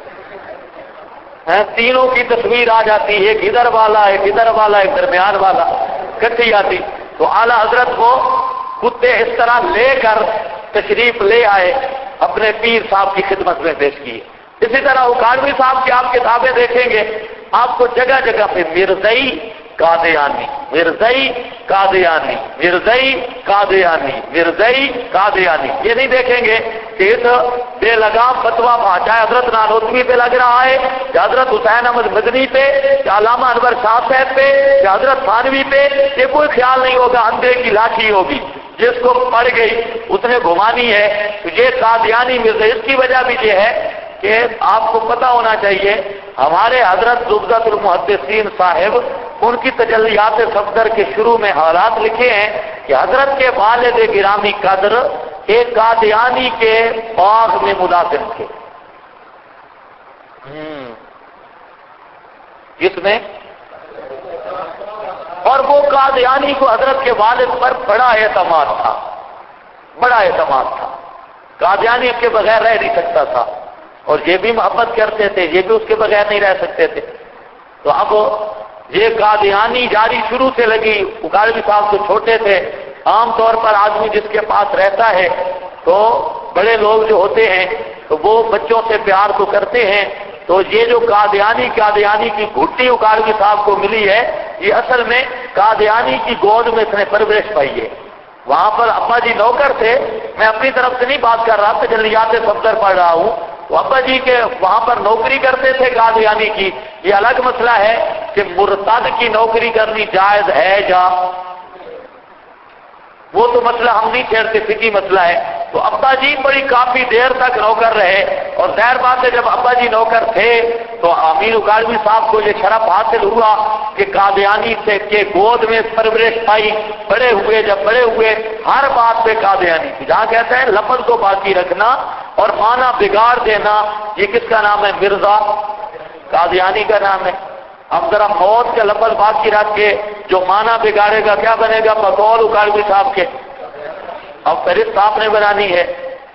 تینوں کی تصویر آ جاتی، ایک ادھر والا ایک ادھر والا ایک درمیان والا کٹھی آتی. تو اعلی حضرت کو کتے اس طرح لے کر تشریف لے آئے، اپنے پیر صاحب کی خدمت میں پیش کیے. اسی طرح اکاڑوی صاحب کی آپ کتابیں دیکھیں گے آپ کو جگہ جگہ پہ مرزائی قادیانی مرزائی قادیانی مرزائی قادیانی مرزائی قادیانی. یہ نہیں دیکھیں گے کہ اس بے لگام فتویٰ چاہے حضرت نانوتوی پہ لگ رہا ہے یا حضرت حسین احمد مدنی پہ یا علامہ انور شاہ صاحب پہ یا حضرت تھانوی پہ. یہ کوئی خیال نہیں ہوگا اندھے کی لاٹھی ہوگی، جس کو پڑ گئی اس نے گھمانی ہے. تو یہ قادیانی مرزا. اس کی وجہ بھی یہ ہے کہ آپ کو پتہ ہونا چاہیے ہمارے حضرت زبدۃ المحدثین صاحب ان کی تجلیات صفدر کے شروع میں حالات لکھے ہیں کہ حضرت کے والد گرامی قدر ایک قادیانی کے باغ میں ملازم تھے. جس میں اور وہ قادیانی کو حضرت کے والد پر بڑا اعتماد تھا، بڑا اعتماد تھا. قادیانی کے بغیر رہ نہیں سکتا تھا اور یہ بھی محبت کرتے تھے، یہ بھی اس کے بغیر نہیں رہ سکتے تھے. تو اب یہ قادیانی جاری شروع سے لگی. اکاڑوی صاحب تو چھوٹے تھے. عام طور پر آدمی جس کے پاس رہتا ہے تو بڑے لوگ جو ہوتے ہیں تو وہ بچوں سے پیار تو کرتے ہیں. تو یہ جو قادیانی کی گھٹی اکاڑوی صاحب کو ملی ہے یہ اصل میں قادیانی کی گود میں اس نے پرورش پائی ہے. وہاں پر ابا جی نوکر تھے. میں اپنی طرف سے نہیں بات کر رہا، تجلیات صفدر پڑھ رہا ہوں. تو ابا جی کے وہاں پر نوکری کرتے تھے قادیانی کی. یہ الگ مسئلہ ہے کہ مرتد کی نوکری کرنی جائز ہے یا وہ تو مسئلہ ہم نہیں چھیڑتے، فقہی مسئلہ ہے. تو ابا جی بڑی کافی دیر تک نوکر رہے اور ظاہر بات ہے جب ابا جی نوکر تھے تو امیر اکاڑوی صاحب کو یہ شرف حاصل ہوا کہ قادیانی سے کے گود میں پرورش پائی. بڑے ہوئے، جب بڑے ہوئے ہر بات پہ قادیانی کی. جہاں کہتے ہیں لفظ کو باقی رکھنا اور معنی بگاڑ دینا، یہ کس کا نام ہے؟ مرزا قادیانی کا نام ہے. اب ذرا موت کا لفظ باقی رکھ کے جو معنی بگاڑے گا کیا بنے گا؟ بقول اکاڑوی صاحب کے. اب فہرست صاحب نے بنانی ہے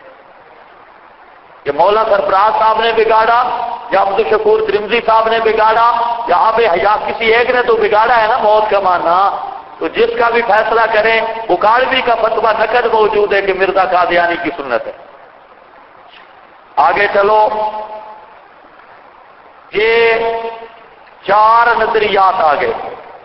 کہ مولانا سرفراز صاحب نے بگاڑا یا عبدالشکور ترمذی صاحب نے بگاڑا یا آب حیات کسی ایک نے تو بگاڑا ہے نا موت کا معنی. تو جس کا بھی فیصلہ کریں اکاڑوی کا فتویٰ نقد موجود ہے کہ مرزا قادیانی کی سنت ہے. آگے چلو، یہ 4 نظریات آ گئے۔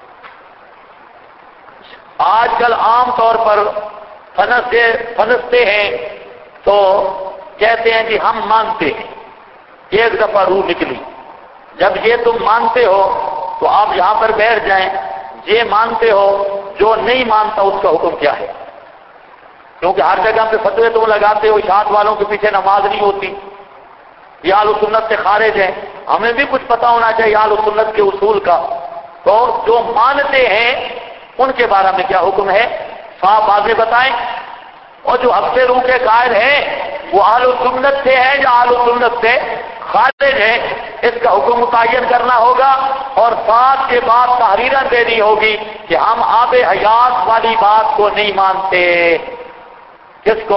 آج کل عام طور پر پھنستے ہیں تو کہتے ہیں کہ ہم مانتے ہیں، ایک دفعہ روح نکلی، جب یہ تم مانتے ہو تو آپ یہاں پر بیٹھ جائیں، یہ مانتے ہو، جو نہیں مانتا اس کا حکم کیا ہے؟ کیونکہ ہر جگہ پہ فتوے تم لگاتے ہو، اشاعت والوں کے پیچھے نماز نہیں ہوتی، یہ اہل سنت سے خارج ہیں، ہمیں بھی کچھ پتا ہونا چاہیے اہل سنت کے اصول کا۔ تو جو مانتے ہیں ان کے بارے میں کیا حکم ہے، صاف واضح بتائیں۔ اور جو حق سے روح کے قائل ہیں وہ اہل سنت سے ہیں یا اہل سنت سے خارج ہیں، اس کا حکم متعین کرنا ہوگا، اور ساتھ کے بعد تحریراً دینی ہوگی کہ ہم آب حیات والی بات کو نہیں مانتے۔ کس کو؟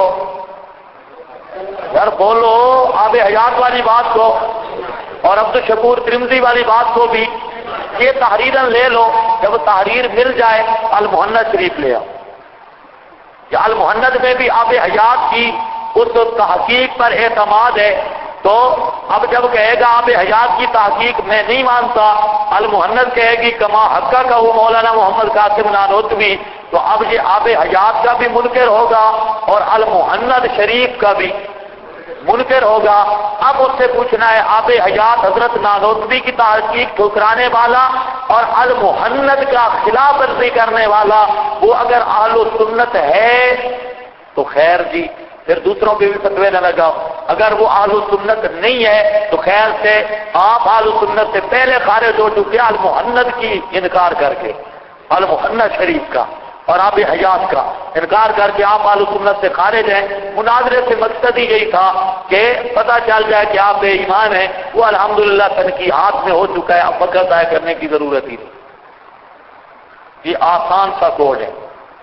یار بولو، آب حیات والی بات کو، اور عبدالشکور ترمذی والی بات کو بھی، یہ تحریراً لے لو، جب تحریر مل جائے المحنت شریف لے آؤ، کہ المحنت میں بھی آب حیات کی اس تحقیق پر اعتماد ہے۔ تو اب جب کہے گا آب حیات کی تحقیق میں نہیں مانتا، المحنت کہے گی کما حقہ کا وہ مولانا محمد قاسم نانوتوی، تو اب یہ آب حیات کا بھی منکر ہوگا اور المحنت شریف کا بھی منکر ہوگا۔ اب اس سے پوچھنا ہے آب حیات حضرت نانوتوی کی تحقیق ٹھکرانے والا اور المحنت کا خلاف ورزی کرنے والا وہ اگر اہل سنت ہے تو خیر جی، پھر دوسروں پہ بھی فتوے نہ لگاؤ۔ اگر وہ اہل سنت نہیں ہے تو خیر سے آپ اہل سنت سے پہلے خارج ہو چکے، المحنت کی انکار کر کے، المحنت شریف کا اور آب حیات کا انکار کر کے آپ اہل سنت سے خارج ہیں۔ مناظرے سے مقصد ہی یہی تھا کہ پتہ چل جائے کہ آپ بے ایمان ہیں، وہ الحمدللہ تنقیحات میں ہو چکا ہے، اب وقت ضائع کرنے کی ضرورت ہی نہیں۔ یہ آسان سا کوڈ ہے۔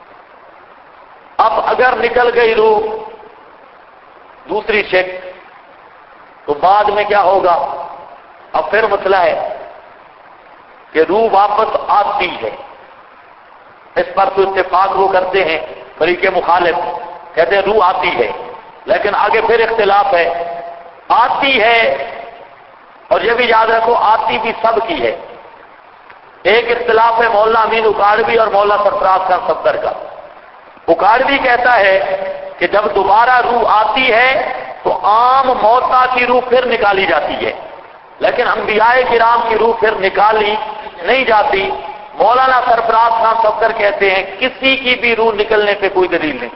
اب اگر نکل گئی روح دوسری شک تو بعد میں کیا ہوگا؟ اب پھر مسئلہ ہے کہ روح واپس آتی ہے، اس پر تو اتفاق وہ کرتے ہیں فریق مخالف، کہتے ہیں روح آتی ہے، لیکن آگے پھر اختلاف ہے، آتی ہے، اور یہ بھی یاد رکھو آتی بھی سب کی ہے۔ ایک اختلاف ہے مولانا امین اکاڑوی اور مولانا سرفراز خان صفدر کا۔ اکاڑوی کہتا ہے کہ جب دوبارہ روح آتی ہے تو عام موتا کی روح پھر نکالی جاتی ہے، لیکن انبیاء کرام کی روح پھر نکالی نہیں جاتی۔ مولانا سرفراز خان صفدر کہتے ہیں کسی کی بھی روح نکلنے پہ کوئی دلیل نہیں،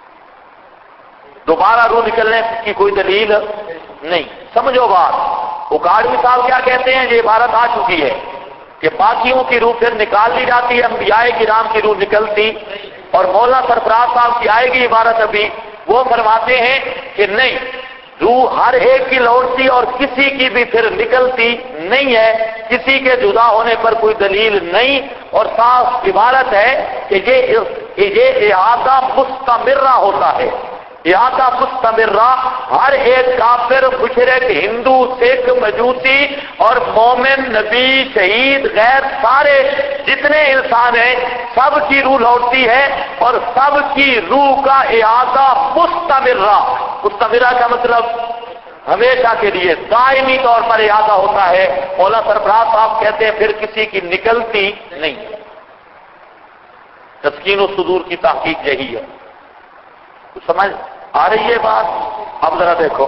دوبارہ روح نکلنے کی کوئی دلیل نہیں۔ سمجھو بات، اکاڑوی صاحب کیا کہتے ہیں، یہ عبارت آ چکی ہے کہ باقیوں کی روح پھر نکال لی جاتی ہے، انبیاء کرام کی روح نکلتی، اور مولانا سرفراز صاحب کی آئے گی عبارت ابھی، وہ فرماتے ہیں کہ نہیں، روح ہر ایک کی لوٹتی اور کسی کی بھی پھر نکلتی نہیں ہے، کسی کے جدا ہونے پر کوئی دلیل نہیں، اور صاف عبارت ہے کہ یہ اعادہ مستمرہ ہوتا ہے، اعادہ مستمرہ، ہر ایک کافر، مشرک، ہندو، سکھ، مجوسی اور مومن، نبی، شہید، غیر، سارے جتنے انسان ہیں سب کی روح لوٹتی ہے، اور سب کی روح کا اعادہ مستمرہ، مستمرہ کا مطلب ہمیشہ کے لیے دائمی طور پر اعادہ ہوتا ہے۔ مولانا سرفراز صاحب کہتے ہیں پھر کسی کی نکلتی نہیں۔ تسکین الصدور کی تحقیق یہی ہے، سمجھ آ رہی ہے بات؟ اب ذرا دیکھو،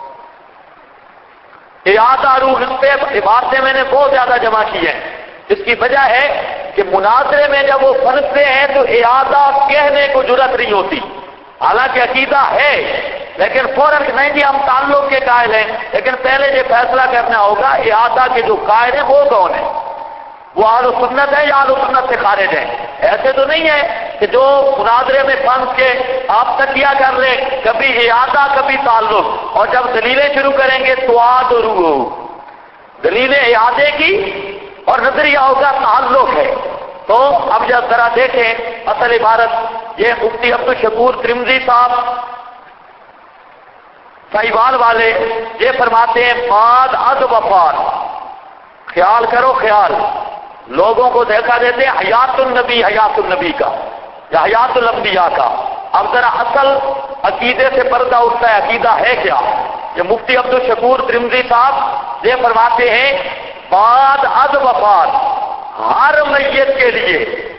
اعادہ روح پہ عبارتیں میں نے بہت زیادہ جمع کی ہیں، اس کی وجہ ہے کہ مناظرے میں جب وہ پھنستے ہیں تو اعادہ کہنے کو جرأت نہیں ہوتی، حالانکہ عقیدہ ہے، لیکن فوراً نہیں جی ہم تعلق کے قائل ہیں، لیکن پہلے یہ فیصلہ کرنا ہوگا اعادہ کے جو قائل ہیں وہ کون ہیں، وہ اہل سنت ہے یا اہل سنت سے خارج ہے۔ ایسے تو نہیں ہے کہ جو مناظرے میں پھنس کے آپ تکیہ کر لیں، کبھی اعادہ کبھی تعلق، اور جب دلیلیں شروع کریں گے تو دلیلیں اعادے کی اور نظریہ ہوگا تعلق ہے۔ تو اب جب ذرا دیکھیں اصل عبارت، یہ مفتی عبدالشکور ترمذی صاحب سائیوال والے یہ فرماتے ہیں بعد از وفات، خیال کرو خیال، لوگوں کو دیکھا دیتے ہیں حیات النبی کا یا حیات الانبیاء کا۔ اب ذرا اصل عقیدے سے پردہ اٹھتا ہے، عقیدہ ہے کیا؟ یہ مفتی عبدالشکور ترمذی صاحب یہ فرماتے ہیں بعد از وفات ہر میت کے لیے،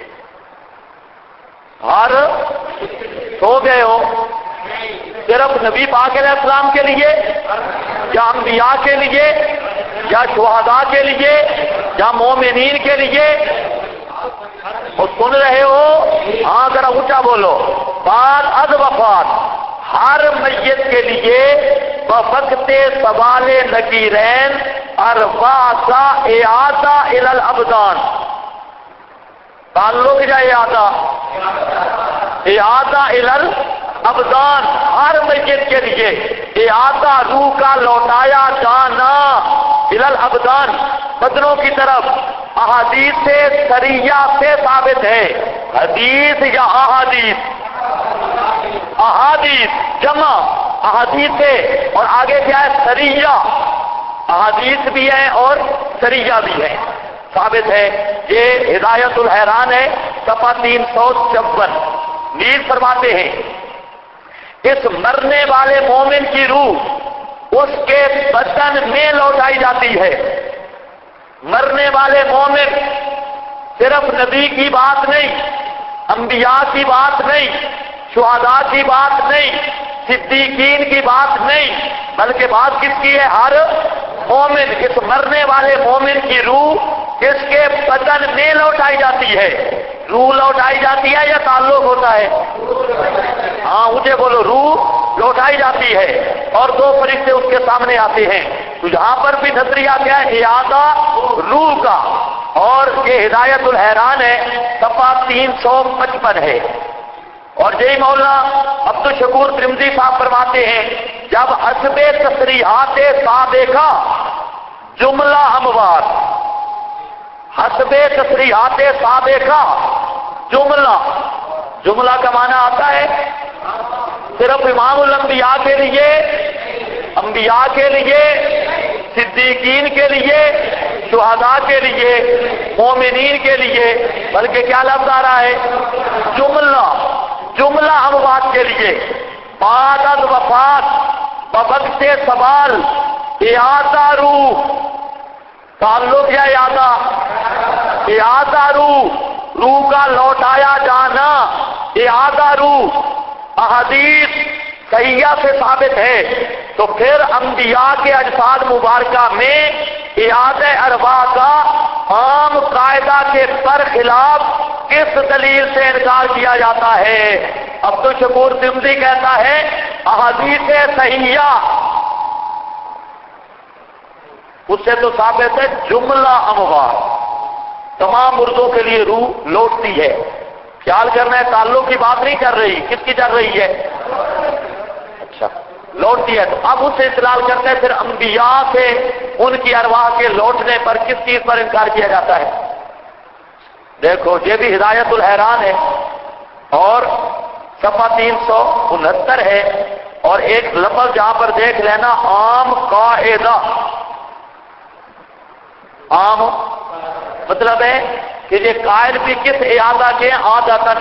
ہر سو گئے ہو صرف نبی پاک علیہ السلام کے لیے یا انبیاء کے لیے یا شہداء کے لیے یا مومنین کے لیے؟ وہ سن رہے ہو؟ ہاں ذرا اونچا بولو. بعد از وفات ہر میت کے لیے بوقت سوال نکیرین اربعہ اعادہ الی الابدان. تعلق یا اعادہ الی الابدان، ہر میت کے لیے اعادہ روح کا لوٹایا جانا الی الابدان، بدنوں کی طرف. احادیث سریہ سے ثابت ہے. حدیث یا احادیث؟ احادیث جمع احادیث ہے، اور آگے کیا ہے؟ سریہ. احادیث بھی ہے اور سریہ بھی ہے، ثابت ہے. یہ ہدایت الحیران ہے، صفحہ 356. میر فرماتے ہیں اس مرنے والے مومن کی روح اس کے بدن میں لوٹائی جاتی ہے. مرنے والے مومن، صرف نبی کی بات نہیں، انبیاء کی بات نہیں، شہداء کی بات نہیں، صدیقین کی بات نہیں، بلکہ بات کس کی ہے؟ ہر مومن. اس مرنے والے مومن کی روح اس کے بدن میں لوٹائی جاتی ہے. روح لوٹائی جاتی ہے یا تعلق ہوتا ہے؟ ہاں مجھے بولو. روح لوٹائی جاتی ہے اور دو فرشتے اس کے سامنے آتے ہیں. تو یہاں پر بھی نظریہ کیا ہے؟ اعادہ روح کا. اور یہ ہدایت الحیران ہے، صفحہ 355 ہے. اور یہی مولانا عبدالشکور ترمذی صاحب فرماتے ہیں جب حسب تصریحات سابقہ جملہ اموات، حسب تصریحات سابقہ جملہ کا معنی آتا ہے صرف امام الانبیاء کے لیے، انبیاء کے لیے، صدیقین کے لیے، شہداء کے لیے، مومنین کے لیے، بلکہ کیا لفظ آ رہا ہے؟ جملہ اموات کے لیے. بعد از وفات بوقت سوال اعادہ روح، تعلق یا اعادہ روح کا لوٹایا جانا، اعادہ روح احادیث صحیحہ سے ثابت ہے. تو پھر انبیاء کے اجساد مبارکہ میں اعادہ ارواح کا عام قاعدہ کے برخلاف کس دلیل سے انکار کیا جاتا ہے؟ عبدالشکور ترمذی کہتا ہے احادیث صحیحہ اس سے تو ثابت ہے جملہ اموات، تمام مردوں کے لیے روح لوٹتی ہے. خیال کرنا ہے تعلق کی بات نہیں کر رہی، کس کی چل رہی ہے؟ اچھا لوٹتی ہے. تو اب اس سے استدلال کرتے ہیں پھر انبیاء سے ان کی ارواح کے لوٹنے پر کس چیز پر انکار کیا جاتا ہے؟ دیکھو یہ بھی ہدایت الحیران ہے اور صفحہ 369 ہے. اور ایک لفظ جہاں پر دیکھ لینا، عام قاعدہ. عام مطلب ہے کہ یہ قائل بھی کس اعادہ کے عادتاً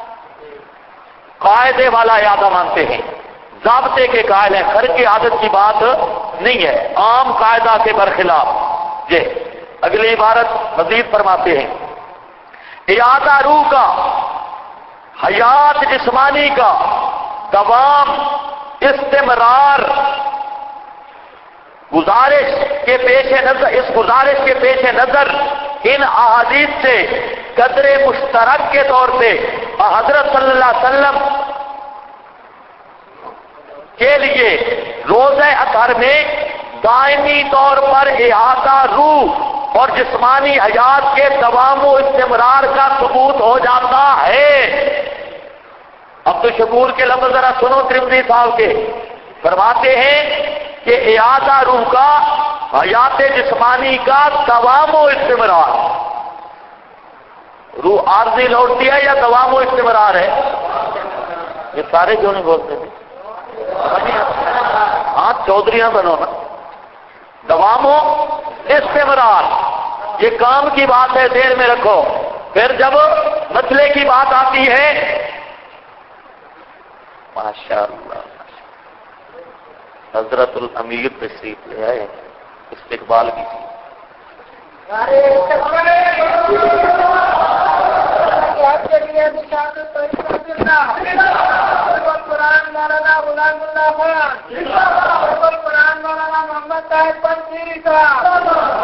قاعدے والا اعادہ مانتے ہیں، ضابطے کے قائل ہیں، خرق کی عادت کی بات نہیں ہے، عام قاعدہ کے برخلاف. یہ اگلی عبارت مزید فرماتے ہیں اعادہ روح کا حیات جسمانی کا دوام، استمرار، گزارش کے پیش نظر، اس گزارش کے پیش نظر ان احادیث سے قدر مشترک کے طور پہ حضرت صلی اللہ علیہ وسلم کے لیے روزہ اطہر میں دائمی طور پر احاطہ روح اور جسمانی حیات کے دوام و استمرار کا ثبوت ہو جاتا ہے. عبدالشکور کے لفظ ذرا سنو ترمذی صاحب کے. فرماتے ہیں کہ اعادہ روح کا حیات جسمانی کا دوام و استمرار. روح عارضی لوٹتی ہے یا دوام و استمرار ہے؟ یہ سارے کیوں نہیں بولتے تھے؟ ہاں چودھریاں بنو نا. دوام و استمرار یہ کام کی بات ہے، دیر میں رکھو. پھر جب مسئلے کی بات آتی ہے، ماشاء اللہ حضرت الامیر تشریف لے آئے، استقبال کی تھی۔ قرآن مولانا غلام اللہ خان، قرآن مولانا محمد صاحب پنجیری کا